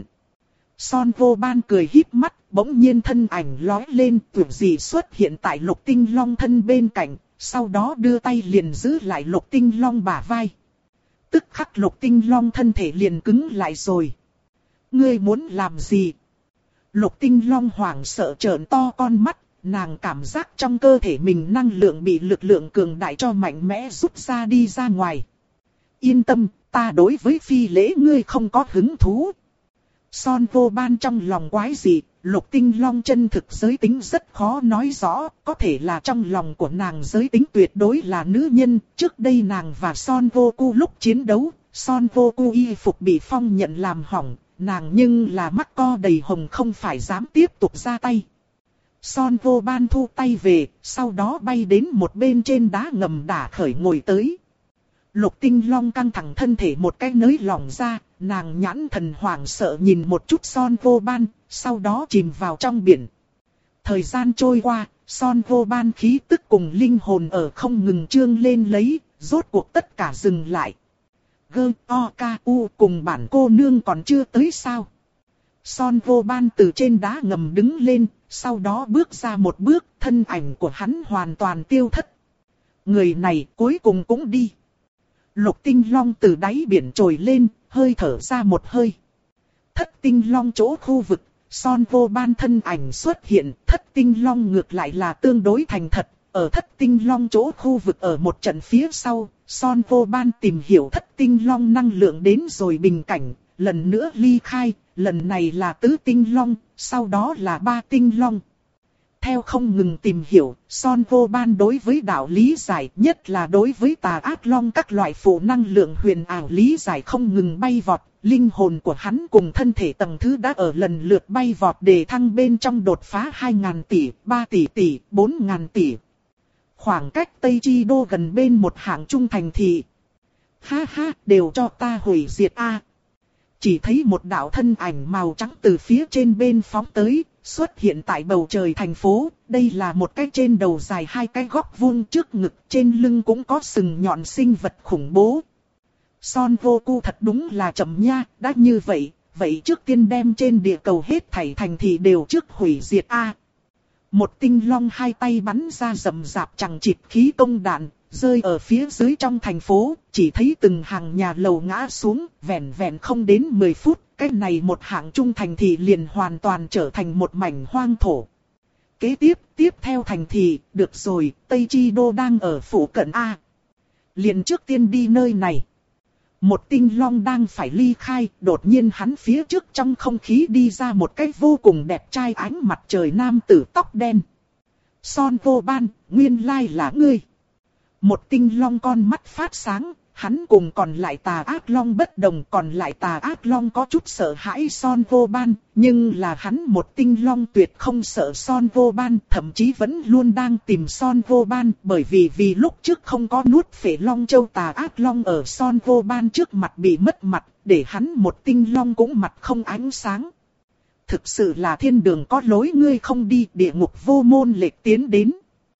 Son vô ban cười híp mắt, bỗng nhiên thân ảnh lói lên, tưởng gì xuất hiện tại Lục Tinh Long thân bên cạnh, sau đó đưa tay liền giữ lại Lục Tinh Long bả vai. Tức khắc Lục Tinh Long thân thể liền cứng lại rồi. Ngươi muốn làm gì? Lục Tinh Long hoảng sợ trợn to con mắt, nàng cảm giác trong cơ thể mình năng lượng bị lực lượng cường đại cho mạnh mẽ rút ra đi ra ngoài. Yên tâm, ta đối với phi lễ ngươi không có hứng thú. Son vô ban trong lòng quái dị, Lục Tinh Long chân thực giới tính rất khó nói rõ, có thể là trong lòng của nàng giới tính tuyệt đối là nữ nhân. Trước đây nàng và Son vô cu lúc chiến đấu, Son vô cu y phục bị phong nhận làm hỏng, nàng nhưng là mắt co đầy hồng không phải dám tiếp tục ra tay. Son vô ban thu tay về, sau đó bay đến một bên trên đá ngầm đả khởi ngồi tới. Lục Tinh Long căng thẳng thân thể một cái nới lỏng ra, nàng nhãn thần hoảng sợ nhìn một chút Son vô ban, sau đó chìm vào trong biển. Thời gian trôi qua, Son vô ban khí tức cùng linh hồn ở không ngừng trương lên lấy, rốt cuộc tất cả dừng lại. Gơ, o, ca, u cùng bản cô nương còn chưa tới sao. Son vô ban từ trên đá ngầm đứng lên, sau đó bước ra một bước, thân ảnh của hắn hoàn toàn tiêu thất. Người này cuối cùng cũng đi. Lục Tinh Long từ đáy biển trồi lên, hơi thở ra một hơi. Thất Tinh Long chỗ khu vực, Son vô ban thân ảnh xuất hiện, Thất Tinh Long ngược lại là tương đối thành thật. Ở Thất Tinh Long chỗ khu vực ở một trận phía sau, Son vô ban tìm hiểu Thất Tinh Long năng lượng đến rồi bình cảnh, lần nữa ly khai, lần này là Tứ Tinh Long, sau đó là Ba Tinh Long. Theo không ngừng tìm hiểu, Son vô ban đối với đạo lý giải, nhất là đối với tà ác long các loại phụ năng lượng huyền ảo lý giải không ngừng bay vọt, linh hồn của hắn cùng thân thể tầng thứ đã ở lần lượt bay vọt đề thăng bên trong đột phá hai ngàn tỷ, ba tỷ tỷ, bốn ngàn tỷ. Khoảng cách Tây Chi Đô gần bên một hạng trung thành thị. Ha ha, đều cho ta hủy diệt a. Chỉ thấy một đạo thân ảnh màu trắng từ phía trên bên phóng tới, xuất hiện tại bầu trời thành phố. Đây là một cái trên đầu dài hai cái góc vuông trước ngực, trên lưng cũng có sừng nhọn sinh vật khủng bố. Son vô cu thật đúng là chậm nha, đã như vậy, vậy trước tiên đem trên địa cầu hết thảy thành thị đều trước hủy diệt a. Một tinh long hai tay bắn ra rầm rạp chằng chịt khí công đạn, rơi ở phía dưới trong thành phố, chỉ thấy từng hàng nhà lầu ngã xuống, vẹn vẹn không đến mười phút, cái này một hạng trung thành thị liền hoàn toàn trở thành một mảnh hoang thổ. Kế tiếp, tiếp theo thành thị, được rồi, Tây Chi Đô đang ở phủ cận A. Liền trước tiên đi nơi này. Một tinh long đang phải ly khai, đột nhiên hắn phía trước trong không khí đi ra một cái vô cùng đẹp trai ánh mặt trời nam tử tóc đen. Son vô ban, nguyên lai là ngươi. Một tinh long con mắt phát sáng, hắn cùng còn lại tà ác long bất đồng, còn lại tà ác long có chút sợ hãi Son vô ban, nhưng là hắn một tinh long tuyệt không sợ Son vô ban, thậm chí vẫn luôn đang tìm Son vô ban, bởi vì vì lúc trước không có nuốt phệ long châu tà ác long ở Son vô ban trước mặt bị mất mặt, để hắn một tinh long cũng mặt không ánh sáng. Thực sự là thiên đường có lối ngươi không đi, địa ngục vô môn lệch tiến đến.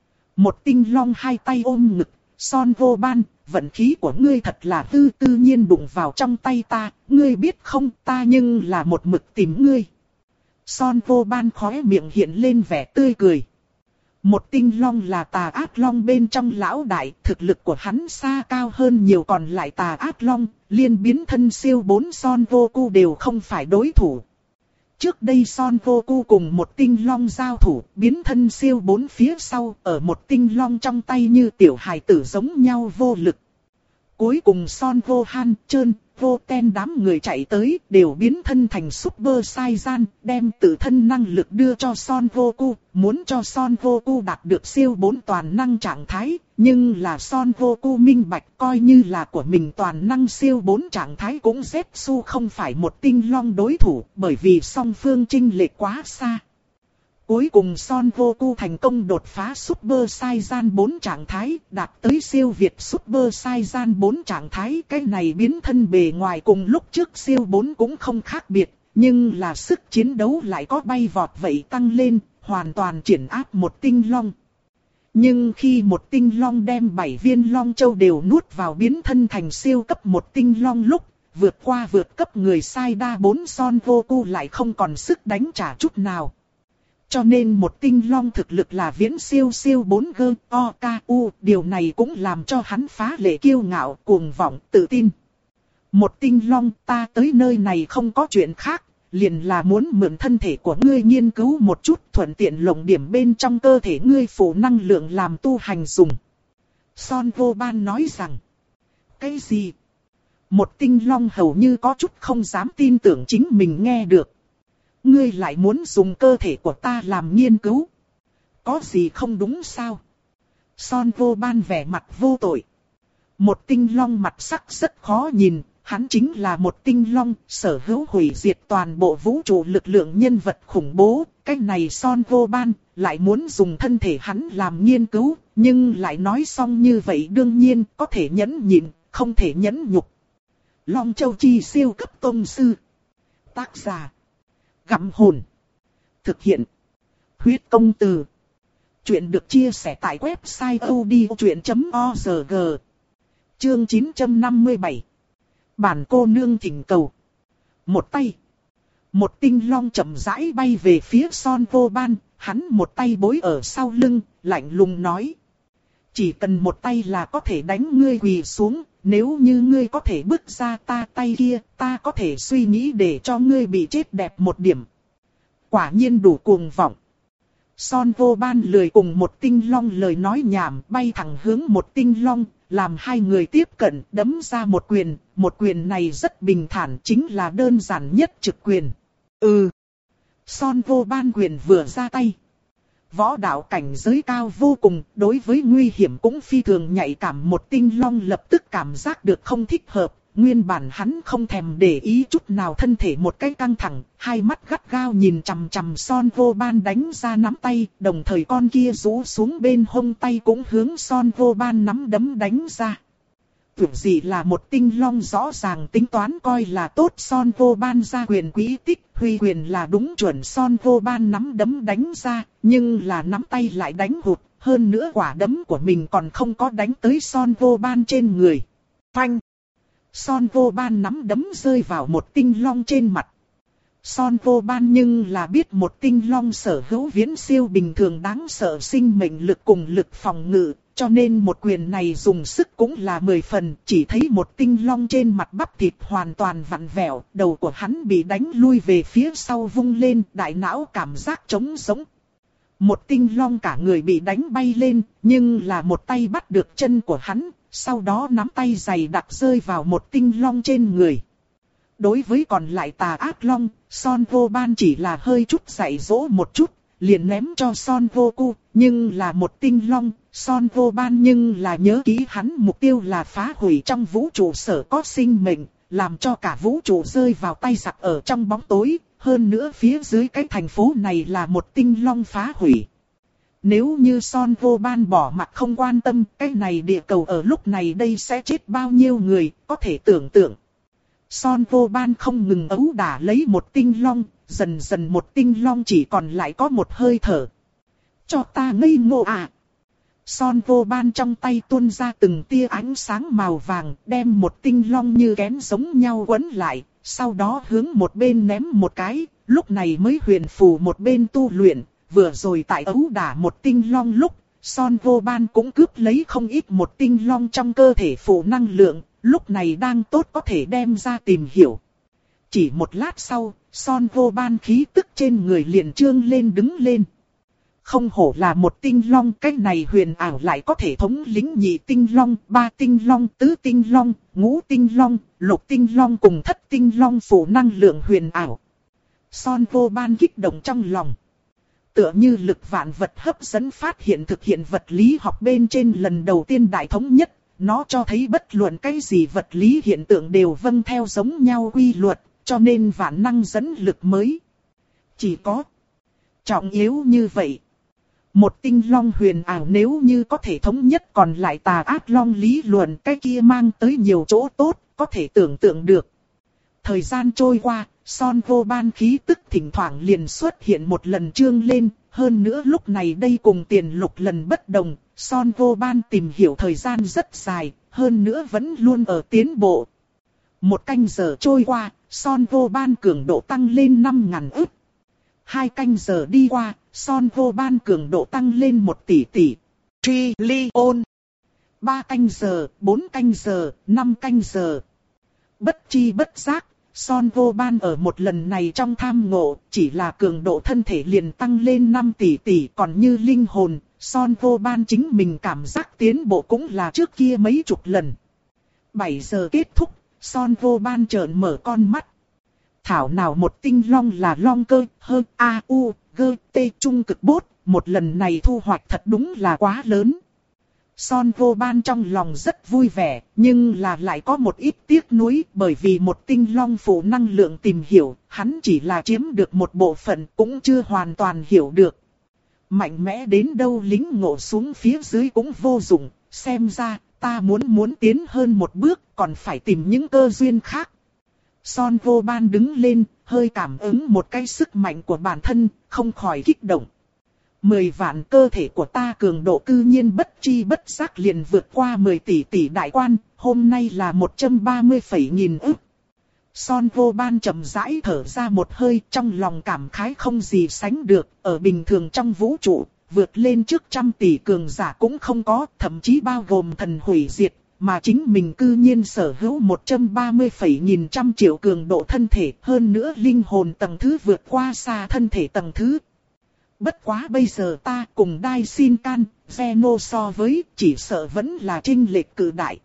Một tinh long hai tay ôm ngực, Son vô ban, vận khí của ngươi thật là tư tự nhiên đụng vào trong tay ta, ngươi biết không, ta nhưng là một mực tìm ngươi. Son vô ban khóe miệng hiện lên vẻ tươi cười. Một tinh long là tà ác long bên trong lão đại, thực lực của hắn xa cao hơn nhiều còn lại tà ác long, liên biến thân siêu bốn Son vô cu đều không phải đối thủ. Trước đây Son vô cu cùng một tinh long giao thủ, biến thân siêu bốn phía sau, ở một tinh long trong tay như tiểu hài tử giống nhau vô lực. Cuối cùng Son vô han, trơn, vô ten đám người chạy tới, đều biến thân thành Super Saiyan, đem tự thân năng lực đưa cho Son vô cu, muốn cho Son vô cu đạt được siêu bốn toàn năng trạng thái, nhưng là Son vô cu minh bạch coi như là của mình toàn năng siêu bốn trạng thái cũng Zetsu không phải một tinh long đối thủ, bởi vì song phương chênh lệch quá xa. Cuối cùng Son vô cu thành công đột phá Super Saiyan bốn trạng thái, đạt tới siêu việt Super Saiyan bốn trạng thái. Cái này biến thân bề ngoài cùng lúc trước siêu bốn cũng không khác biệt, Nhưng là sức chiến đấu lại có bay vọt vậy tăng lên, hoàn toàn triển áp một tinh long. Nhưng khi một tinh long đem bảy viên long châu đều nuốt vào biến thân thành siêu cấp một tinh long lúc, vượt qua vượt cấp người sai đa bốn Son Goku lại không còn sức đánh trả chút nào. Cho nên một tinh long thực lực là viễn siêu siêu bốn G O K U, điều này cũng làm cho hắn phá lệ kiêu ngạo, cuồng vọng, tự tin. Một tinh long, ta tới nơi này không có chuyện khác, liền là muốn mượn thân thể của ngươi nghiên cứu một chút, thuận tiện lồng điểm bên trong cơ thể ngươi phủ năng lượng làm tu hành dùng. Son Goban nói rằng, cái gì? Một tinh long hầu như có chút không dám tin tưởng chính mình nghe được. Ngươi lại muốn dùng cơ thể của ta làm nghiên cứu? Có gì không đúng sao? Son Goban vẻ mặt vô tội. Một tinh long mặt sắc rất khó nhìn, hắn chính là một tinh long, sở hữu hủy diệt toàn bộ vũ trụ lực lượng nhân vật khủng bố. Cái này Son Goban lại muốn dùng thân thể hắn làm nghiên cứu, nhưng lại nói xong như vậy đương nhiên có thể nhẫn nhịn, không thể nhẫn nhục. Long Châu Chi siêu cấp tông sư. Tác giả: Gặm Hồn. Thực hiện: Huyết Công Từ. Chuyện được chia sẻ tại website odchuyện chấm org. Chương chín trăm năm mươi bảy. Bản cô nương thỉnh cầu. Một tay. Một tinh long chậm rãi bay về phía Son Goban, hắn một tay bối ở sau lưng, lạnh lùng nói. Chỉ cần một tay là có thể đánh ngươi quỳ xuống, nếu như ngươi có thể bước ra ta tay kia, ta có thể suy nghĩ để cho ngươi bị chết đẹp một điểm. Quả nhiên đủ cuồng vọng. Son Goban lười cùng một tinh long lời nói nhảm, bay thẳng hướng một tinh long, làm hai người tiếp cận, đấm ra một quyền, một quyền này rất bình thản, chính là đơn giản nhất trực quyền. Ừ. Son Goban quyền vừa ra tay. Võ đạo cảnh giới cao vô cùng, đối với nguy hiểm cũng phi thường nhạy cảm, một tinh long lập tức cảm giác được không thích hợp. Nguyên bản hắn không thèm để ý chút nào, thân thể một cái căng thẳng, hai mắt gắt gao nhìn chằm chằm Son Goban đánh ra nắm tay, đồng thời con kia rũ xuống bên hông tay cũng hướng Son Goban nắm đấm đánh ra. Tưởng gì là một tinh long rõ ràng tính toán coi là tốt Son Goban ra quyền quý tích, huy quyền là đúng chuẩn Son Goban nắm đấm đánh ra, nhưng là nắm tay lại đánh hụt, hơn nữa quả đấm của mình còn không có đánh tới Son Goban trên người. Phanh! Son Goban nắm đấm rơi vào một tinh long trên mặt. Son Goban nhưng là biết một tinh long sở hữu viễn siêu bình thường đáng sợ sinh mệnh lực cùng lực phòng ngự, cho nên một quyền này dùng sức cũng là mười phần, chỉ thấy một tinh long trên mặt bắp thịt hoàn toàn vặn vẹo, đầu của hắn bị đánh lui về phía sau vung lên, đại não cảm giác trống sống. Một tinh long cả người bị đánh bay lên, nhưng là một tay bắt được chân của hắn, sau đó nắm tay dày đặc rơi vào một tinh long trên người. Đối với còn lại tà ác long, Son Goban chỉ là hơi chút dạy dỗ một chút, liền ném cho Son Goku, nhưng là một tinh long, Son Goban nhưng là nhớ kỹ hắn mục tiêu là phá hủy trong vũ trụ sở có sinh mệnh, làm cho cả vũ trụ rơi vào tay giặc ở trong bóng tối, hơn nữa phía dưới cái thành phố này là một tinh long phá hủy. Nếu như Son Goban bỏ mặc không quan tâm, cái này địa cầu ở lúc này đây sẽ chết bao nhiêu người, có thể tưởng tượng. Son Goban không ngừng ấu đả lấy một tinh long, dần dần một tinh long chỉ còn lại có một hơi thở. Cho ta ngây ngô à! Son Goban trong tay tuôn ra từng tia ánh sáng màu vàng, đem một tinh long như kén giống nhau quấn lại, sau đó hướng một bên ném một cái, lúc này mới huyền phù một bên tu luyện. Vừa rồi tại ấu đả một tinh long lúc, Son Goban cũng cướp lấy không ít một tinh long trong cơ thể phụ năng lượng, lúc này đang tốt có thể đem ra tìm hiểu. Chỉ một lát sau, Son Goban khí tức trên người liền trương lên đứng lên. Không hổ là một tinh long, cái này huyền ảo lại có thể thống lĩnh nhị tinh long, ba tinh long, tứ tinh long, ngũ tinh long, lục tinh long cùng thất tinh long phụ năng lượng huyền ảo. Son Goban kích động trong lòng. Tựa như lực vạn vật hấp dẫn phát hiện thực hiện vật lý học bên trên lần đầu tiên đại thống nhất, nó cho thấy bất luận cái gì vật lý hiện tượng đều vâng theo giống nhau quy luật, cho nên vạn năng dẫn lực mới. Chỉ có trọng yếu như vậy. Một tinh long huyền ảo nếu như có thể thống nhất còn lại tà ác long lý luận, cái kia mang tới nhiều chỗ tốt, có thể tưởng tượng được. Thời gian trôi qua, Son vô ban khí tức thỉnh thoảng liền xuất hiện một lần trương lên, hơn nữa lúc này đây cùng tiền lục lần bất đồng, Son vô ban tìm hiểu thời gian rất dài, hơn nữa vẫn luôn ở tiến bộ. Một canh giờ trôi qua, Son vô ban cường độ tăng lên năm ngàn ức. Hai canh giờ đi qua, Son vô ban cường độ tăng lên một tỷ tỷ. Trillion. Ba canh giờ, bốn canh giờ, năm canh giờ. Bất chi bất giác, Son vô ban ở một lần này trong tham ngộ, chỉ là cường độ thân thể liền tăng lên năm tỷ tỷ, còn như linh hồn, Son vô ban chính mình cảm giác tiến bộ cũng là trước kia mấy chục lần. bảy giờ kết thúc, Son vô ban trợn mở con mắt. Thảo nào một tinh long là long cơ, hơn a u, g, t trung cực bốt, một lần này thu hoạch thật đúng là quá lớn. Son vô ban trong lòng rất vui vẻ, nhưng là lại có một ít tiếc nuối, bởi vì một tinh long phụ năng lượng tìm hiểu, hắn chỉ là chiếm được một bộ phận, cũng chưa hoàn toàn hiểu được. Mạnh mẽ đến đâu lính ngộ xuống phía dưới cũng vô dụng, xem ra, ta muốn muốn tiến hơn một bước, còn phải tìm những cơ duyên khác. Son vô ban đứng lên, hơi cảm ứng một cái sức mạnh của bản thân, không khỏi kích động. Mười vạn cơ thể của ta cường độ cư nhiên bất chi bất giác liền vượt qua mười tỷ tỷ đại quan, hôm nay là một trăm ba mươi phẩy nghìn ức. Son vô ban chậm rãi thở ra một hơi, trong lòng cảm khái không gì sánh được, ở bình thường trong vũ trụ, vượt lên trước trăm tỷ cường giả cũng không có, thậm chí bao gồm thần hủy diệt, mà chính mình cư nhiên sở hữu một trăm ba mươi phẩy nghìn trăm triệu cường độ thân thể, hơn nữa linh hồn tầng thứ vượt qua xa thân thể tầng thứ. Bất quá bây giờ ta cùng Đai Xin Can, Zeno so với, chỉ sợ vẫn là chênh lệch cự đại.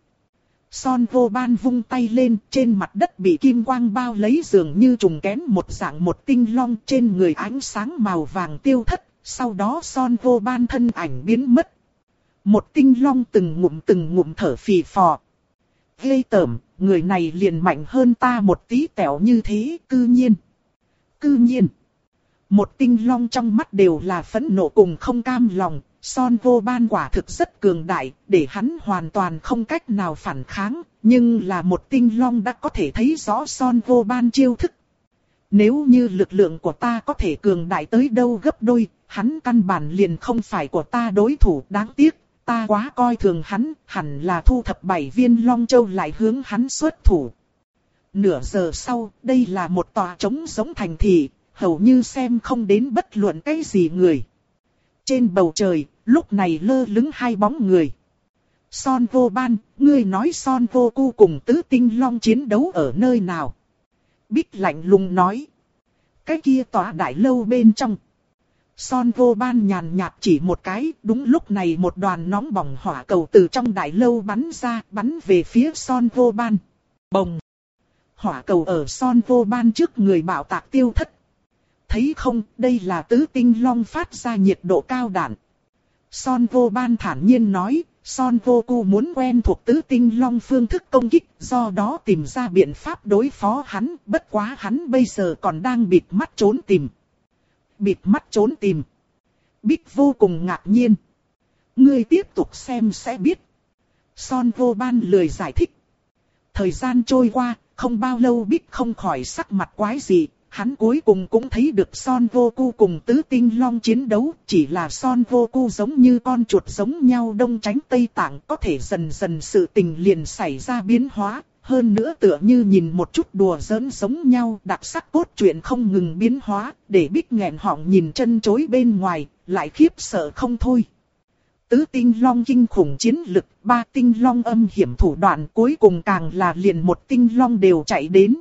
Son vô ban vung tay lên, trên mặt đất bị kim quang bao lấy dường như trùng kén một dạng một tinh long, trên người ánh sáng màu vàng tiêu thất, sau đó Son vô ban thân ảnh biến mất. Một tinh long từng ngụm từng ngụm thở phì phò. Ghê tởm, người này liền mạnh hơn ta một tí tẹo như thế, cư nhiên. Cư nhiên. Một tinh long trong mắt đều là phẫn nộ cùng không cam lòng, Son vô ban quả thực rất cường đại, để hắn hoàn toàn không cách nào phản kháng, nhưng là một tinh long đã có thể thấy rõ Son vô ban chiêu thức. Nếu như lực lượng của ta có thể cường đại tới đâu gấp đôi, hắn căn bản liền không phải của ta đối thủ, đáng tiếc, ta quá coi thường hắn, hẳn là thu thập bảy viên long châu lại hướng hắn xuất thủ. Nửa giờ sau, đây là một tòa trống giống thành thị, hầu như xem không đến bất luận cái gì người. Trên bầu trời, lúc này lơ lửng hai bóng người. Son vô ban, ngươi nói Son vô cu cùng tứ tinh long chiến đấu ở nơi nào? Bích lạnh lùng nói. Cái kia tòa đại lâu bên trong. Son vô ban nhàn nhạt chỉ một cái, đúng lúc này một đoàn nóng bỏng hỏa cầu từ trong đại lâu bắn ra, bắn về phía Son vô ban. Bồng! Hỏa cầu ở Son vô ban trước người bạo tạc tiêu thất. Thấy không, đây là tứ tinh long phát ra nhiệt độ cao đạn. Son vô ban thản nhiên nói, Son vô cu muốn quen thuộc tứ tinh long phương thức công kích, do đó tìm ra biện pháp đối phó hắn, bất quá hắn bây giờ còn đang bịt mắt trốn tìm. Bịt mắt trốn tìm. Bích vô cùng ngạc nhiên. Ngươi tiếp tục xem sẽ biết. Son vô ban lười giải thích. Thời gian trôi qua, không bao lâu Bích không khỏi sắc mặt quái dị. Hắn cuối cùng cũng thấy được Son vô cu cùng tứ tinh long chiến đấu, chỉ là Son vô cu giống như con chuột giống nhau đông tránh tây tạng, có thể dần dần sự tình liền xảy ra biến hóa, hơn nữa tựa như nhìn một chút đùa giỡn giống nhau, đặc sắc cốt truyện không ngừng biến hóa, để Bích nghẹn họng nhìn chân chối bên ngoài, lại khiếp sợ không thôi. Tứ tinh long kinh khủng chiến lực, ba tinh long âm hiểm thủ đoạn, cuối cùng càng là liền một tinh long đều chạy đến.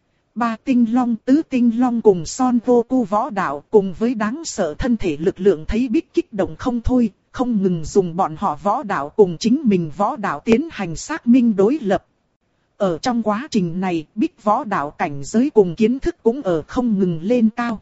Ba tinh long, tứ tinh long cùng Son vô cu võ đạo cùng với đáng sợ thân thể lực lượng thấy Bích kích động không thôi, không ngừng dùng bọn họ võ đạo cùng chính mình võ đạo tiến hành xác minh đối lập. Ở trong quá trình này, Bích võ đạo cảnh giới cùng kiến thức cũng ở không ngừng lên cao.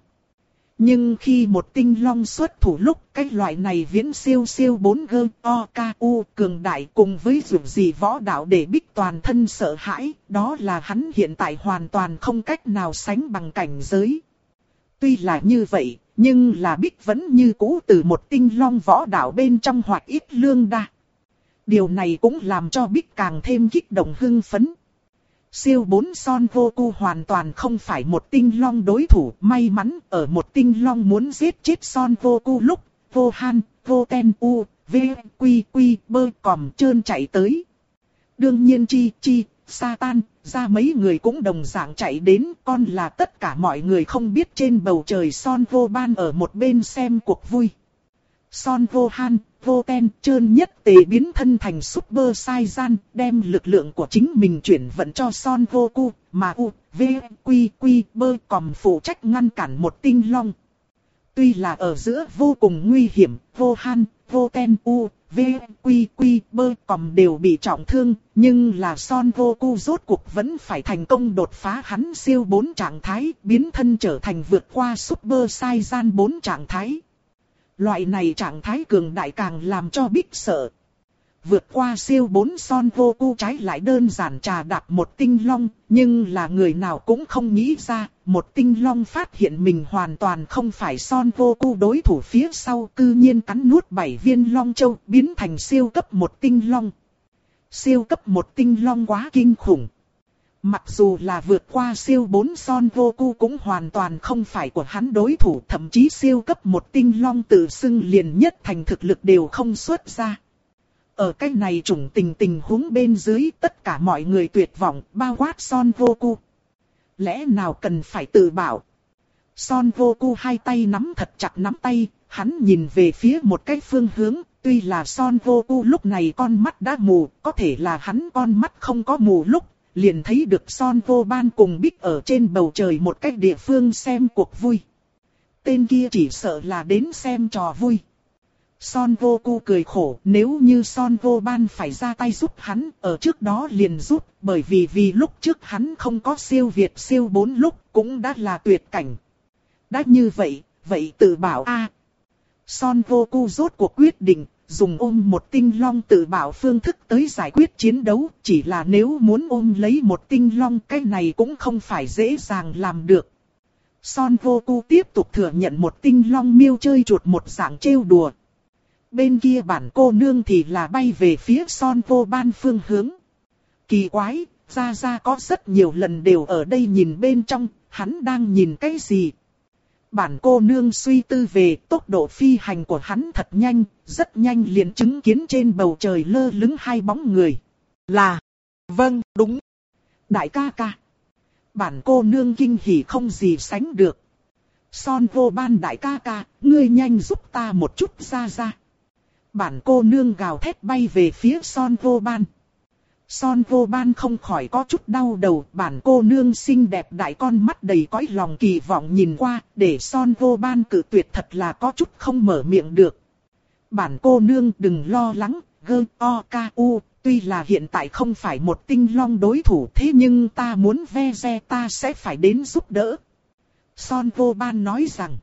Nhưng khi một tinh long xuất thủ lúc, cái loại này viễn siêu siêu bốn G O K U cường đại cùng với dù gì võ đạo để Bích toàn thân sợ hãi, đó là hắn hiện tại hoàn toàn không cách nào sánh bằng cảnh giới. Tuy là như vậy, nhưng là Bích vẫn như cũ từ một tinh long võ đạo bên trong hoặc ít lương đa. Điều này cũng làm cho Bích càng thêm kích động hưng phấn. Siêu bốn Son Goku hoàn toàn không phải một tinh long đối thủ. May mắn ở một tinh long muốn giết chết Son Goku lúc, Vô Han, Vô Ten U, V, Quy, Quy, Bơ, Còm trơn chạy tới. Đương nhiên Chi, Chi, Satan, ra mấy người cũng đồng dạng chạy đến. Con là tất cả mọi người không biết trên bầu trời Son Goban ở một bên xem cuộc vui. Son Gohan, Vô Ten trơn nhất tề biến thân thành Super Saiyan, đem lực lượng của chính mình chuyển vận cho Son Goku, mà U, V, Quy, Quy, Bơ Còm phụ trách ngăn cản một tinh long. Tuy là ở giữa vô cùng nguy hiểm, Vô Han, Vô Ten U, V, Quy, Quy, Bơ Còm đều bị trọng thương, nhưng là Son Goku rốt cuộc vẫn phải thành công đột phá hắn siêu bốn trạng thái, biến thân trở thành vượt qua Super Saiyan bốn trạng thái. Loại này trạng thái cường đại càng làm cho Big sợ. Vượt qua siêu bốn Son Goku trái lại đơn giản trà đạp một tinh long, nhưng là người nào cũng không nghĩ ra, một tinh long phát hiện mình hoàn toàn không phải Son Goku đối thủ phía sau, cư nhiên cắn nuốt bảy viên long châu, biến thành siêu cấp một tinh long. Siêu cấp một tinh long quá kinh khủng. Mặc dù là vượt qua siêu bốn Son Goku cũng hoàn toàn không phải của hắn đối thủ, thậm chí siêu cấp một tinh long tự xưng liền nhất thành thực lực đều không xuất ra. Ở cái này chủng tình tình huống bên dưới, tất cả mọi người tuyệt vọng, bao quát Son Goku. Lẽ nào cần phải tự bảo? Son Goku hai tay nắm thật chặt nắm tay, hắn nhìn về phía một cái phương hướng. Tuy là Son Goku lúc này con mắt đã mù, có thể là hắn con mắt không có mù lúc, liền thấy được Son Goban cùng Big ở trên bầu trời một cái địa phương xem cuộc vui. Tên kia chỉ sợ là đến xem trò vui. Son Goku cười khổ, nếu như Son Goban phải ra tay giúp hắn, ở trước đó liền giúp, bởi vì vì lúc trước hắn không có siêu việt siêu bốn lúc, cũng đã là tuyệt cảnh. Đã như vậy, vậy tự bảo a. À, Son Goku rốt cuộc quyết định, dùng ôm một tinh long tự bảo phương thức tới giải quyết chiến đấu, chỉ là nếu muốn ôm lấy một tinh long cái này cũng không phải dễ dàng làm được. Son Goku tiếp tục thừa nhận một tinh long miêu chơi chuột một dạng trêu đùa. Bên kia bản cô nương thì là bay về phía Son Goban phương hướng. Kỳ quái, ra ra có rất nhiều lần đều ở đây nhìn bên trong, hắn đang nhìn cái gì? Bản cô nương suy tư về tốc độ phi hành của hắn thật nhanh, rất nhanh liền chứng kiến trên bầu trời lơ lửng hai bóng người. Là, vâng, đúng. Đại ca ca. Bản cô nương kinh hỉ không gì sánh được. Son Goban đại ca ca, ngươi nhanh giúp ta một chút ra ra. Bản cô nương gào thét bay về phía Son Goban. Son Goban không khỏi có chút đau đầu, bản cô nương xinh đẹp đại con mắt đầy cõi lòng kỳ vọng nhìn qua, để Son Goban cự tuyệt thật là có chút không mở miệng được. Bản cô nương đừng lo lắng, gơ o ca u, tuy là hiện tại không phải một tinh long đối thủ thế nhưng ta muốn Vegeta sẽ phải đến giúp đỡ. Son Goban nói rằng,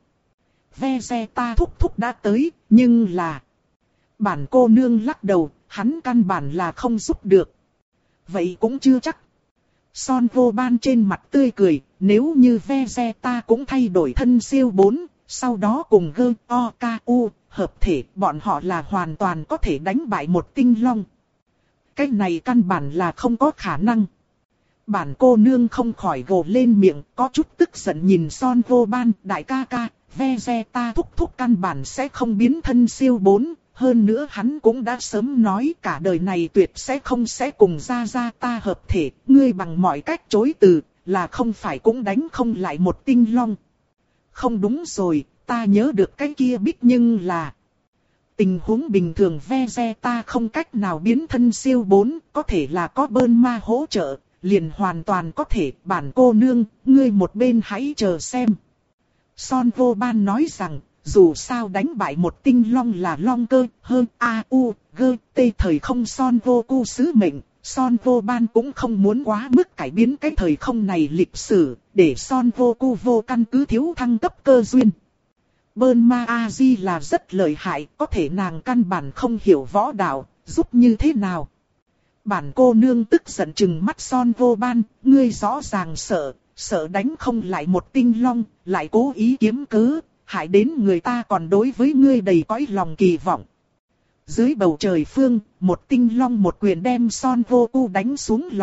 Vegeta thúc thúc đã tới, nhưng là... Bản cô nương lắc đầu, hắn căn bản là không giúp được. Vậy cũng chưa chắc. Son Goban trên mặt tươi cười, nếu như Vegeta cũng thay đổi thân siêu bốn, sau đó cùng Gơ O K U hợp thể, bọn họ là hoàn toàn có thể đánh bại một tinh long. Cái này căn bản là không có khả năng. Bản cô nương không khỏi gồ lên miệng, có chút tức giận nhìn Son Goban, đại ca ca, Vegeta thúc thúc căn bản sẽ không biến thân siêu bốn. Hơn nữa hắn cũng đã sớm nói cả đời này tuyệt sẽ không sẽ cùng ra ra ta hợp thể, ngươi bằng mọi cách chối từ, là không phải cũng đánh không lại một tinh long. Không đúng rồi, ta nhớ được cái kia biết nhưng là... Tình huống bình thường Vegeta không cách nào biến thân siêu bốn, có thể là có bơn ma hỗ trợ, liền hoàn toàn có thể, bản cô nương, ngươi một bên hãy chờ xem. Son Goban nói rằng, dù sao đánh bại một tinh long là long cơ, hơn a u, gơ, tê thời không Son Goku sứ mệnh, Son Goban cũng không muốn quá mức cải biến cái thời không này lịch sử, để Son Goku vô căn cứ thiếu thăng cấp cơ duyên. Bơn-ma A-di là rất lợi hại, có thể nàng căn bản không hiểu võ đạo, giúp như thế nào. Bản cô nương tức giận chừng mắt Son Goban, ngươi rõ ràng sợ, sợ đánh không lại một tinh long, lại cố ý kiếm cớ. Hại đến người ta còn đối với ngươi đầy cõi lòng kỳ vọng. Dưới bầu trời phương, một tinh long một quyền đem Son Goku đánh xuống lòng đất,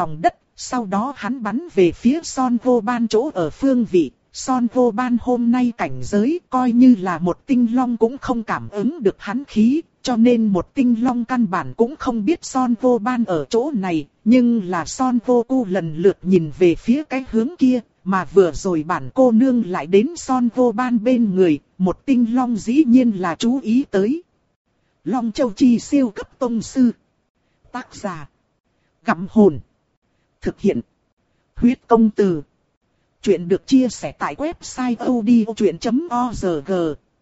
sau đó hắn bắn về phía Son Vô Ban chỗ ở phương vị. Son Vô Ban hôm nay cảnh giới coi như là một tinh long cũng không cảm ứng được hắn khí, cho nên một tinh long căn bản cũng không biết Son Vô Ban ở chỗ này, nhưng là Son Vô Cu lần lượt nhìn về phía cái hướng kia, mà vừa rồi bản cô nương lại đến Son Vô Ban bên người, một tinh long dĩ nhiên là chú ý tới. Long Châu Chi siêu cấp tông sư. Tác giả: Gặm Hồn. Thực hiện: Huyết Công Từ. Chuyện được chia sẻ tại website odchuyện chấm org.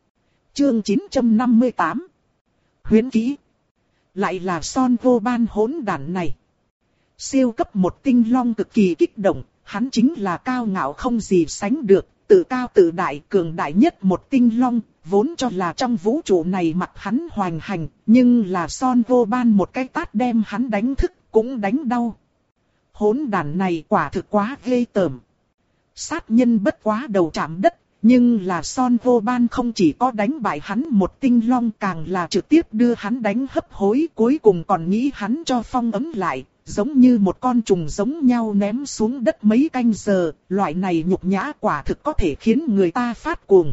Chương chín trăm năm mươi tám. Huyễn kỹ. Lại là Son Vô Ban hỗn đản này. Siêu cấp một tinh long cực kỳ kích động, hắn chính là cao ngạo không gì sánh được, tự cao tự đại, cường đại nhất một tinh long, vốn cho là trong vũ trụ này mặt hắn hoành hành, nhưng là Son Vô Ban một cái tát đem hắn đánh thức, cũng đánh đau. Hỗn đản này quả thực quá ghê tởm. Sát nhân bất quá đầu chạm đất, nhưng là Son Vô Ban không chỉ có đánh bại hắn một tinh long, càng là trực tiếp đưa hắn đánh hấp hối, cuối cùng còn nghĩ hắn cho phong ấm lại, giống như một con trùng giống nhau ném xuống đất mấy canh giờ, loại này nhục nhã quả thực có thể khiến người ta phát cuồng.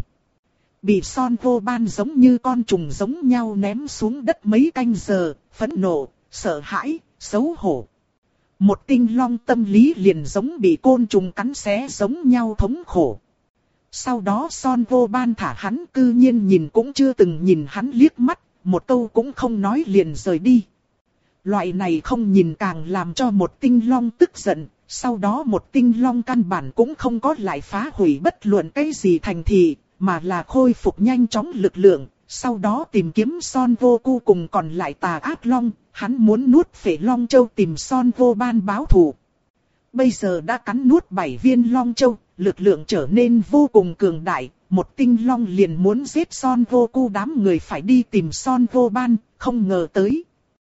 Bị Son Vô Ban giống như con trùng giống nhau ném xuống đất mấy canh giờ, phẫn nộ, sợ hãi, xấu hổ. Một tinh long tâm lý liền giống bị côn trùng cắn xé giống nhau thống khổ. Sau đó Son Vô Ban thả hắn, cư nhiên nhìn cũng chưa từng nhìn hắn liếc mắt, một câu cũng không nói liền rời đi. Loại này không nhìn càng làm cho một tinh long tức giận, sau đó một tinh long căn bản cũng không có lại phá hủy bất luận cái gì thành thị, mà là khôi phục nhanh chóng lực lượng, sau đó tìm kiếm Son Vô Cu cùng còn lại tà ác long, hắn muốn nuốt phệ Long Châu tìm Son Vô Ban báo thù. Bây giờ đã cắn nuốt bảy viên Long Châu, lực lượng trở nên vô cùng cường đại, một tinh long liền muốn giết Son Vô Cu, đám người phải đi tìm Son Vô Ban, không ngờ tới.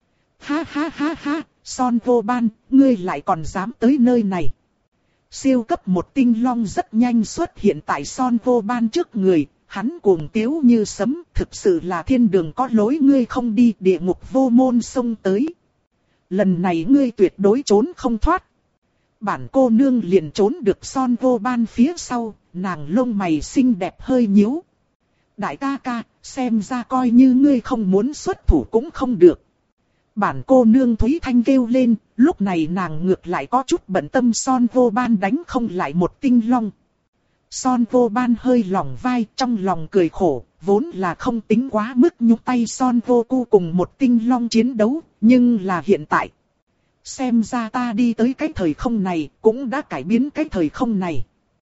Ha ha ha ha, Son Vô Ban, ngươi lại còn dám tới nơi này. Siêu cấp một tinh long rất nhanh xuất hiện tại Son Vô Ban trước người, hắn cuồng tiếu như sấm, thực sự là thiên đường có lối ngươi không đi, địa ngục vô môn xông tới. Lần này ngươi tuyệt đối trốn không thoát. Bản cô nương liền trốn được Son Vô Ban phía sau, nàng lông mày xinh đẹp hơi nhíu. Đại ca ca, xem ra coi như ngươi không muốn xuất thủ cũng không được. Bản cô nương Thúy Thanh kêu lên, lúc này nàng ngược lại có chút bận tâm Son Vô Ban đánh không lại một tinh long. Son Vô Ban hơi lỏng vai, trong lòng cười khổ, vốn là không tính quá mức nhúc tay Son Vô Cu cùng một tinh long chiến đấu, nhưng là hiện tại. Xem ra ta đi tới cái thời không này, cũng đã cải biến cái thời không này.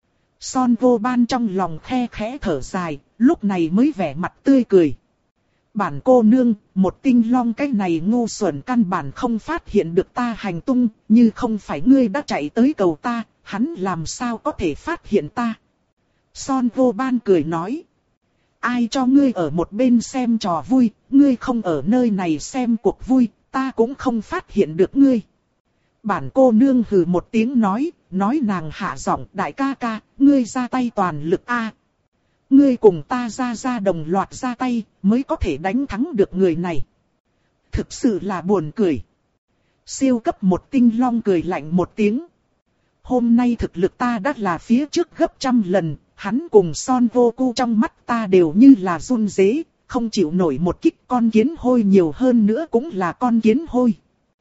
Son Vô Ban trong lòng khe khẽ thở dài, lúc này mới vẻ mặt tươi cười. Bản cô nương, một tinh long cái này ngu xuẩn căn bản không phát hiện được ta hành tung, như không phải ngươi đã chạy tới cầu ta, hắn làm sao có thể phát hiện ta. Son Vô Ban cười nói. Ai cho ngươi ở một bên xem trò vui, ngươi không ở nơi này xem cuộc vui, ta cũng không phát hiện được ngươi. Bản cô nương hừ một tiếng nói, nói nàng hạ giọng, đại ca ca, ngươi ra tay toàn lực a. Ngươi cùng ta ra ra đồng loạt ra tay, mới có thể đánh thắng được người này. Thực sự là buồn cười. Siêu cấp một tinh long cười lạnh một tiếng. Hôm nay thực lực ta đã là phía trước gấp trăm lần, hắn cùng Son Vô Cu trong mắt ta đều như là run rế, không chịu nổi một kích, con kiến hôi nhiều hơn nữa cũng là con kiến hôi.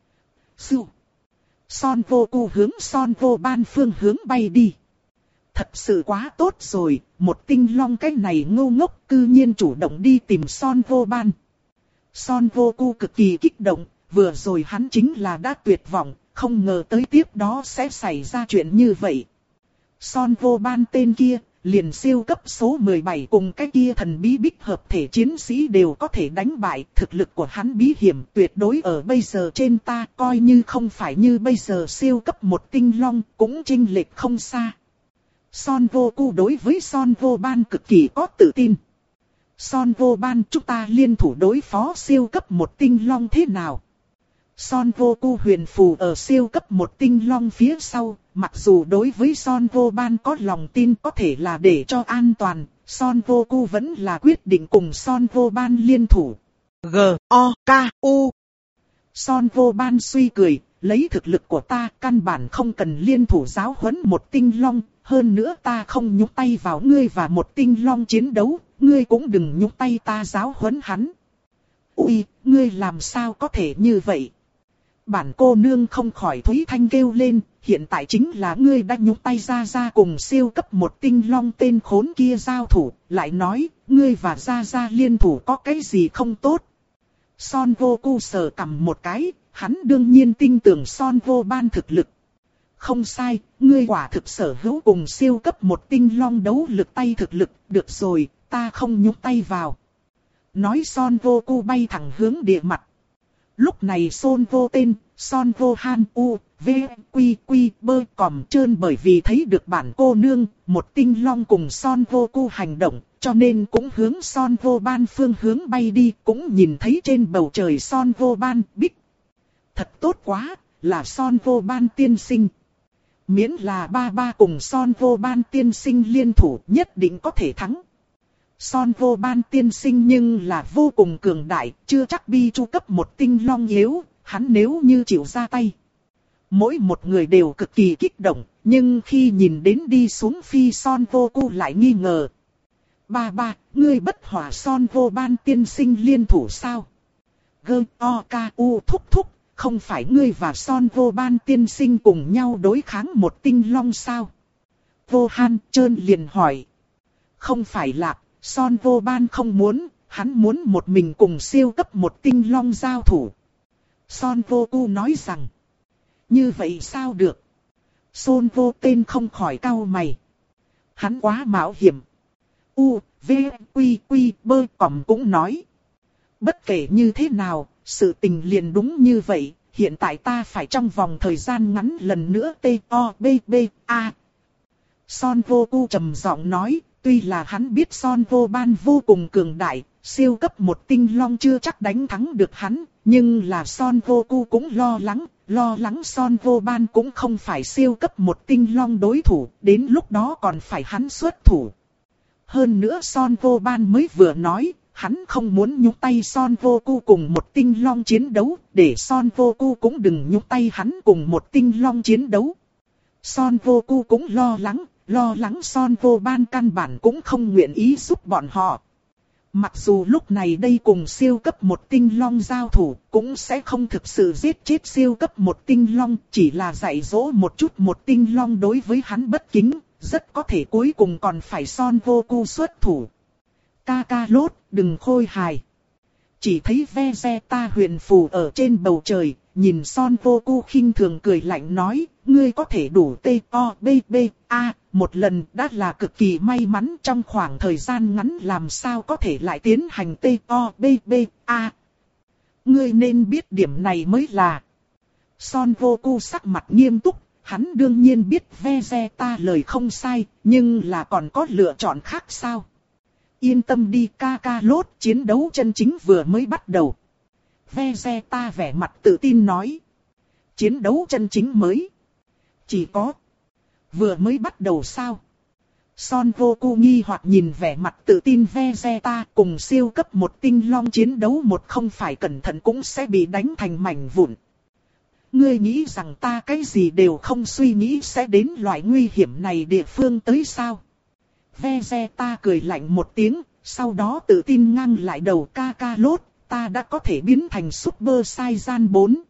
Sư. Son Vô Cu hướng Son Vô Ban phương hướng bay đi. Thật sự quá tốt rồi, một tinh long cái này ngu ngốc cư nhiên chủ động đi tìm Son Vô Ban. Son Vô Cu cực kỳ kích động, vừa rồi hắn chính là đã tuyệt vọng, không ngờ tới tiếp đó sẽ xảy ra chuyện như vậy. Son Vô Ban tên kia, liền siêu cấp số mười bảy cùng cái kia thần bí bích hợp thể chiến sĩ đều có thể đánh bại, thực lực của hắn bí hiểm tuyệt đối ở bây giờ trên ta, coi như không phải như bây giờ siêu cấp một tinh long, cũng chênh lệch không xa. Son Vô Cu đối với Son Vô Ban cực kỳ có tự tin. Son Vô Ban, chúng ta liên thủ đối phó siêu cấp một tinh long thế nào? Son Vô Cu huyền phù ở siêu cấp một tinh long phía sau, mặc dù đối với Son Vô Ban có lòng tin, có thể là để cho an toàn, Son Vô Cu vẫn là quyết định cùng Son Vô Ban liên thủ. G O K U Son Vô Ban suy cười, lấy thực lực của ta căn bản không cần liên thủ giáo huấn một tinh long, hơn nữa ta không nhúng tay vào ngươi và một tinh long chiến đấu, ngươi cũng đừng nhúng tay ta giáo huấn hắn. Ui, ngươi làm sao có thể như vậy? Bản cô nương không khỏi Thúy Thanh kêu lên, hiện tại chính là ngươi đã nhúng tay Gia Gia cùng siêu cấp một tinh long tên khốn kia giao thủ, lại nói, ngươi và Gia Gia liên thủ có cái gì không tốt. Son Vô Cu sờ cằm một cái, hắn đương nhiên tin tưởng Son Vô Ban thực lực. Không sai, ngươi quả thực sở hữu cùng siêu cấp một tinh long đấu lực tay thực lực, được rồi, ta không nhúng tay vào. Nói Son Vô Cu bay thẳng hướng địa mặt. Lúc này Son Vô tên, Son Vô Han U, V, Quy, Quy, Bơ, Còm trơn bởi vì thấy được bản cô nương, một tinh long cùng Son Vô Cu hành động, cho nên cũng hướng Son Vô Ban phương hướng bay đi, cũng nhìn thấy trên bầu trời Son Vô Ban, bích. Thật tốt quá, là Son Vô Ban tiên sinh. Miễn là ba ba cùng Son Vô Ban tiên sinh liên thủ nhất định có thể thắng. Son Vô Ban tiên sinh nhưng là vô cùng cường đại, chưa chắc bi chu cấp một tinh long yếu, hắn nếu như chịu ra tay. Mỗi một người đều cực kỳ kích động, nhưng khi nhìn đến đi xuống phi Son Vô Cu lại nghi ngờ. Ba ba, ngươi bất hỏa Son Vô Ban tiên sinh liên thủ sao? Gơ, o, ca, u, thúc thúc, không phải ngươi và Son Vô Ban tiên sinh cùng nhau đối kháng một tinh long sao? Vô Han trơn liền hỏi. Không phải là, Son Vô Ban không muốn, hắn muốn một mình cùng siêu cấp một tinh long giao thủ. Son Vô Cu nói rằng. Như vậy sao được? Son Vô tên không khỏi cau mày. Hắn quá mạo hiểm. U, V, Quy, Quy, Bơ, Còm cũng nói. Bất kể như thế nào, sự tình liền đúng như vậy. Hiện tại ta phải trong vòng thời gian ngắn lần nữa T, O, B, B, A. Son Vô Cu trầm giọng nói. Tuy là hắn biết Son Vô Ban vô cùng cường đại, siêu cấp một tinh long chưa chắc đánh thắng được hắn, nhưng là Son Vô Cu cũng lo lắng, lo lắng Son Vô Ban cũng không phải siêu cấp một tinh long đối thủ, đến lúc đó còn phải hắn xuất thủ. Hơn nữa Son Vô Ban mới vừa nói, hắn không muốn nhúng tay Son Vô Cu cùng một tinh long chiến đấu, để Son Vô Cu cũng đừng nhúng tay hắn cùng một tinh long chiến đấu. Son Vô Cu cũng lo lắng. Lo lắng Son Vô Ban căn bản cũng không nguyện ý giúp bọn họ. Mặc dù lúc này đây cùng siêu cấp một tinh long giao thủ, cũng sẽ không thực sự giết chết siêu cấp một tinh long, chỉ là dạy dỗ một chút một tinh long đối với hắn bất kính, rất có thể cuối cùng còn phải Son Vô Cu xuất thủ. Ca ca lốt, đừng khôi hài. Chỉ thấy Vegeta huyền phù ở trên bầu trời, nhìn Son Vô Cu khinh thường cười lạnh nói, ngươi có thể đủ T, O, B, B, A, một lần đã là cực kỳ may mắn trong khoảng thời gian ngắn làm sao có thể lại tiến hành T, O, B, B, A. Ngươi nên biết điểm này mới là. Son Vô Cu sắc mặt nghiêm túc, hắn đương nhiên biết Vegeta lời không sai, nhưng là còn có lựa chọn khác sao? Yên tâm đi ca ca lốt, chiến đấu chân chính vừa mới bắt đầu. Vegeta vẻ mặt tự tin nói. Chiến đấu chân chính mới. Chỉ có. Vừa mới bắt đầu sao? Son Vô Cu nghi hoặc nhìn vẻ mặt tự tin Vegeta cùng siêu cấp một tinh long chiến đấu một không phải cẩn thận cũng sẽ bị đánh thành mảnh vụn. Ngươi nghĩ rằng ta cái gì đều không suy nghĩ sẽ đến loại nguy hiểm này địa phương tới sao? Vegeta cười lạnh một tiếng, sau đó tự tin ngăn lại đầu ca ca lốt, ta đã có thể biến thành Super Saiyan bốn.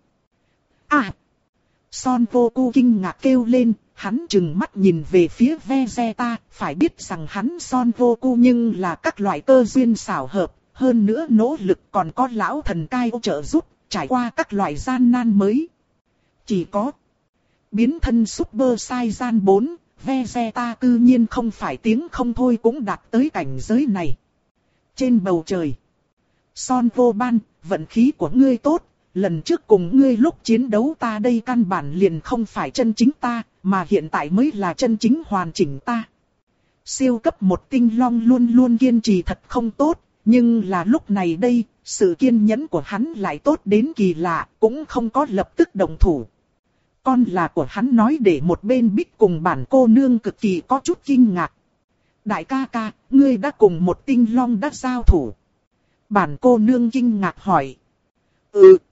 À! Son Vô Cu kinh ngạc kêu lên, hắn trừng mắt nhìn về phía Vegeta, phải biết rằng hắn Son Vô Cu nhưng là các loại cơ duyên xảo hợp, hơn nữa nỗ lực còn có lão thần cai trợ giúp, trải qua các loại gian nan mới. Chỉ có biến thân Super Saiyan bốn, Vegeta cư nhiên không phải tiếng không thôi cũng đạt tới cảnh giới này. Trên bầu trời, Son Vô Ban, vận khí của ngươi tốt, lần trước cùng ngươi lúc chiến đấu ta đây căn bản liền không phải chân chính ta, mà hiện tại mới là chân chính hoàn chỉnh ta. Siêu cấp một tinh long luôn luôn kiên trì thật không tốt, nhưng là lúc này đây, sự kiên nhẫn của hắn lại tốt đến kỳ lạ, cũng không có lập tức động thủ. Con là của hắn nói để một bên Bích cùng bản cô nương cực kỳ có chút kinh ngạc. Đại ca ca, ngươi đã cùng một tinh long đã giao thủ. Bản cô nương kinh ngạc hỏi. Ừ,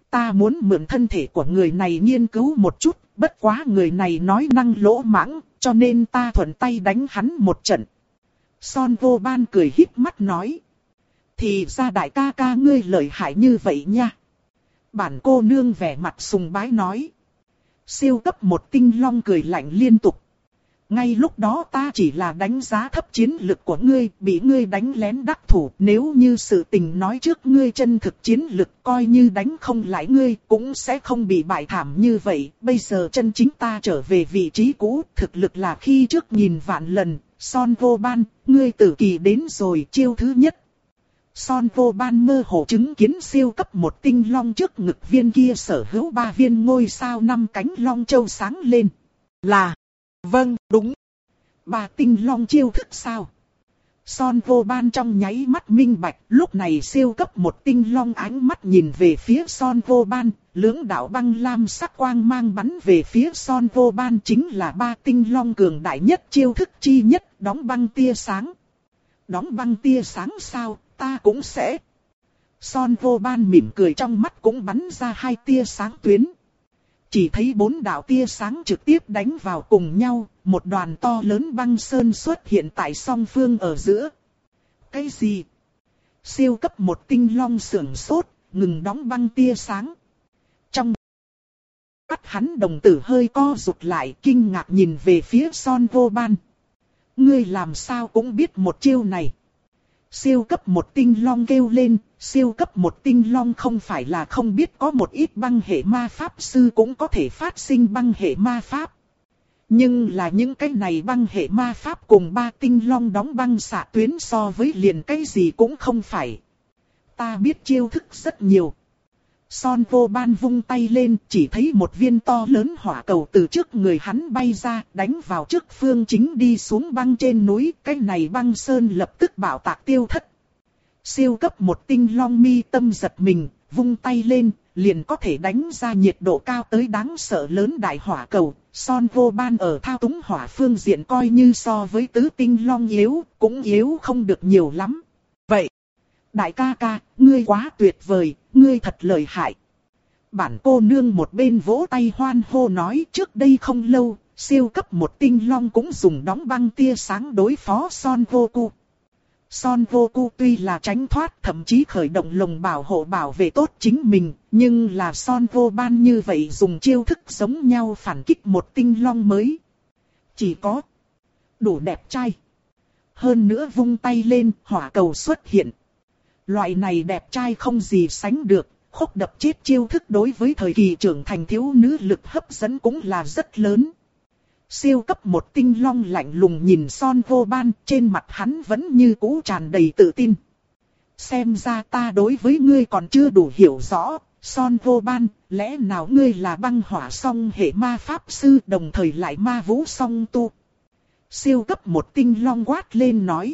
ta muốn mượn thân thể của người này nghiên cứu một chút, bất quá người này nói năng lỗ mãng, cho nên ta thuận tay đánh hắn một trận. Son Vô Ban cười híp mắt nói. Thì ra đại ca ca ngươi lợi hại như vậy nha. Bản cô nương vẻ mặt sùng bái nói. Siêu cấp một tinh long cười lạnh liên tục. Ngay lúc đó ta chỉ là đánh giá thấp chiến lực của ngươi, bị ngươi đánh lén đắc thủ. Nếu như sự tình nói trước ngươi chân thực chiến lực, coi như đánh không lại ngươi, cũng sẽ không bị bại thảm như vậy. Bây giờ chân chính ta trở về vị trí cũ, thực lực là khi trước nhìn vạn lần. Son Vô Ban, ngươi tử kỳ đến rồi, chiêu thứ nhất. Son Vô Ban mơ hồ chứng kiến siêu cấp một tinh long trước ngực viên kia sở hữu ba viên ngôi sao năm cánh long châu sáng lên. Là, vâng, đúng. Ba tinh long chiêu thức sao? Son Vô Ban trong nháy mắt minh bạch, lúc này siêu cấp một tinh long ánh mắt nhìn về phía Son Vô Ban, lưỡng đạo băng lam sắc quang mang bắn về phía Son Vô Ban chính là ba tinh long cường đại nhất chiêu thức chi nhất, đóng băng tia sáng. Đóng băng tia sáng sao, ta cũng sẽ. Son Vô Ban mỉm cười trong mắt cũng bắn ra hai tia sáng tuyến. Chỉ thấy bốn đạo tia sáng trực tiếp đánh vào cùng nhau, một đoàn to lớn băng sơn xuất hiện tại song phương ở giữa. Cái gì? Siêu cấp một tinh long sưởng sốt, ngừng đóng băng tia sáng. Trong mắt hắn đồng tử hơi co rụt lại, kinh ngạc nhìn về phía Son Vô Ban. Ngươi làm sao cũng biết một chiêu này. Siêu cấp một tinh long kêu lên, siêu cấp một tinh long không phải là không biết có một ít băng hệ ma pháp sư cũng có thể phát sinh băng hệ ma pháp. Nhưng là những cái này băng hệ ma pháp cùng ba tinh long đóng băng xạ tuyến so với liền cái gì cũng không phải. Ta biết chiêu thức rất nhiều. Son Vô Ban vung tay lên, chỉ thấy một viên to lớn hỏa cầu từ trước người hắn bay ra, đánh vào trước phương chính đi xuống băng trên núi, cái này băng sơn lập tức bạo tạc tiêu thất. Siêu cấp một tinh long mi tâm giật mình, vung tay lên, liền có thể đánh ra nhiệt độ cao tới đáng sợ lớn đại hỏa cầu. Son Vô Ban ở thao túng hỏa phương diện coi như so với tứ tinh long yếu, cũng yếu không được nhiều lắm. Vậy, đại ca ca, ngươi quá tuyệt vời, ngươi thật lợi hại. Bản cô nương một bên vỗ tay hoan hô nói, trước đây không lâu, siêu cấp một tinh long cũng dùng đóng băng tia sáng đối phó Son Goku. Son Goku tuy là tránh thoát, thậm chí khởi động lồng bảo hộ bảo vệ tốt chính mình, nhưng là Son Vô Ban như vậy dùng chiêu thức giống nhau phản kích một tinh long mới. Chỉ có đủ đẹp trai. Hơn nữa vung tay lên, hỏa cầu xuất hiện. Loại này đẹp trai không gì sánh được, khúc đập chết chiêu thức đối với thời kỳ trưởng thành thiếu nữ lực hấp dẫn cũng là rất lớn. Siêu cấp một tinh long lạnh lùng nhìn Son Vô Ban, trên mặt hắn vẫn như cũ tràn đầy tự tin. Xem ra ta đối với ngươi còn chưa đủ hiểu rõ, Son Vô Ban, lẽ nào ngươi là băng hỏa song hệ ma pháp sư đồng thời lại ma vũ song tu? Siêu cấp một tinh long quát lên nói.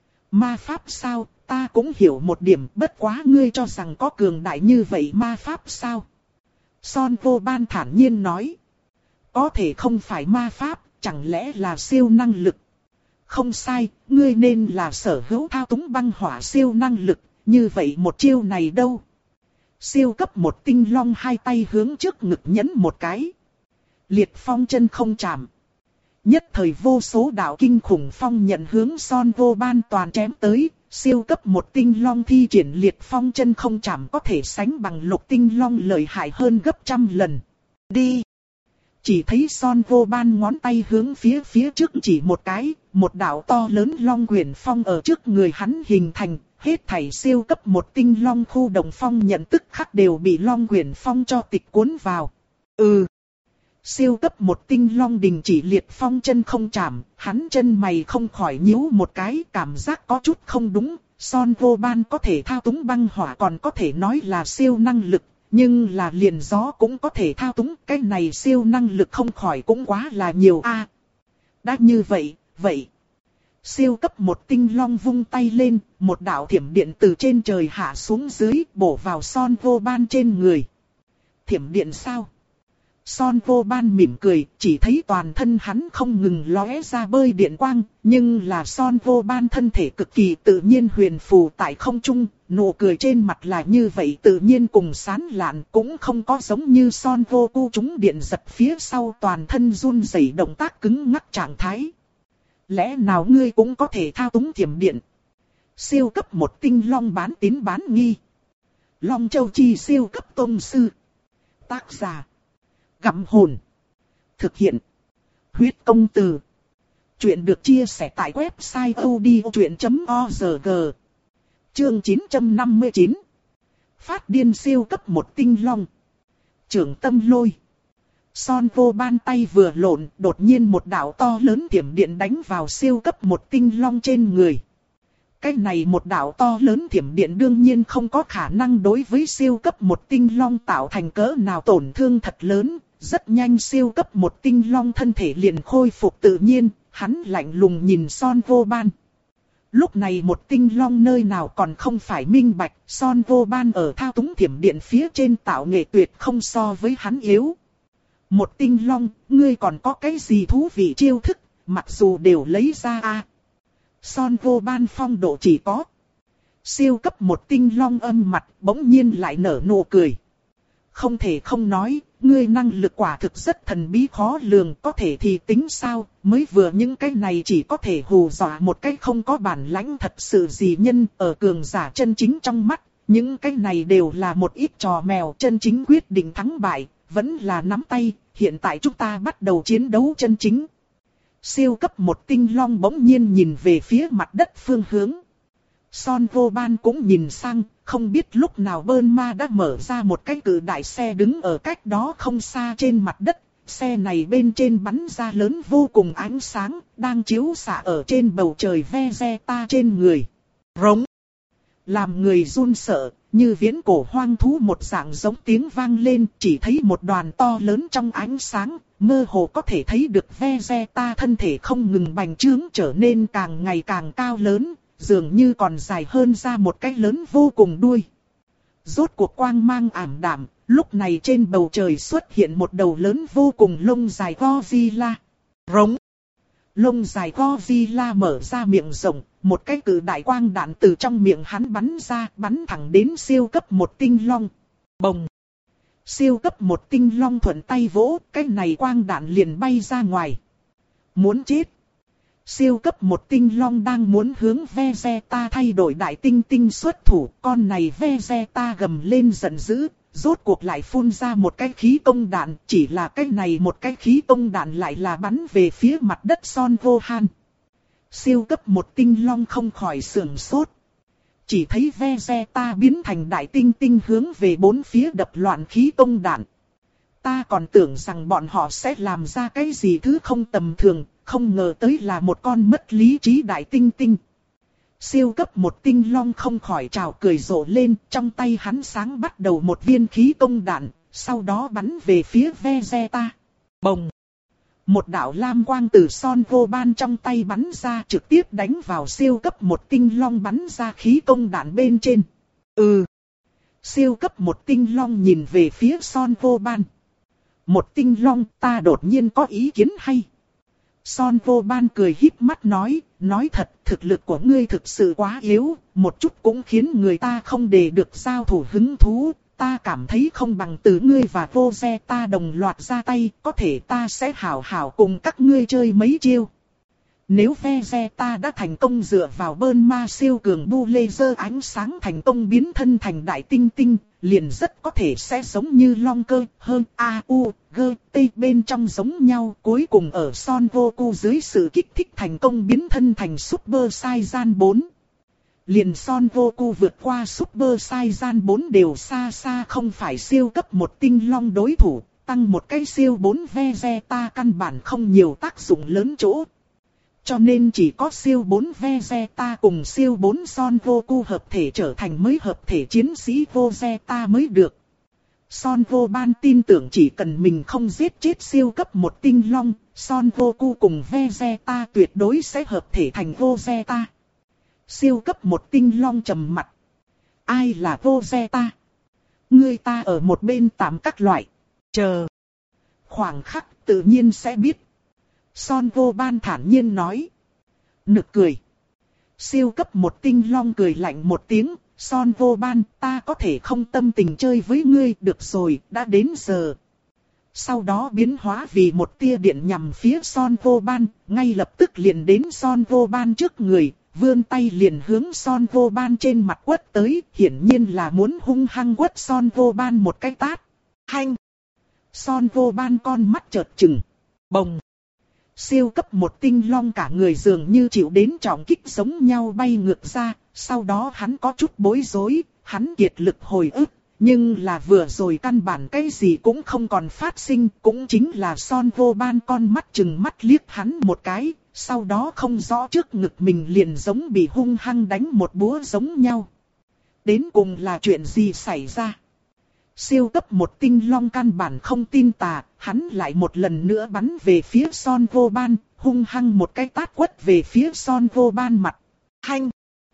Ma pháp sao, ta cũng hiểu một điểm, bất quá ngươi cho rằng có cường đại như vậy ma pháp sao? Son Vô Ban thản nhiên nói. Có thể không phải ma pháp, chẳng lẽ là siêu năng lực? Không sai, ngươi nên là sở hữu thao túng băng hỏa siêu năng lực, như vậy một chiêu này đâu? Siêu cấp một tinh long hai tay hướng trước ngực nhấn một cái. Liệt phong chân không chạm. Nhất thời vô số đạo kinh khủng phong nhận hướng Son Vô Ban toàn chém tới, siêu cấp một tinh long thi triển liệt phong chân không chạm có thể sánh bằng lục tinh long lợi hại hơn gấp trăm lần. Đi! Chỉ thấy Son Vô Ban ngón tay hướng phía phía trước chỉ một cái, một đạo to lớn long quyển phong ở trước người hắn hình thành, hết thảy siêu cấp một tinh long khu đồng phong nhận tức khắc đều bị long quyển phong cho tịch cuốn vào. Ừ! Siêu cấp một tinh long đình chỉ liệt phong chân không chạm, hắn chân mày không khỏi nhíu một cái, cảm giác có chút không đúng. Son Vô Ban có thể thao túng băng hỏa còn có thể nói là siêu năng lực, nhưng là liền gió cũng có thể thao túng, cái này siêu năng lực không khỏi cũng quá là nhiều a. À, đã như vậy, vậy. Siêu cấp một tinh long vung tay lên, một đạo thiểm điện từ trên trời hạ xuống dưới, bổ vào Son Vô Ban trên người. Thiểm điện sao? Son Vô Ban mỉm cười, chỉ thấy toàn thân hắn không ngừng lóe ra bơi điện quang, nhưng là Son Vô Ban thân thể cực kỳ tự nhiên huyền phù tại không trung, nụ cười trên mặt là như vậy tự nhiên cùng sán lạn, cũng không có giống như Son Vô Cu trúng điện giật phía sau toàn thân run rẩy động tác cứng ngắc trạng thái. Lẽ nào ngươi cũng có thể thao túng thiểm điện? Siêu cấp một tinh long bán tín bán nghi. Long Châu Chi siêu cấp tôn sư. Tác giả. Gặm hồn. Thực hiện. Huyết công từ. Chuyện được chia sẻ tại website odchuyện chấm org. Chương chín trăm năm mươi chín. Phát điên siêu cấp một tinh long. Trưởng tâm lôi. Son Vô Ban tay vừa lộn, đột nhiên một đạo to lớn thiểm điện đánh vào siêu cấp một tinh long trên người. Cái này một đạo to lớn thiểm điện đương nhiên không có khả năng đối với siêu cấp một tinh long tạo thành cỡ nào tổn thương thật lớn. Rất nhanh siêu cấp một tinh long thân thể liền khôi phục tự nhiên, hắn lạnh lùng nhìn Son Vô Ban. Lúc này một tinh long nơi nào còn không phải minh bạch, Son Vô Ban ở thao túng thiểm điện phía trên tạo nghệ tuyệt không so với hắn yếu. Một tinh long, ngươi còn có cái gì thú vị chiêu thức, mặc dù đều lấy ra a. Son Vô Ban phong độ chỉ có. Siêu cấp một tinh long âm mặt bỗng nhiên lại nở nụ cười. Không thể không nói, ngươi năng lực quả thực rất thần bí khó lường, có thể thì tính sao, mới vừa những cái này chỉ có thể hù dọa một cái không có bản lãnh thật sự gì nhân ở cường giả chân chính trong mắt, những cái này đều là một ít trò mèo chân chính quyết định thắng bại, vẫn là nắm tay, hiện tại chúng ta bắt đầu chiến đấu chân chính. Siêu cấp một tinh long bỗng nhiên nhìn về phía mặt đất phương hướng. Son Vô Ban cũng nhìn sang, không biết lúc nào Bơn Ma đã mở ra một cái cự đại xe đứng ở cách đó không xa trên mặt đất. Xe này bên trên bắn ra lớn vô cùng ánh sáng, đang chiếu xạ ở trên bầu trời Vegeta trên người. Rống! Làm người run sợ, như viễn cổ hoang thú một dạng giống tiếng vang lên, chỉ thấy một đoàn to lớn trong ánh sáng, mơ hồ có thể thấy được Vegeta thân thể không ngừng bành trướng trở nên càng ngày càng cao lớn. Dường như còn dài hơn ra một cái lớn vô cùng đuôi. Rốt cuộc quang mang ảm đạm, lúc này trên bầu trời xuất hiện một đầu lớn vô cùng lông dài Godzilla. Rống! Lông dài Godzilla mở ra miệng rộng, một cái cự đại quang đạn từ trong miệng hắn bắn ra, bắn thẳng đến siêu cấp một tinh long. Bồng! Siêu cấp một tinh long thuận tay vỗ, cái này quang đạn liền bay ra ngoài. Muốn chết! Siêu cấp một tinh long đang muốn hướng Vegeta thay đổi đại tinh tinh xuất thủ, con này Vegeta gầm lên giận dữ, rốt cuộc lại phun ra một cái khí công đạn, chỉ là cái này một cái khí công đạn lại là bắn về phía mặt đất Son Vô Han. Siêu cấp một tinh long không khỏi sưởng sốt. Chỉ thấy Vegeta biến thành đại tinh tinh hướng về bốn phía đập loạn khí công đạn. Ta còn tưởng rằng bọn họ sẽ làm ra cái gì thứ không tầm thường. Không ngờ tới là một con mất lý trí đại tinh tinh. Siêu cấp một tinh long không khỏi trào cười rộ lên, trong tay hắn sáng bắt đầu một viên khí công đạn, sau đó bắn về phía Vegeta. Bồng! Một đạo lam quang từ Son Vô Ban trong tay bắn ra trực tiếp đánh vào siêu cấp một tinh long bắn ra khí công đạn bên trên. Ừ! Siêu cấp một tinh long nhìn về phía Son Vô Ban. Một tinh long, ta đột nhiên có ý kiến hay. Son Vô Ban cười híp mắt nói, nói thật, thực lực của ngươi thực sự quá yếu, một chút cũng khiến người ta không để được giao thủ hứng thú, ta cảm thấy không bằng từ ngươi và Vegeta đồng loạt ra tay, có thể ta sẽ hảo hảo cùng các ngươi chơi mấy chiêu. Nếu Vegeta đã thành công dựa vào Bơn Ma siêu cường bu laser ánh sáng thành công biến thân thành đại tinh tinh, liền rất có thể sẽ giống như Long Cơ hơn A U G T bên trong giống nhau, cuối cùng ở Son Goku dưới sự kích thích thành công biến thân thành Super Saiyan bốn. Liền Son Goku vượt qua Super Saiyan bốn đều xa xa không phải siêu cấp một tinh long đối thủ, tăng một cái siêu bốn Vegeta căn bản không nhiều tác dụng lớn chỗ. Cho nên chỉ có siêu bốn Vegeta cùng siêu bốn Son Goku hợp thể trở thành mới hợp thể chiến sĩ Vegeta mới được. Son Vô Ban tin tưởng chỉ cần mình không giết chết siêu cấp một tinh long, Son Goku cùng Vegeta tuyệt đối sẽ hợp thể thành Vegeta. Siêu cấp một tinh long trầm mặt. Ai là Vegeta? Ngươi ta ở một bên tạm các loại. Chờ. khoảng khắc tự nhiên sẽ biết. Son Vô Ban thản nhiên nói. Nực cười. Siêu cấp một tinh long cười lạnh một tiếng. Son Vô Ban, ta có thể không tâm tình chơi với ngươi, được rồi, đã đến giờ. Sau đó biến hóa vì một tia điện nhằm phía Son Vô Ban, ngay lập tức liền đến Son Vô Ban trước người, vươn tay liền hướng Son Vô Ban trên mặt quất tới, hiển nhiên là muốn hung hăng quất Son Vô Ban một cái tát. Hanh! Son Vô Ban con mắt chợt chừng. Bồng! Siêu cấp một tinh long cả người dường như chịu đến trọng kích giống nhau bay ngược ra, sau đó hắn có chút bối rối, hắn kiệt lực hồi ức, nhưng là vừa rồi căn bản cái gì cũng không còn phát sinh, cũng chính là Son Vô Ban con mắt chừng mắt liếc hắn một cái, sau đó không rõ trước ngực mình liền giống bị hung hăng đánh một búa giống nhau. Đến cùng là chuyện gì xảy ra? Siêu cấp một tinh long căn bản không tin tà, hắn lại một lần nữa bắn về phía Son Vô Ban, hung hăng một cái tát quất về phía Son Vô Ban mặt. Hanh!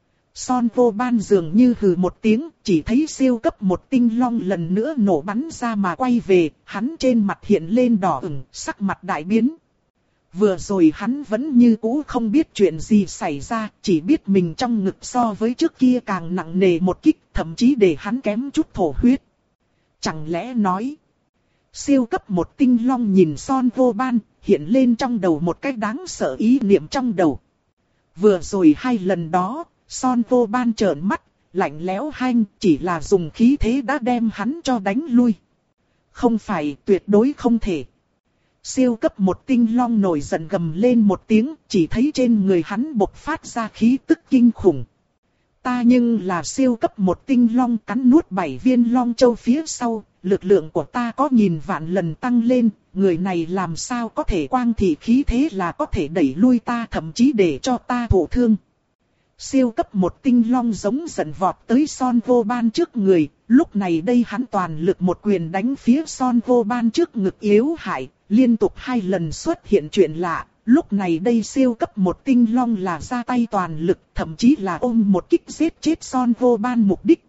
Son Vô Ban dường như hừ một tiếng, chỉ thấy siêu cấp một tinh long lần nữa nổ bắn ra mà quay về, hắn trên mặt hiện lên đỏ ửng, sắc mặt đại biến. Vừa rồi hắn vẫn như cũ không biết chuyện gì xảy ra, chỉ biết mình trong ngực so với trước kia càng nặng nề một kích, thậm chí để hắn kém chút thổ huyết. Chẳng lẽ nói, siêu cấp một tinh long nhìn Son Vô Ban, hiện lên trong đầu một cái đáng sợ ý niệm trong đầu. Vừa rồi hai lần đó, Son Vô Ban trợn mắt, lạnh lẽo hanh, chỉ là dùng khí thế đã đem hắn cho đánh lui. Không phải, tuyệt đối không thể. Siêu cấp một tinh long nổi giận gầm lên một tiếng, chỉ thấy trên người hắn bộc phát ra khí tức kinh khủng. Ta nhưng là siêu cấp một tinh long cắn nuốt bảy viên long châu phía sau, lực lượng của ta có nghìn vạn lần tăng lên, người này làm sao có thể quang thị khí thế là có thể đẩy lui ta, thậm chí để cho ta thụ thương. Siêu cấp một tinh long giống giận vọt tới Son Vô Ban trước người, lúc này đây hắn toàn lực một quyền đánh phía Son Vô Ban trước ngực yếu hại, liên tục hai lần xuất hiện chuyện lạ. Lúc này đây siêu cấp một tinh long là ra tay toàn lực, thậm chí là ôm một kích giết chết Son Vô Ban mục đích.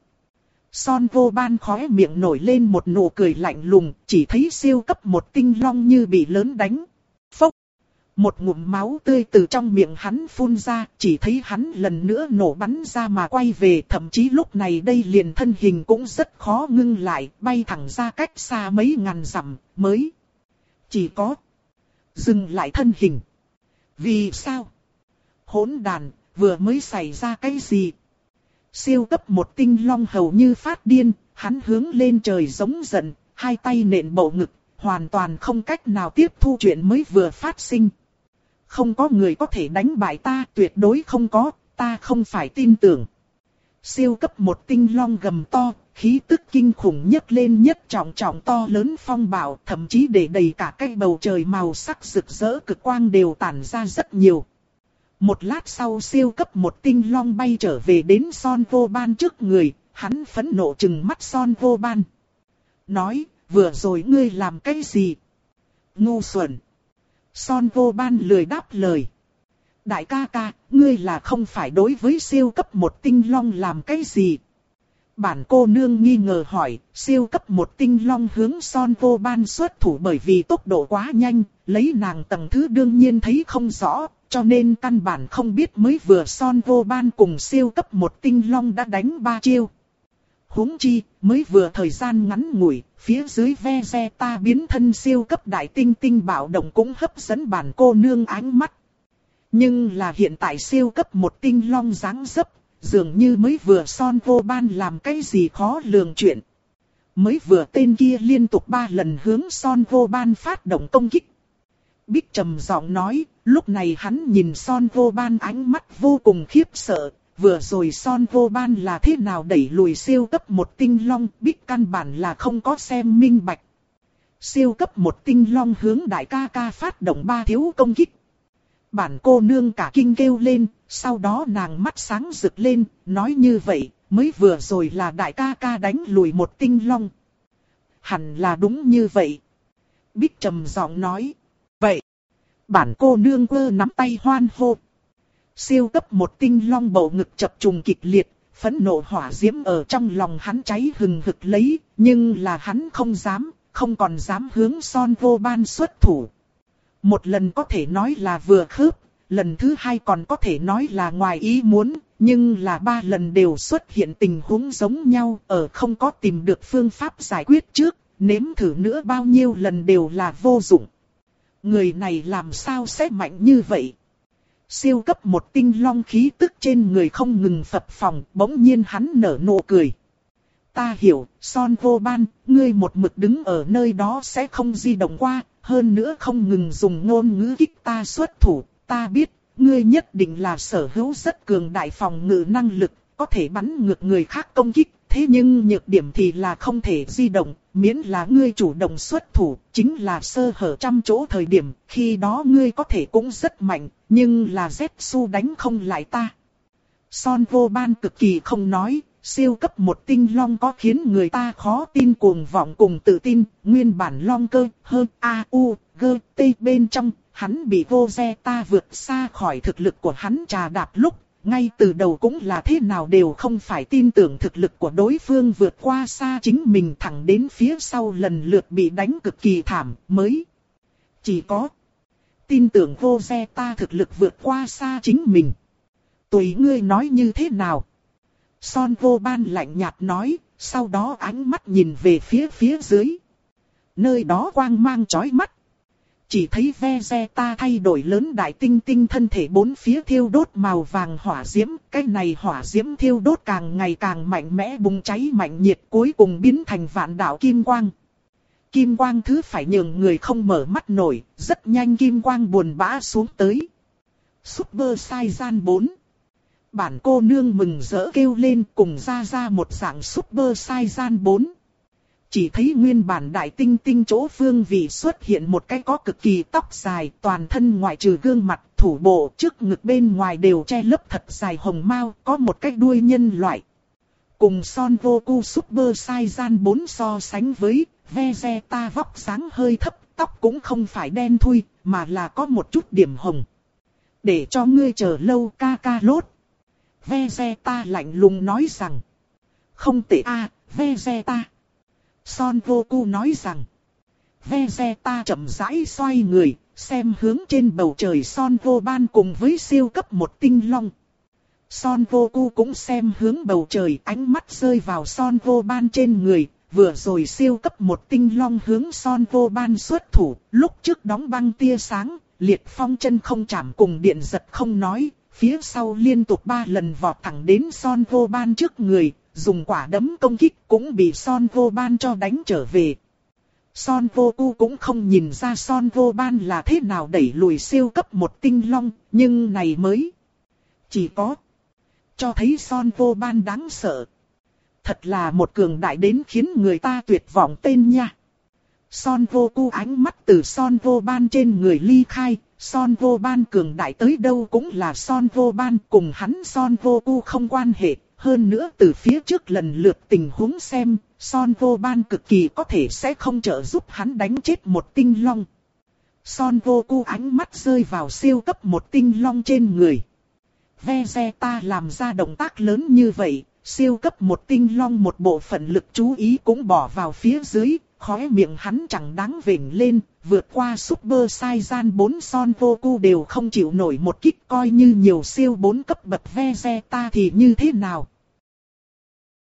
Son Vô Ban khóe miệng nổi lên một nụ cười lạnh lùng, chỉ thấy siêu cấp một tinh long như bị lớn đánh. Phốc! Một ngụm máu tươi từ trong miệng hắn phun ra, chỉ thấy hắn lần nữa nổ bắn ra mà quay về, thậm chí lúc này đây liền thân hình cũng rất khó ngưng lại, bay thẳng ra cách xa mấy ngàn dặm, mới chỉ có dừng lại thân hình. Vì sao? Hỗn đàn, vừa mới xảy ra cái gì? Siêu cấp một tinh long hầu như phát điên, hắn hướng lên trời giống giận, hai tay nện bầu ngực, hoàn toàn không cách nào tiếp thu chuyện mới vừa phát sinh. Không có người có thể đánh bại ta, tuyệt đối không có, ta không phải tin tưởng. Siêu cấp một tinh long gầm to, khí tức kinh khủng nhất lên nhất trọng trọng to lớn phong bạo, thậm chí để đầy cả cái bầu trời màu sắc rực rỡ cực quang đều tản ra rất nhiều. Một lát sau siêu cấp một tinh long bay trở về đến Son Vô Ban trước người, hắn phẫn nộ trừng mắt Son Vô Ban. Nói, vừa rồi ngươi làm cái gì? Ngu xuẩn. Son Vô Ban lười đáp lời. Đại ca ca, ngươi là không phải đối với siêu cấp một tinh long làm cái gì? Bản cô nương nghi ngờ hỏi, siêu cấp một tinh long hướng Son Vô Ban xuất thủ bởi vì tốc độ quá nhanh, lấy nàng tầng thứ đương nhiên thấy không rõ, cho nên căn bản không biết mới vừa Son Vô Ban cùng siêu cấp một tinh long đã đánh ba chiêu. Huống chi, mới vừa thời gian ngắn ngủi, phía dưới ve ve ta biến thân siêu cấp đại tinh tinh bạo động cũng hấp dẫn bản cô nương ánh mắt. Nhưng là hiện tại siêu cấp một tinh long dáng dấp, dường như mới vừa Son Vô Ban làm cái gì khó lường chuyện. Mới vừa tên kia liên tục ba lần hướng Son Vô Ban phát động công kích. Bích trầm giọng nói, lúc này hắn nhìn Son Vô Ban ánh mắt vô cùng khiếp sợ. Vừa rồi Son Vô Ban là thế nào đẩy lùi siêu cấp một tinh long, Bích căn bản là không có xem minh bạch. Siêu cấp một tinh long hướng đại ca ca phát động ba thiếu công kích. Bản cô nương cả kinh kêu lên, sau đó nàng mắt sáng rực lên, nói như vậy, mới vừa rồi là đại ca ca đánh lùi một tinh long. Hẳn là đúng như vậy. Bích trầm giọng nói. Vậy, bản cô nương quơ nắm tay hoan hô. Siêu cấp một tinh long bầu ngực chập trùng kịch liệt, phẫn nộ hỏa diễm ở trong lòng hắn cháy hừng hực lấy, nhưng là hắn không dám, không còn dám hướng Son Vô Ban xuất thủ. Một lần có thể nói là vừa khớp, lần thứ hai còn có thể nói là ngoài ý muốn, nhưng là ba lần đều xuất hiện tình huống giống nhau, ở không có tìm được phương pháp giải quyết trước, nếm thử nữa bao nhiêu lần đều là vô dụng. Người này làm sao sẽ mạnh như vậy? Siêu cấp một tinh long khí tức trên người không ngừng phập phồng, bỗng nhiên hắn nở nụ cười. Ta hiểu, Son Vô Ban, ngươi một mực đứng ở nơi đó sẽ không di động qua, hơn nữa không ngừng dùng ngôn ngữ kích ta xuất thủ. Ta biết, ngươi nhất định là sở hữu rất cường đại phòng ngự năng lực, có thể bắn ngược người khác công kích. Thế nhưng nhược điểm thì là không thể di động, miễn là ngươi chủ động xuất thủ, chính là sơ hở trăm chỗ thời điểm, khi đó ngươi có thể cũng rất mạnh, nhưng là Zetsu đánh không lại ta. Son Vô Ban cực kỳ không nói, siêu cấp một tinh long có khiến người ta khó tin cuồng vọng cùng tự tin, nguyên bản long cơ, hơn A, U, G, T bên trong, hắn bị Vegeta vượt xa khỏi thực lực của hắn trà đạp lúc. Ngay từ đầu cũng là thế nào đều không phải tin tưởng thực lực của đối phương vượt qua xa chính mình, thẳng đến phía sau lần lượt bị đánh cực kỳ thảm mới. Chỉ có tin tưởng Vegeta thực lực vượt qua xa chính mình. Tùy ngươi nói như thế nào. Son Vô Ban lạnh nhạt nói, sau đó ánh mắt nhìn về phía phía dưới. Nơi đó quang mang chói mắt. Chỉ thấy Vegeta thay đổi lớn đại tinh tinh thân thể bốn phía thiêu đốt màu vàng hỏa diễm. Cái này hỏa diễm thiêu đốt càng ngày càng mạnh mẽ bùng cháy mạnh nhiệt, cuối cùng biến thành vạn đạo kim quang. Kim quang thứ phải nhường người không mở mắt nổi, rất nhanh kim quang buồn bã xuống tới. Super Saiyan bốn. Bản cô nương mừng rỡ kêu lên, cùng ra ra một dạng Super Saiyan bốn. Chỉ thấy nguyên bản đại tinh tinh chỗ phương vị xuất hiện một cái có cực kỳ tóc dài, toàn thân ngoại trừ gương mặt, thủ bộ trước ngực bên ngoài đều che lấp thật dài hồng mao, có một cái đuôi nhân loại. Cùng Son Goku Super Saiyan bốn so sánh với, Vegeta vóc dáng hơi thấp, tóc cũng không phải đen thui, mà là có một chút điểm hồng. Để cho ngươi chờ lâu Kakarot. Vegeta lạnh lùng nói rằng. Không tệ a, à, Vegeta. Son Goku nói rằng. Vegeta chậm rãi xoay người, xem hướng trên bầu trời Son Vô Ban cùng với siêu cấp một tinh long. Son Goku cũng xem hướng bầu trời, ánh mắt rơi vào Son Vô Ban trên người. Vừa rồi siêu cấp một tinh long hướng Son Vô Ban xuất thủ, lúc trước đóng băng tia sáng, liệt phong chân không chạm cùng điện giật không nói. Phía sau liên tục ba lần vọt thẳng đến Son Vô Ban trước người, dùng quả đấm công kích cũng bị Son Vô Ban cho đánh trở về. Son Goku cũng không nhìn ra Son Vô Ban là thế nào đẩy lùi siêu cấp một tinh long, nhưng này mới chỉ có cho thấy Son Vô Ban đáng sợ. Thật là một cường đại đến khiến người ta tuyệt vọng tên nha. Son Goku ánh mắt từ Son Vô Ban trên người ly khai. Son Vô Ban cường đại tới đâu cũng là Son Vô Ban, cùng hắn Son Goku không quan hệ. Hơn nữa từ phía trước lần lượt tình huống xem, Son Vô Ban cực kỳ có thể sẽ không trợ giúp hắn đánh chết một tinh long. Son Goku ánh mắt rơi vào siêu cấp một tinh long trên người. Vegeta làm ra động tác lớn như vậy, siêu cấp một tinh long một bộ phận lực chú ý cũng bỏ vào phía dưới, khóe miệng hắn chẳng đáng vểnh lên, vượt qua Super Saiyan bốn Son Goku đều không chịu nổi một kích, coi như nhiều siêu bốn cấp bậc Vegeta thì như thế nào.